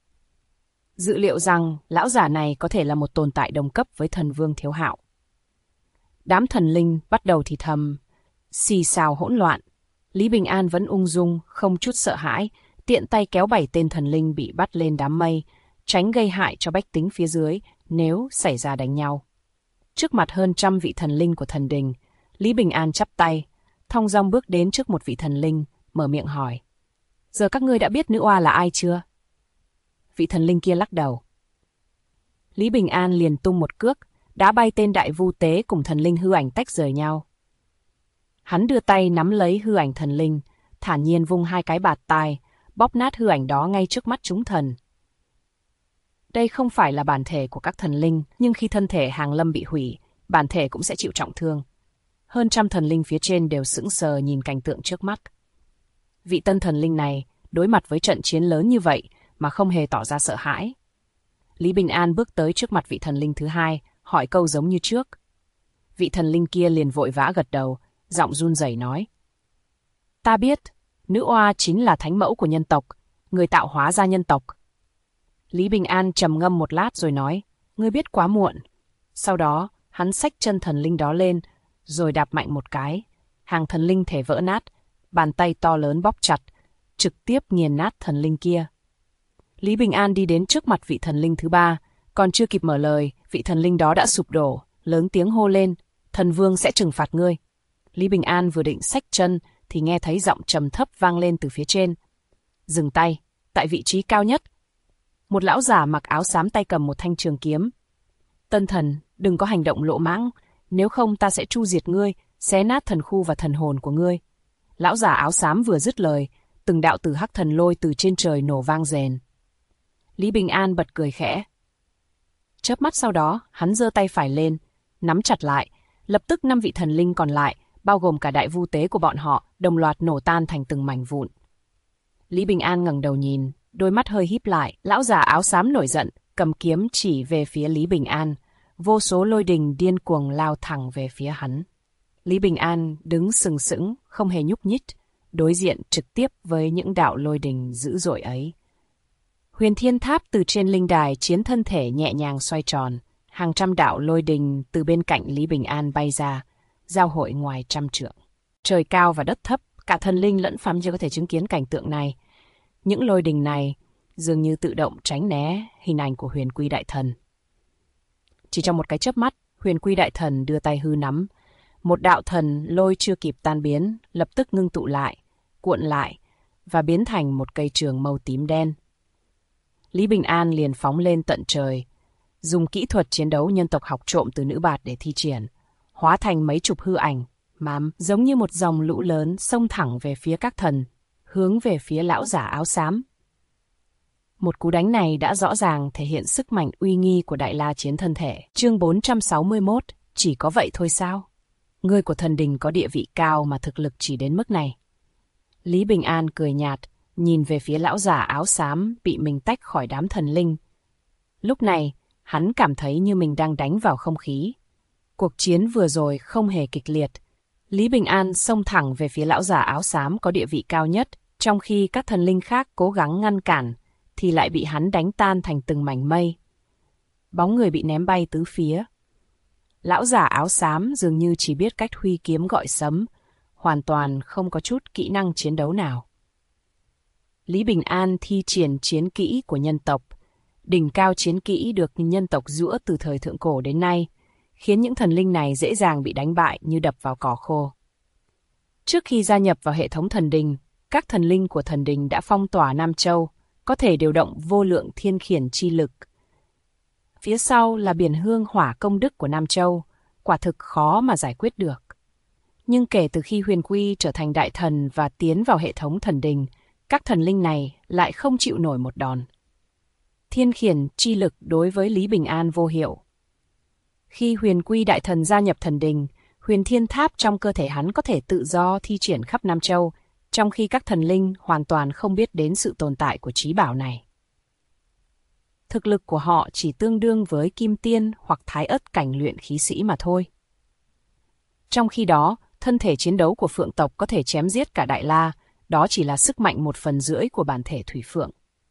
Dự liệu rằng lão giả này có thể là một tồn tại đồng cấp với thần vương Thiếu Hạo. Đám thần linh bắt đầu thì thầm, xì xào hỗn loạn. Lý Bình An vẫn ung dung, không chút sợ hãi, tiện tay kéo 7 tên thần linh bị bắt lên đám mây, tránh gây hại cho bách tính phía dưới nếu xảy ra đánh nhau. Trước mặt hơn 100 vị thần linh của thần đình, Lý Bình An chắp tay, thong dong bước đến trước một vị thần linh, mở miệng hỏi: "Giờ các ngươi đã biết nữ oa là ai chưa?" Vị thần linh kia lắc đầu. Lý Bình An liền tung một cước, đá bay tên đại vu tế cùng thần linh hư ảnh tách rời nhau. Hắn đưa tay nắm lấy hư ảnh thần linh, thản nhiên vung 2 cái bạt tai, bóp nát hư ảnh đó ngay trước mắt chúng thần. Đây không phải là bản thể của các thần linh, nhưng khi thân thể hàng lâm bị hủy, bản thể cũng sẽ chịu trọng thương. Hơn 100 thần linh phía trên đều sững sờ nhìn cảnh tượng trước mắt. Vị tân thần linh này đối mặt với trận chiến lớn như vậy mà không hề tỏ ra sợ hãi. Lý Bình An bước tới trước mặt vị thần linh thứ 2, hỏi câu giống như trước. Vị thần linh kia liền vội vã gật đầu, giọng run rẩy nói: "Ta biết, nữ oa chính là thánh mẫu của nhân tộc, người tạo hóa ra nhân tộc." Lý Bình An trầm ngâm một lát rồi nói, ngươi biết quá muộn. Sau đó, hắn xách chân thần linh đó lên, rồi đạp mạnh một cái. Hàng thần linh thể vỡ nát, bàn tay to lớn bóp chặt, trực tiếp nghiền nát thần linh kia. Lý Bình An đi đến trước mặt vị thần linh thứ ba, còn chưa kịp mở lời, vị thần linh đó đã sụp đổ, lớn tiếng hô lên, thần vương sẽ trừng phạt ngươi. Lý Bình An vừa định xách chân thì nghe thấy giọng trầm thấp vang lên từ phía trên. Dừng tay, tại vị trí cao nhất. Một lão giả mặc áo xám tay cầm một thanh trường kiếm. Tân thần, đừng có hành động lỗ mãng, nếu không ta sẽ tru diệt ngươi, xé nát thần khu và thần hồn của ngươi. Lão giả áo xám vừa dứt lời, từng đạo tử hắc thần lôi từ trên trời nổ vang rền. Lý Bình An bật cười khẽ. Chớp mắt sau đó, hắn giơ tay phải lên, nắm chặt lại, lập tức 5 vị thần linh còn lại, bao gồm cả đại vu tế của bọn họ, đồng loạt nổ tan thành từng mảnh vụn. Lý Bình An ngẩng đầu nhìn, đôi mắt hơi híp lại, lão già áo xám nổi giận, cầm kiếm chỉ về phía Lý Bình An, vô số lôi đình điên cuồng lao thẳng về phía hắn. Lý Bình An đứng sừng sững, không hề nhúc nhích, đối diện trực tiếp với những đạo lôi đình dữ dội ấy. Huyền Thiên Tháp từ trên linh đài chiến thân thể nhẹ nhàng xoay tròn, hàng trăm đạo lôi đình từ bên cạnh Lý Bình An bay ra, giao hội ngoài trăm trượng. Trời cao và đất thấp, cả thần linh lẫn phàm chưa có thể chứng kiến cảnh tượng này. Những lôi đình này dường như tự động tránh né hình ảnh của Huyền Quy Đại Thần. Chỉ trong một cái chớp mắt, Huyền Quy Đại Thần đưa tay hư nắm. Một đạo thần lôi chưa kịp tan biến, lập tức ngưng tụ lại, cuộn lại và biến thành một cây trường màu tím đen. Lý Bình An liền phóng lên tận trời, dùng kỹ thuật chiến đấu nhân tộc học trộm từ nữ bạt để thi triển, hóa thành mấy chục hư ảnh, giống như một dòng lũ lớn xông thẳng về phía các thần, hướng về phía lão giả áo xám. Một cú đánh này đã rõ ràng thể hiện sức mạnh uy nghi của Đại La Chiến Thân Thể. Chương 461, chỉ có vậy thôi sao? Ngươi của thần đình có địa vị cao mà thực lực chỉ đến mức này. Lý Bình An cười nhạt, nhìn về phía lão giả áo xám bị mình tách khỏi đám thần linh. Lúc này, hắn cảm thấy như mình đang đánh vào không khí. Cuộc chiến vừa rồi không hề kịch liệt. Lý Bình An xông thẳng về phía lão giả áo xám có địa vị cao nhất, trong khi các thần linh khác cố gắng ngăn cản, thì lại bị hắn đánh tan thành từng mảnh mây. Bóng người bị ném bay tứ phía. Lão giả áo xám dường như chỉ biết cách huy kiếm gọi sấm, hoàn toàn không có chút kỹ năng chiến đấu nào. Lý Bình An thi triển chiến kỹ của nhân tộc. Đỉnh cao chiến kỹ được nhân tộc giũa từ thời thượng cổ đến nay, khiến những thần linh này dễ dàng bị đánh bại như đập vào cỏ khô. Trước khi gia nhập vào hệ thống thần đình, các thần linh của thần đình đã phong tỏa Nam Châu, có thể điều động vô lượng thiên khiển chi lực. Phía sau là biển hương hỏa công đức của Nam Châu, quả thực khó mà giải quyết được. Nhưng kể từ khi Huyền Quy trở thành đại thần và tiến vào hệ thống thần đình, các thần linh này lại không chịu nổi một đòn. Thiên khiển chi lực đối với Lý Bình An vô hiệu. Khi Huyền Quy đại thần gia nhập thần đình, Huyền Thiên Tháp trong cơ thể hắn có thể tự do thi triển khắp Nam Châu, trong khi các thần linh hoàn toàn không biết đến sự tồn tại của trí bảo này. Thực lực của họ chỉ tương đương với kim tiên hoặc thái ất cảnh luyện khí sĩ mà thôi. Trong khi đó, thân thể chiến đấu của phượng tộc có thể chém giết cả Đại La, đó chỉ là sức mạnh 1/10 của bản thể thủy phượng.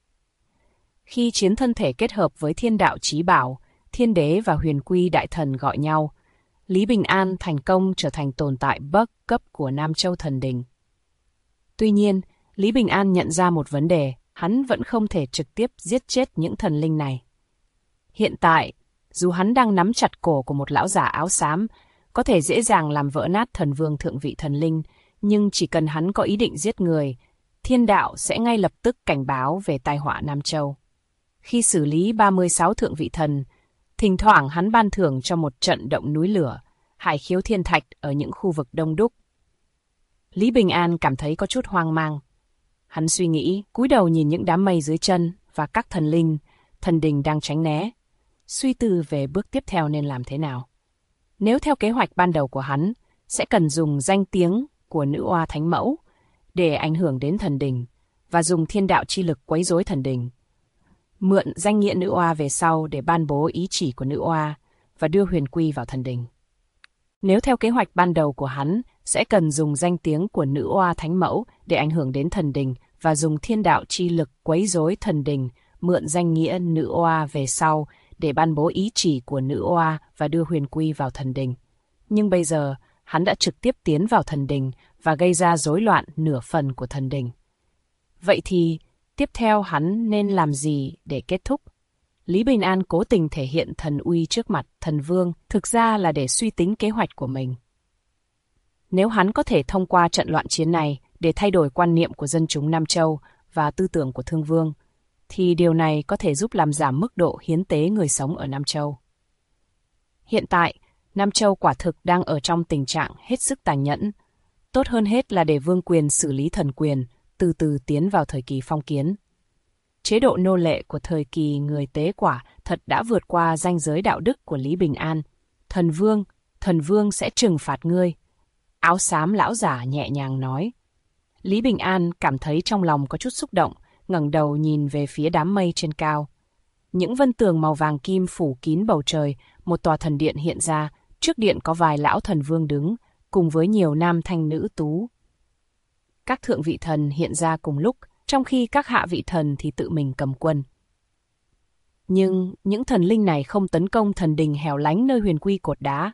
Khi chiến thân thể kết hợp với thiên đạo chí bảo, thiên đế và Huyền Quy đại thần gọi nhau, Lý Bình An thành công trở thành tồn tại bậc cấp của Nam Châu thần đình. Tuy nhiên, Lý Bình An nhận ra một vấn đề, hắn vẫn không thể trực tiếp giết chết những thần linh này. Hiện tại, dù hắn đang nắm chặt cổ của một lão giả áo xám, có thể dễ dàng làm vỡ nát thần vương thượng vị thần linh, nhưng chỉ cần hắn có ý định giết người, thiên đạo sẽ ngay lập tức cảnh báo về tai họa Nam Châu. Khi xử lý 36 thượng vị thần, thỉnh thoảng hắn ban thưởng cho một trận động núi lửa, hải khiếu thiên thạch ở những khu vực đông đúc. Lý Bình An cảm thấy có chút hoang mang. Hắn suy nghĩ, cúi đầu nhìn những đám mây dưới chân và các thần linh, thần đình đang tránh né, suy tư về bước tiếp theo nên làm thế nào. Nếu theo kế hoạch ban đầu của hắn, sẽ cần dùng danh tiếng của nữ oa thánh mẫu để ảnh hưởng đến thần đình và dùng thiên đạo chi lực quấy rối thần đình. Mượn danh nghĩa nữ oa về sau để ban bố ý chỉ của nữ oa và đưa Huyền Quy vào thần đình. Nếu theo kế hoạch ban đầu của hắn, sẽ cần dùng danh tiếng của nữ oa thánh mẫu để ảnh hưởng đến thần đình và dùng thiên đạo chi lực quấy rối thần đình mượn danh nghĩa nữ oa về sau để ban bố ý chỉ của nữ oa và đưa Huyền Quy vào thần đình. Nhưng bây giờ, hắn đã trực tiếp tiến vào thần đình và gây ra rối loạn nửa phần của thần đình. Vậy thì, tiếp theo hắn nên làm gì để kết thúc? Lý Bình An cố tình thể hiện thần uy trước mặt thần vương, thực ra là để suy tính kế hoạch của mình. Nếu hắn có thể thông qua trận loạn chiến này để thay đổi quan niệm của dân chúng Nam Châu và tư tưởng của Thương Vương, thì điều này có thể giúp làm giảm mức độ hiến tế người sống ở Nam Châu. Hiện tại, Nam Châu quả thực đang ở trong tình trạng hết sức tàn nhẫn. Tốt hơn hết là để vương quyền xử lý thần quyền, từ từ tiến vào thời kỳ phong kiến. Chế độ nô lệ của thời kỳ người tế quả thật đã vượt qua ranh giới đạo đức của Lý Bình An. Thần vương sẽ trừng phạt ngươi. Áo xám lão giả nhẹ nhàng nói. Lý Bình An cảm thấy trong lòng có chút xúc động, ngẩng đầu nhìn về phía đám mây trên cao. Những vân tường màu vàng kim phủ kín bầu trời, một tòa thần điện hiện ra, trước điện có vài lão thần vương đứng, cùng với nhiều nam thanh nữ tú. Các thượng vị thần hiện ra cùng lúc, trong khi các hạ vị thần thì tự mình cầm quân. Nhưng những thần linh này không tấn công thần đình hẻo lánh nơi Huyền Quy cột đá.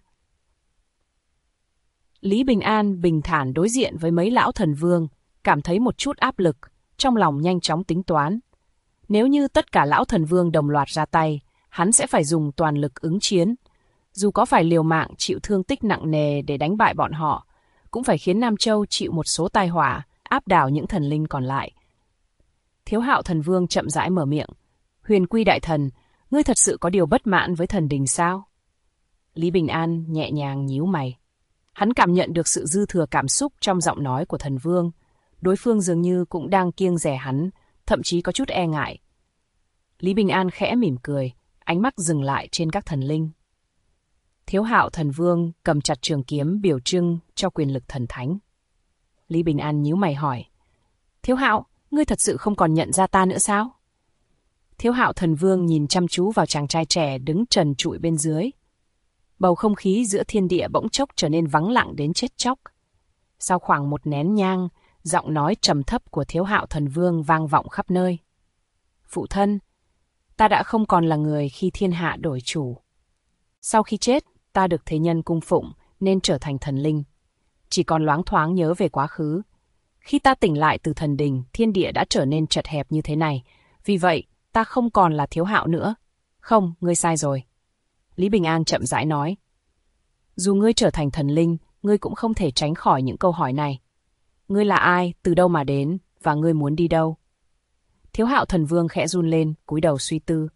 Lý Bình An bình thản đối diện với mấy lão thần vương, cảm thấy một chút áp lực, trong lòng nhanh chóng tính toán. Nếu như tất cả lão thần vương đồng loạt ra tay, hắn sẽ phải dùng toàn lực ứng chiến. Dù có phải liều mạng chịu thương tích nặng nề để đánh bại bọn họ, cũng phải khiến Nam Châu chịu một số tai họa, áp đảo những thần linh còn lại. Thiếu Hạo thần vương chậm rãi mở miệng. Huyền Quy đại thần, ngươi thật sự có điều bất mãn với thần đình sao? Lý Bình An nhẹ nhàng nhíu mày. Hắn cảm nhận được sự dư thừa cảm xúc trong giọng nói của thần vương. Đối phương dường như cũng đang kiêng dè hắn, thậm chí có chút e ngại. Lý Bình An khẽ mỉm cười, ánh mắt dừng lại trên các thần linh. Thiếu Hạo thần vương cầm chặt trường kiếm biểu trưng cho quyền lực thần thánh. Lý Bình An nhíu mày hỏi. Thiếu Hạo, ngươi thật sự không còn nhận ra ta nữa sao? Thiếu Hạo thần vương nhìn chăm chú vào chàng trai trẻ đứng trần trụi bên dưới. Bầu không khí giữa thiên địa bỗng chốc trở nên vắng lặng đến chết chóc. Sau khoảng một nén nhang, giọng nói trầm thấp của Thiếu Hạo thần vương vang vọng khắp nơi. Phụ thân, ta đã không còn là người khi thiên hạ đổi chủ. Sau khi chết, ta được thế nhân cung phụng nên trở thành thần linh. Chỉ còn loáng thoáng nhớ về quá khứ. Khi ta tỉnh lại từ thần đình, thiên địa đã trở nên chật hẹp như thế này. Vì vậy, ta không còn là Thiếu Hạo nữa. Không, ngươi sai rồi. Lý Bình An chậm rãi nói. Dù ngươi trở thành thần linh, ngươi cũng không thể tránh khỏi những câu hỏi này. Ngươi là ai, từ đâu mà đến, và ngươi muốn đi đâu? Thiếu Hạo thần vương khẽ run lên, cúi đầu suy tư.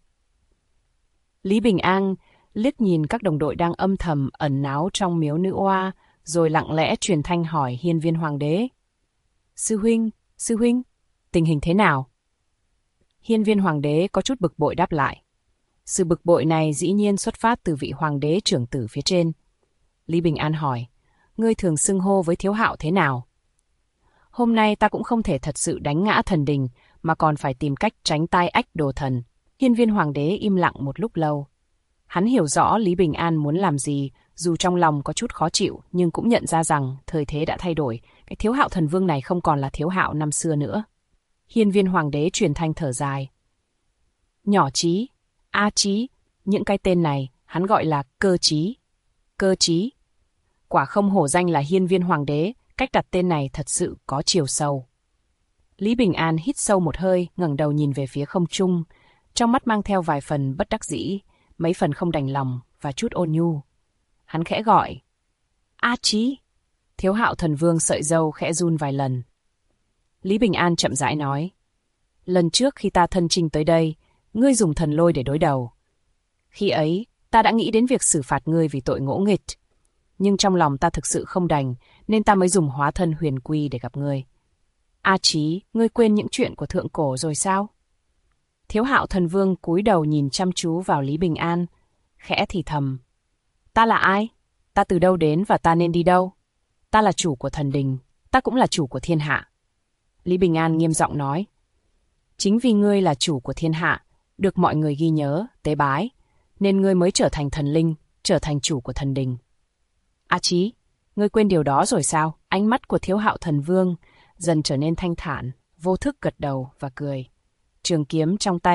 Lý Bình An liếc nhìn các đồng đội đang âm thầm ẩn náu trong miếu nữ oa, rồi lặng lẽ truyền thanh hỏi Hiên Viên Hoàng đế. Sư huynh, tình hình thế nào? Hiên Viên Hoàng đế có chút bực bội đáp lại. Sự bực bội này dĩ nhiên xuất phát từ vị hoàng đế trưởng tử phía trên. Lý Bình An hỏi, ngươi thường xưng hô với Thiếu Hạo thế nào? Hôm nay ta cũng không thể thật sự đánh ngã thần đình, mà còn phải tìm cách tránh tai ách đồ thần. Hiên Viên Hoàng đế im lặng một lúc lâu. Hắn hiểu rõ Lý Bình An muốn làm gì, dù trong lòng có chút khó chịu, nhưng cũng nhận ra rằng thời thế đã thay đổi. Cái Thiếu Hạo thần vương này không còn là Thiếu Hạo năm xưa nữa. Hiên Viên Hoàng đế truyền thanh thở dài. Nhỏ Chí, A Chí, những cái tên này hắn gọi là Cơ Chí. Cơ Chí. Quả không hổ danh là Hiên Viên Hoàng đế, cách đặt tên này thật sự có chiều sâu. Lý Bình An hít sâu một hơi, ngẩng đầu nhìn về phía không trung, trong mắt mang theo vài phần bất đắc dĩ, mấy phần không đành lòng và chút ôn nhu. Hắn khẽ gọi. A Chí. Thiếu Hạo thần vương sợi râu khẽ run vài lần. Lý Bình An chậm rãi nói. Lần trước khi ta thân chinh tới đây, ngươi dùng thần lôi để đối đầu. Khi ấy, ta đã nghĩ đến việc xử phạt ngươi vì tội ngỗ nghịch. Nhưng trong lòng ta thực sự không đành, nên ta mới dùng hóa thân Huyền Quy để gặp ngươi. A Chí, ngươi quên những chuyện của thượng cổ rồi sao? Thiếu Hạo thần vương cúi đầu nhìn chăm chú vào Lý Bình An, khẽ thì thầm. Ta là ai? Ta từ đâu đến và ta nên đi đâu? Ta là chủ của thần đình, ta cũng là chủ của thiên hạ. Lý Bình An nghiêm giọng nói. Chính vì ngươi là chủ của thiên hạ, được mọi người ghi nhớ, tế bái, nên ngươi mới trở thành thần linh, trở thành chủ của thần đình. A Chí, ngươi quên điều đó rồi sao? Ánh mắt của Thiếu Hạo thần vương dần trở nên thanh thản, vô thức gật đầu và cười. Trường kiếm trong tay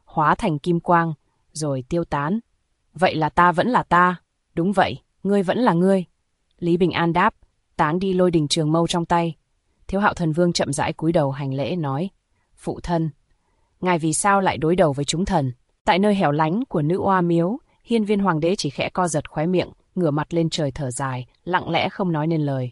hóa thành kim quang, rồi tiêu tán. Vậy là ta vẫn là ta. Đúng vậy, ngươi vẫn là ngươi. Lý Bình An đáp, tán đi lôi đình trường mâu trong tay. Thiếu Hạo Thần Vương chậm rãi cúi đầu hành lễ nói, phụ thân, ngài vì sao lại đối đầu với chúng thần? Tại nơi hẻo lánh của Nữ Oa Miếu, Hiên Viên Hoàng đế chỉ khẽ co giật khóe miệng, ngửa mặt lên trời thở dài, lặng lẽ không nói nên lời.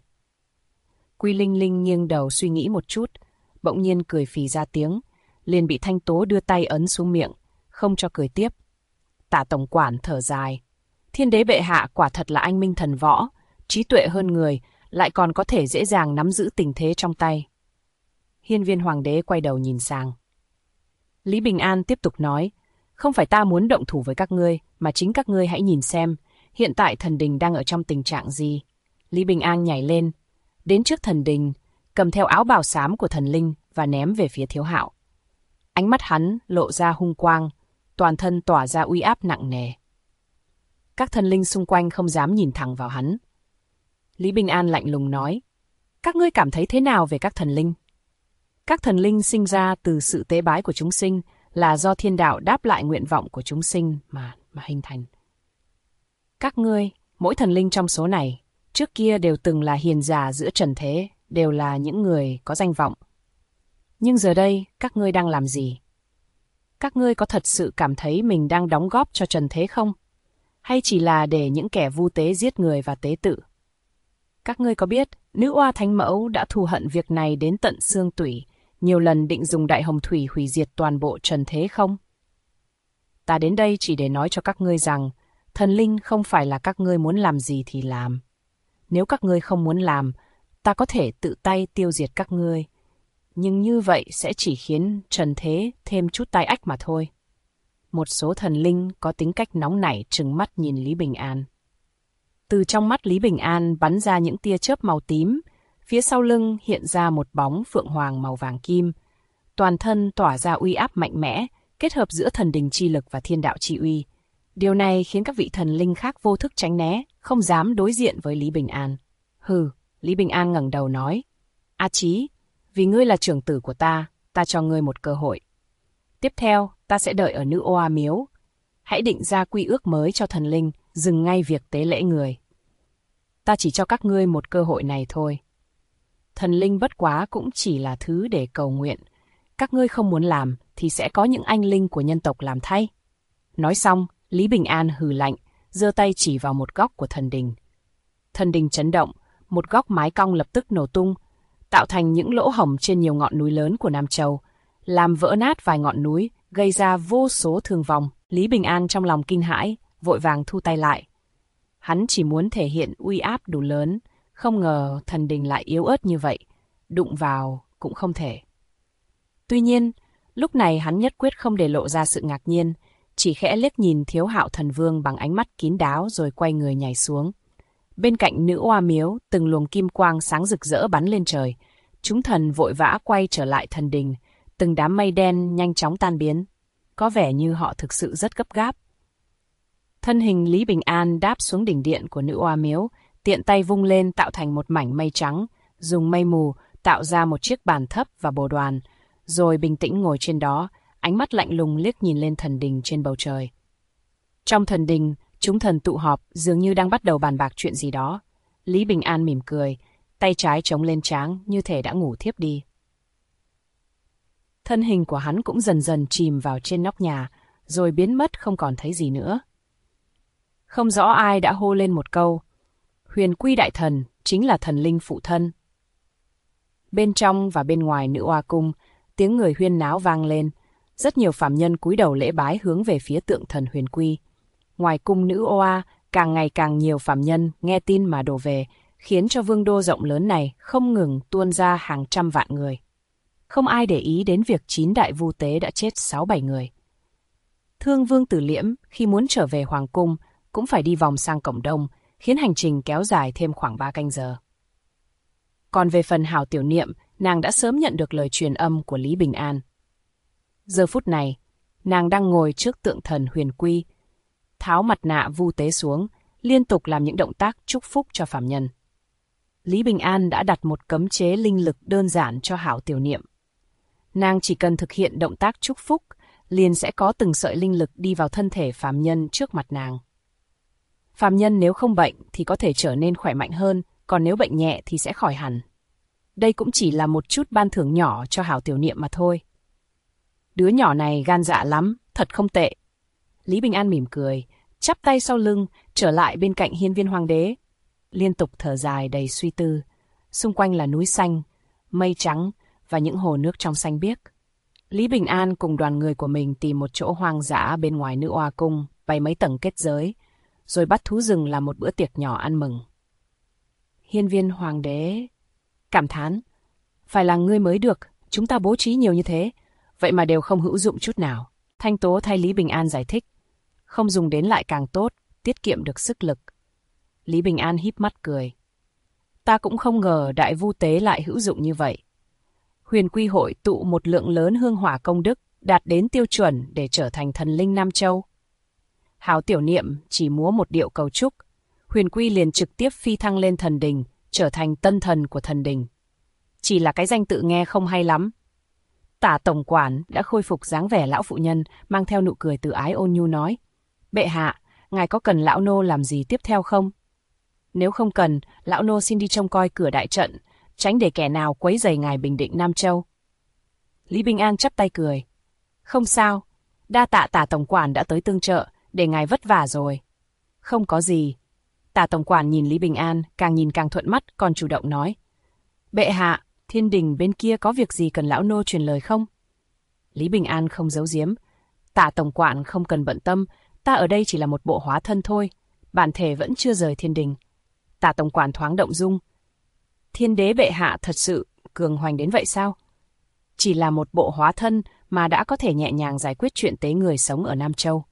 Quy Linh Linh nghiêng đầu suy nghĩ một chút, bỗng nhiên cười phì ra tiếng, liền bị Thanh Tố đưa tay ấn xuống miệng, không cho cười tiếp. Tả tổng quản thở dài, Thiên đế bệ hạ quả thật là anh minh thần võ, trí tuệ hơn người, lại còn có thể dễ dàng nắm giữ tình thế trong tay. Hiên Viên Hoàng đế quay đầu nhìn sang. Lý Bình An tiếp tục nói, không phải ta muốn động thủ với các ngươi, mà chính các ngươi hãy nhìn xem, hiện tại thần đình đang ở trong tình trạng gì. Lý Bình An nhảy lên, đến trước thần đình, cầm theo áo bào xám của thần linh và ném về phía Thiếu Hạo. Ánh mắt hắn lộ ra hung quang, toàn thân tỏa ra uy áp nặng nề. Các thần linh xung quanh không dám nhìn thẳng vào hắn. Lý Bình An lạnh lùng nói, các ngươi cảm thấy thế nào về các thần linh? Các thần linh sinh ra từ sự tế bái của chúng sinh, là do thiên đạo đáp lại nguyện vọng của chúng sinh mà hình thành. Các ngươi, mỗi thần linh trong số này, trước kia đều từng là hiền giả giữa trần thế, đều là những người có danh vọng. Nhưng giờ đây, các ngươi đang làm gì? Các ngươi có thật sự cảm thấy mình đang đóng góp cho trần thế không? Hay chỉ là để những kẻ vu tế giết người và tế tự? Các ngươi có biết, Nữ Oa Thánh Mẫu đã thù hận việc này đến tận xương tủy, nhiều lần định dùng đại hồng thủy hủy diệt toàn bộ trần thế không? Ta đến đây chỉ để nói cho các ngươi rằng, thần linh không phải là các ngươi muốn làm gì thì làm. Nếu các ngươi không muốn làm, ta có thể tự tay tiêu diệt các ngươi. Nhưng như vậy sẽ chỉ khiến trần thế thêm chút tai ách mà thôi. Một số thần linh có tính cách nóng nảy trừng mắt nhìn Lý Bình An. Từ trong mắt Lý Bình An bắn ra những tia chớp màu tím, phía sau lưng hiện ra một bóng phượng hoàng màu vàng kim. Toàn thân tỏa ra uy áp mạnh mẽ, kết hợp giữa thần đình chi lực và thiên đạo chi uy. Điều này khiến các vị thần linh khác vô thức tránh né, không dám đối diện với Lý Bình An. Hừ, Lý Bình An ngẩng đầu nói, A Chí, vì ngươi là trưởng tử của ta cho ngươi một cơ hội. Tiếp theo, ta sẽ đợi ở Nữ Oa Miếu. Hãy định ra quy ước mới cho thần linh, dừng ngay việc tế lễ người. Ta chỉ cho các ngươi một cơ hội này thôi. Thần linh bất quá cũng chỉ là thứ để cầu nguyện. Các ngươi không muốn làm thì sẽ có những anh linh của nhân tộc làm thay. Nói xong, Lý Bình An hừ lạnh, giơ tay chỉ vào một góc của thần đình. Thần đình chấn động, một góc mái cong lập tức nổ tung, tạo thành những lỗ hổng trên nhiều ngọn núi lớn của Nam Châu, làm vỡ nát vài ngọn núi, gây ra vô số thương vong. Lý Bình An trong lòng kinh hãi, vội vàng thu tay lại. Hắn chỉ muốn thể hiện uy áp đủ lớn, không ngờ thần đình lại yếu ớt như vậy, đụng vào cũng không thể. Tuy nhiên, lúc này hắn nhất quyết không để lộ ra sự ngạc nhiên, chỉ khẽ liếc nhìn Thiếu Hạo Thần Vương bằng ánh mắt kín đáo rồi quay người nhảy xuống. Bên cạnh Nữ Oa Miếu, từng luồng kim quang sáng rực rỡ bắn lên trời. Chúng thần vội vã quay trở lại thần đình, từng đám mây đen nhanh chóng tan biến. Có vẻ như họ thực sự rất gấp gáp. Thân hình Lý Bình An đáp xuống đỉnh điện của Nữ Oa Miếu, tiện tay vung lên tạo thành một mảnh mây trắng, dùng mây mù tạo ra một chiếc bàn thấp và bồ đoàn, rồi bình tĩnh ngồi trên đó, ánh mắt lạnh lùng liếc nhìn lên thần đình trên bầu trời. Trong thần đình, chúng thần tụ họp dường như đang bắt đầu bàn bạc chuyện gì đó. Lý Bình An mỉm cười, tay trái chống lên trán như thể đã ngủ thiếp đi. Thân hình của hắn cũng dần dần chìm vào trên nóc nhà, rồi biến mất không còn thấy gì nữa. Không rõ ai đã hô lên một câu, Huyền Quy Đại Thần chính là thần linh phụ thân. Bên trong và bên ngoài Nữ Oa Cung, tiếng người huyên náo vang lên, rất nhiều phàm nhân cúi đầu lễ bái hướng về phía tượng thần Huyền Quy. Ngoài cung Nữ Oa, càng ngày càng nhiều phàm nhân nghe tin mà đổ về, khiến cho vương đô rộng lớn này không ngừng tuôn ra hàng trăm vạn người. Không ai để ý đến việc 9 đại vu tế đã chết 6-7 người. Thương Vương Tử Liễm khi muốn trở về Hoàng Cung cũng phải đi vòng sang cổng đông, khiến hành trình kéo dài thêm khoảng 3 canh giờ. Còn về phần Hảo Tiểu Niệm, nàng đã sớm nhận được lời truyền âm của Lý Bình An. Giờ phút này, nàng đang ngồi trước tượng thần Huyền Quy, tháo mặt nạ vu tế xuống, liên tục làm những động tác chúc phúc cho phàm nhân. Lý Bình An đã đặt một cấm chế linh lực đơn giản cho Hảo Tiểu Niệm. Nàng chỉ cần thực hiện động tác chúc phúc, liền sẽ có từng sợi linh lực đi vào thân thể phàm nhân trước mặt nàng. Phàm nhân nếu không bệnh thì có thể trở nên khỏe mạnh hơn, còn nếu bệnh nhẹ thì sẽ khỏi hẳn. Đây cũng chỉ là một chút ban thưởng nhỏ cho Hảo Tiểu Niệm mà thôi. Đứa nhỏ này gan dạ lắm, thật không tệ. Lý Bình An mỉm cười, chắp tay sau lưng, trở lại bên cạnh hiên viên hoàng đế. Liên tục thở dài đầy suy tư. Xung quanh là núi xanh, mây trắng và những hồ nước trong xanh biếc. Lý Bình An cùng đoàn người của mình tìm một chỗ hoang dã bên ngoài Nữ Oa Cung, bay mấy tầng kết giới, rồi bắt thú rừng làm một bữa tiệc nhỏ ăn mừng. Hiên viên hoàng đế cảm thán, phải là ngươi mới được, chúng ta bố trí nhiều như thế, vậy mà đều không hữu dụng chút nào. Thanh Tố thay Lý Bình An giải thích, không dùng đến lại càng tốt, tiết kiệm được sức lực. Lý Bình An híp mắt cười. Ta cũng không ngờ đại vu tế lại hữu dụng như vậy. Huyền Quy hội tụ một lượng lớn hương hỏa công đức, đạt đến tiêu chuẩn để trở thành thần linh Nam Châu. Hảo Tiểu Niệm chỉ múa một điệu cầu chúc, Huyền Quy liền trực tiếp phi thăng lên thần đình, trở thành tân thần của thần đình. Chỉ là cái danh tự nghe không hay lắm. Tả tổng quản đã khôi phục dáng vẻ lão phụ nhân, mang theo nụ cười từ ái ôn nhu nói, bệ hạ, ngài có cần lão nô làm gì tiếp theo không? Nếu không cần, lão nô xin đi trông coi cửa đại trận, tránh để kẻ nào quấy rầy ngài bình định Nam Châu. Lý Bình An chắp tay cười. Không sao, đa tạ Tả tổng quản đã tới tương trợ, để ngài vất vả rồi. Không có gì. Tả tổng quản nhìn Lý Bình An, càng nhìn càng thuận mắt, còn chủ động nói. Bệ hạ, thiên đình bên kia có việc gì cần lão nô truyền lời không? Lý Bình An không giấu giếm. Tả tổng quản không cần bận tâm, ta ở đây chỉ là một bộ hóa thân thôi, bản thể vẫn chưa rời thiên đình. Tả tổng quản thoáng động dung. Thiên đế bệ hạ thật sự cường hoành đến vậy sao? Chỉ là một bộ hóa thân mà đã có thể nhẹ nhàng giải quyết chuyện tế người sống ở Nam Châu.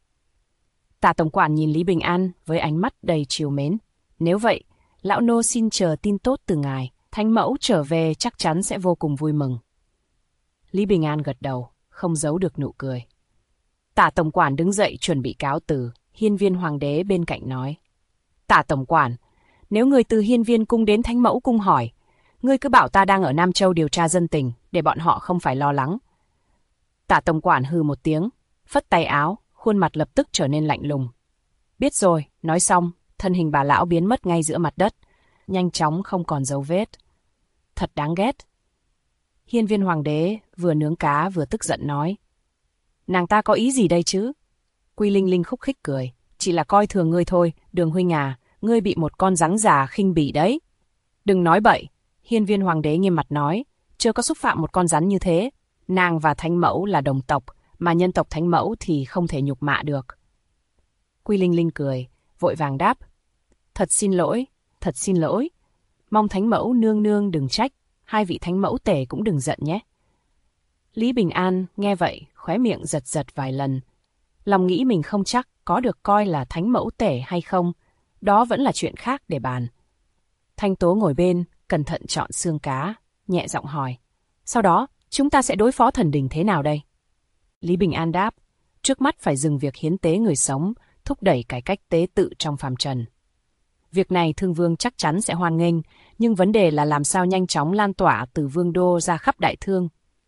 Tả tổng quản nhìn Lý Bình An với ánh mắt đầy trìu mến. Nếu vậy, lão nô xin chờ tin tốt từ ngài. Thánh mẫu trở về chắc chắn sẽ vô cùng vui mừng. Lý Bình An gật đầu, không giấu được nụ cười. Tả tổng quản đứng dậy chuẩn bị cáo từ. Hiên viên hoàng đế bên cạnh nói. Tả tổng quản, nếu người từ hiên viên cung đến Thánh mẫu cung hỏi, ngươi cứ bảo ta đang ở Nam Châu điều tra dân tình, để bọn họ không phải lo lắng. Tả tổng quản hừ một tiếng, phất tay áo, khuôn mặt lập tức trở nên lạnh lùng. Biết rồi, nói xong, thân hình bà lão biến mất ngay giữa mặt đất, nhanh chóng không còn dấu vết. Thật đáng ghét. Hiên viên hoàng đế vừa nướng cá vừa tức giận nói. Nàng ta có ý gì đây chứ? Quy Linh Linh khúc khích cười. Chỉ là coi thường ngươi thôi, Đường huynh à, ngươi bị một con rắn già khinh bỉ đấy. Đừng nói bậy. Hiên viên hoàng đế nghiêm mặt nói. Chưa có xúc phạm một con rắn như thế. Nàng và Thánh mẫu là đồng tộc, mà nhân tộc Thánh mẫu thì không thể nhục mạ được. Quy Linh Linh cười, vội vàng đáp. Thật xin lỗi. Thật xin lỗi. Mong Thánh mẫu nương nương đừng trách, hai vị Thánh mẫu tể cũng đừng giận nhé. Lý Bình An nghe vậy, khóe miệng giật giật vài lần. Lòng nghĩ mình không chắc có được coi là Thánh mẫu tể hay không, đó vẫn là chuyện khác để bàn. Thanh Tố ngồi bên, cẩn thận chọn xương cá, nhẹ giọng hỏi. Sau đó, chúng ta sẽ đối phó thần đình thế nào đây? Lý Bình An đáp, trước mắt phải dừng việc hiến tế người sống, thúc đẩy cải cách tế tự trong phàm trần. Việc này Thương Vương chắc chắn sẽ hoan nghênh, nhưng vấn đề là làm sao nhanh chóng lan tỏa từ Vương đô ra khắp Đại Thương.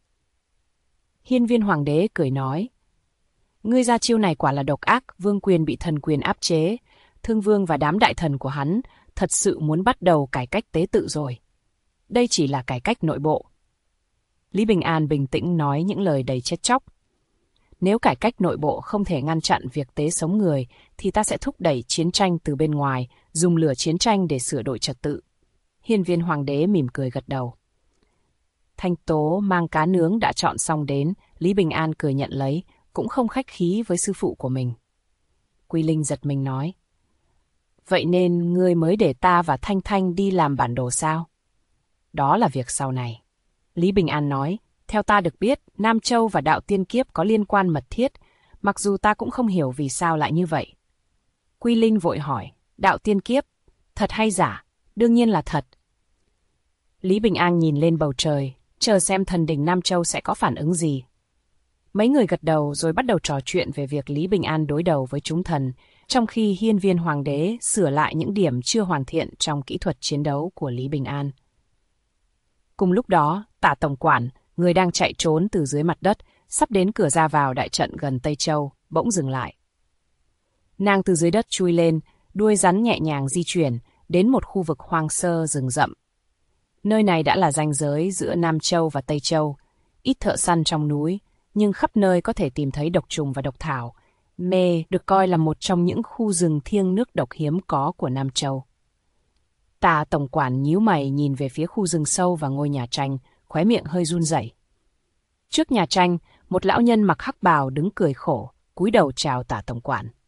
Hiên viên hoàng đế cười nói, ngươi ra chiêu này quả là độc ác, vương quyền bị thần quyền áp chế, Thương Vương và đám đại thần của hắn thật sự muốn bắt đầu cải cách tế tự rồi. Đây chỉ là cải cách nội bộ. Lý Bình An bình tĩnh nói những lời đầy chết chóc. Nếu cải cách nội bộ không thể ngăn chặn việc tế sống người, thì ta sẽ thúc đẩy chiến tranh từ bên ngoài, dùng lửa chiến tranh để sửa đổi trật tự. Hiên viên hoàng đế mỉm cười gật đầu. Thanh Tố mang cá nướng đã chọn xong đến, Lý Bình An cười nhận lấy, cũng không khách khí với sư phụ của mình. Quy Linh giật mình nói. Vậy nên ngươi mới để ta và Thanh Thanh đi làm bản đồ sao? Đó là việc sau này. Lý Bình An nói, theo ta được biết, Nam Châu và đạo tiên kiếp có liên quan mật thiết, mặc dù ta cũng không hiểu vì sao lại như vậy. Quy Linh vội hỏi, đạo tiên kiếp, thật hay giả? Đương nhiên là thật. Lý Bình An nhìn lên bầu trời, chờ xem thần đình Nam Châu sẽ có phản ứng gì. Mấy người gật đầu rồi bắt đầu trò chuyện về việc Lý Bình An đối đầu với chúng thần, trong khi hiên viên hoàng đế sửa lại những điểm chưa hoàn thiện trong kỹ thuật chiến đấu của Lý Bình An. Cùng lúc đó, Tả tổng quản, người đang chạy trốn từ dưới mặt đất, sắp đến cửa ra vào đại trận gần Tây Châu, bỗng dừng lại. Nàng từ dưới đất chui lên, đuôi rắn nhẹ nhàng di chuyển, đến một khu vực hoang sơ rừng rậm. Nơi này đã là ranh giới giữa Nam Châu và Tây Châu, ít thợ săn trong núi, nhưng khắp nơi có thể tìm thấy độc trùng và độc thảo. Mê được coi là một trong những khu rừng thiêng nước độc hiếm có của Nam Châu. Tà tổng quản nhíu mày nhìn về phía khu rừng sâu và ngôi nhà tranh, khóe miệng hơi run rẩy. Trước nhà tranh, một lão nhân mặc hắc bào đứng cười khổ, cúi đầu chào Tả tổng quản.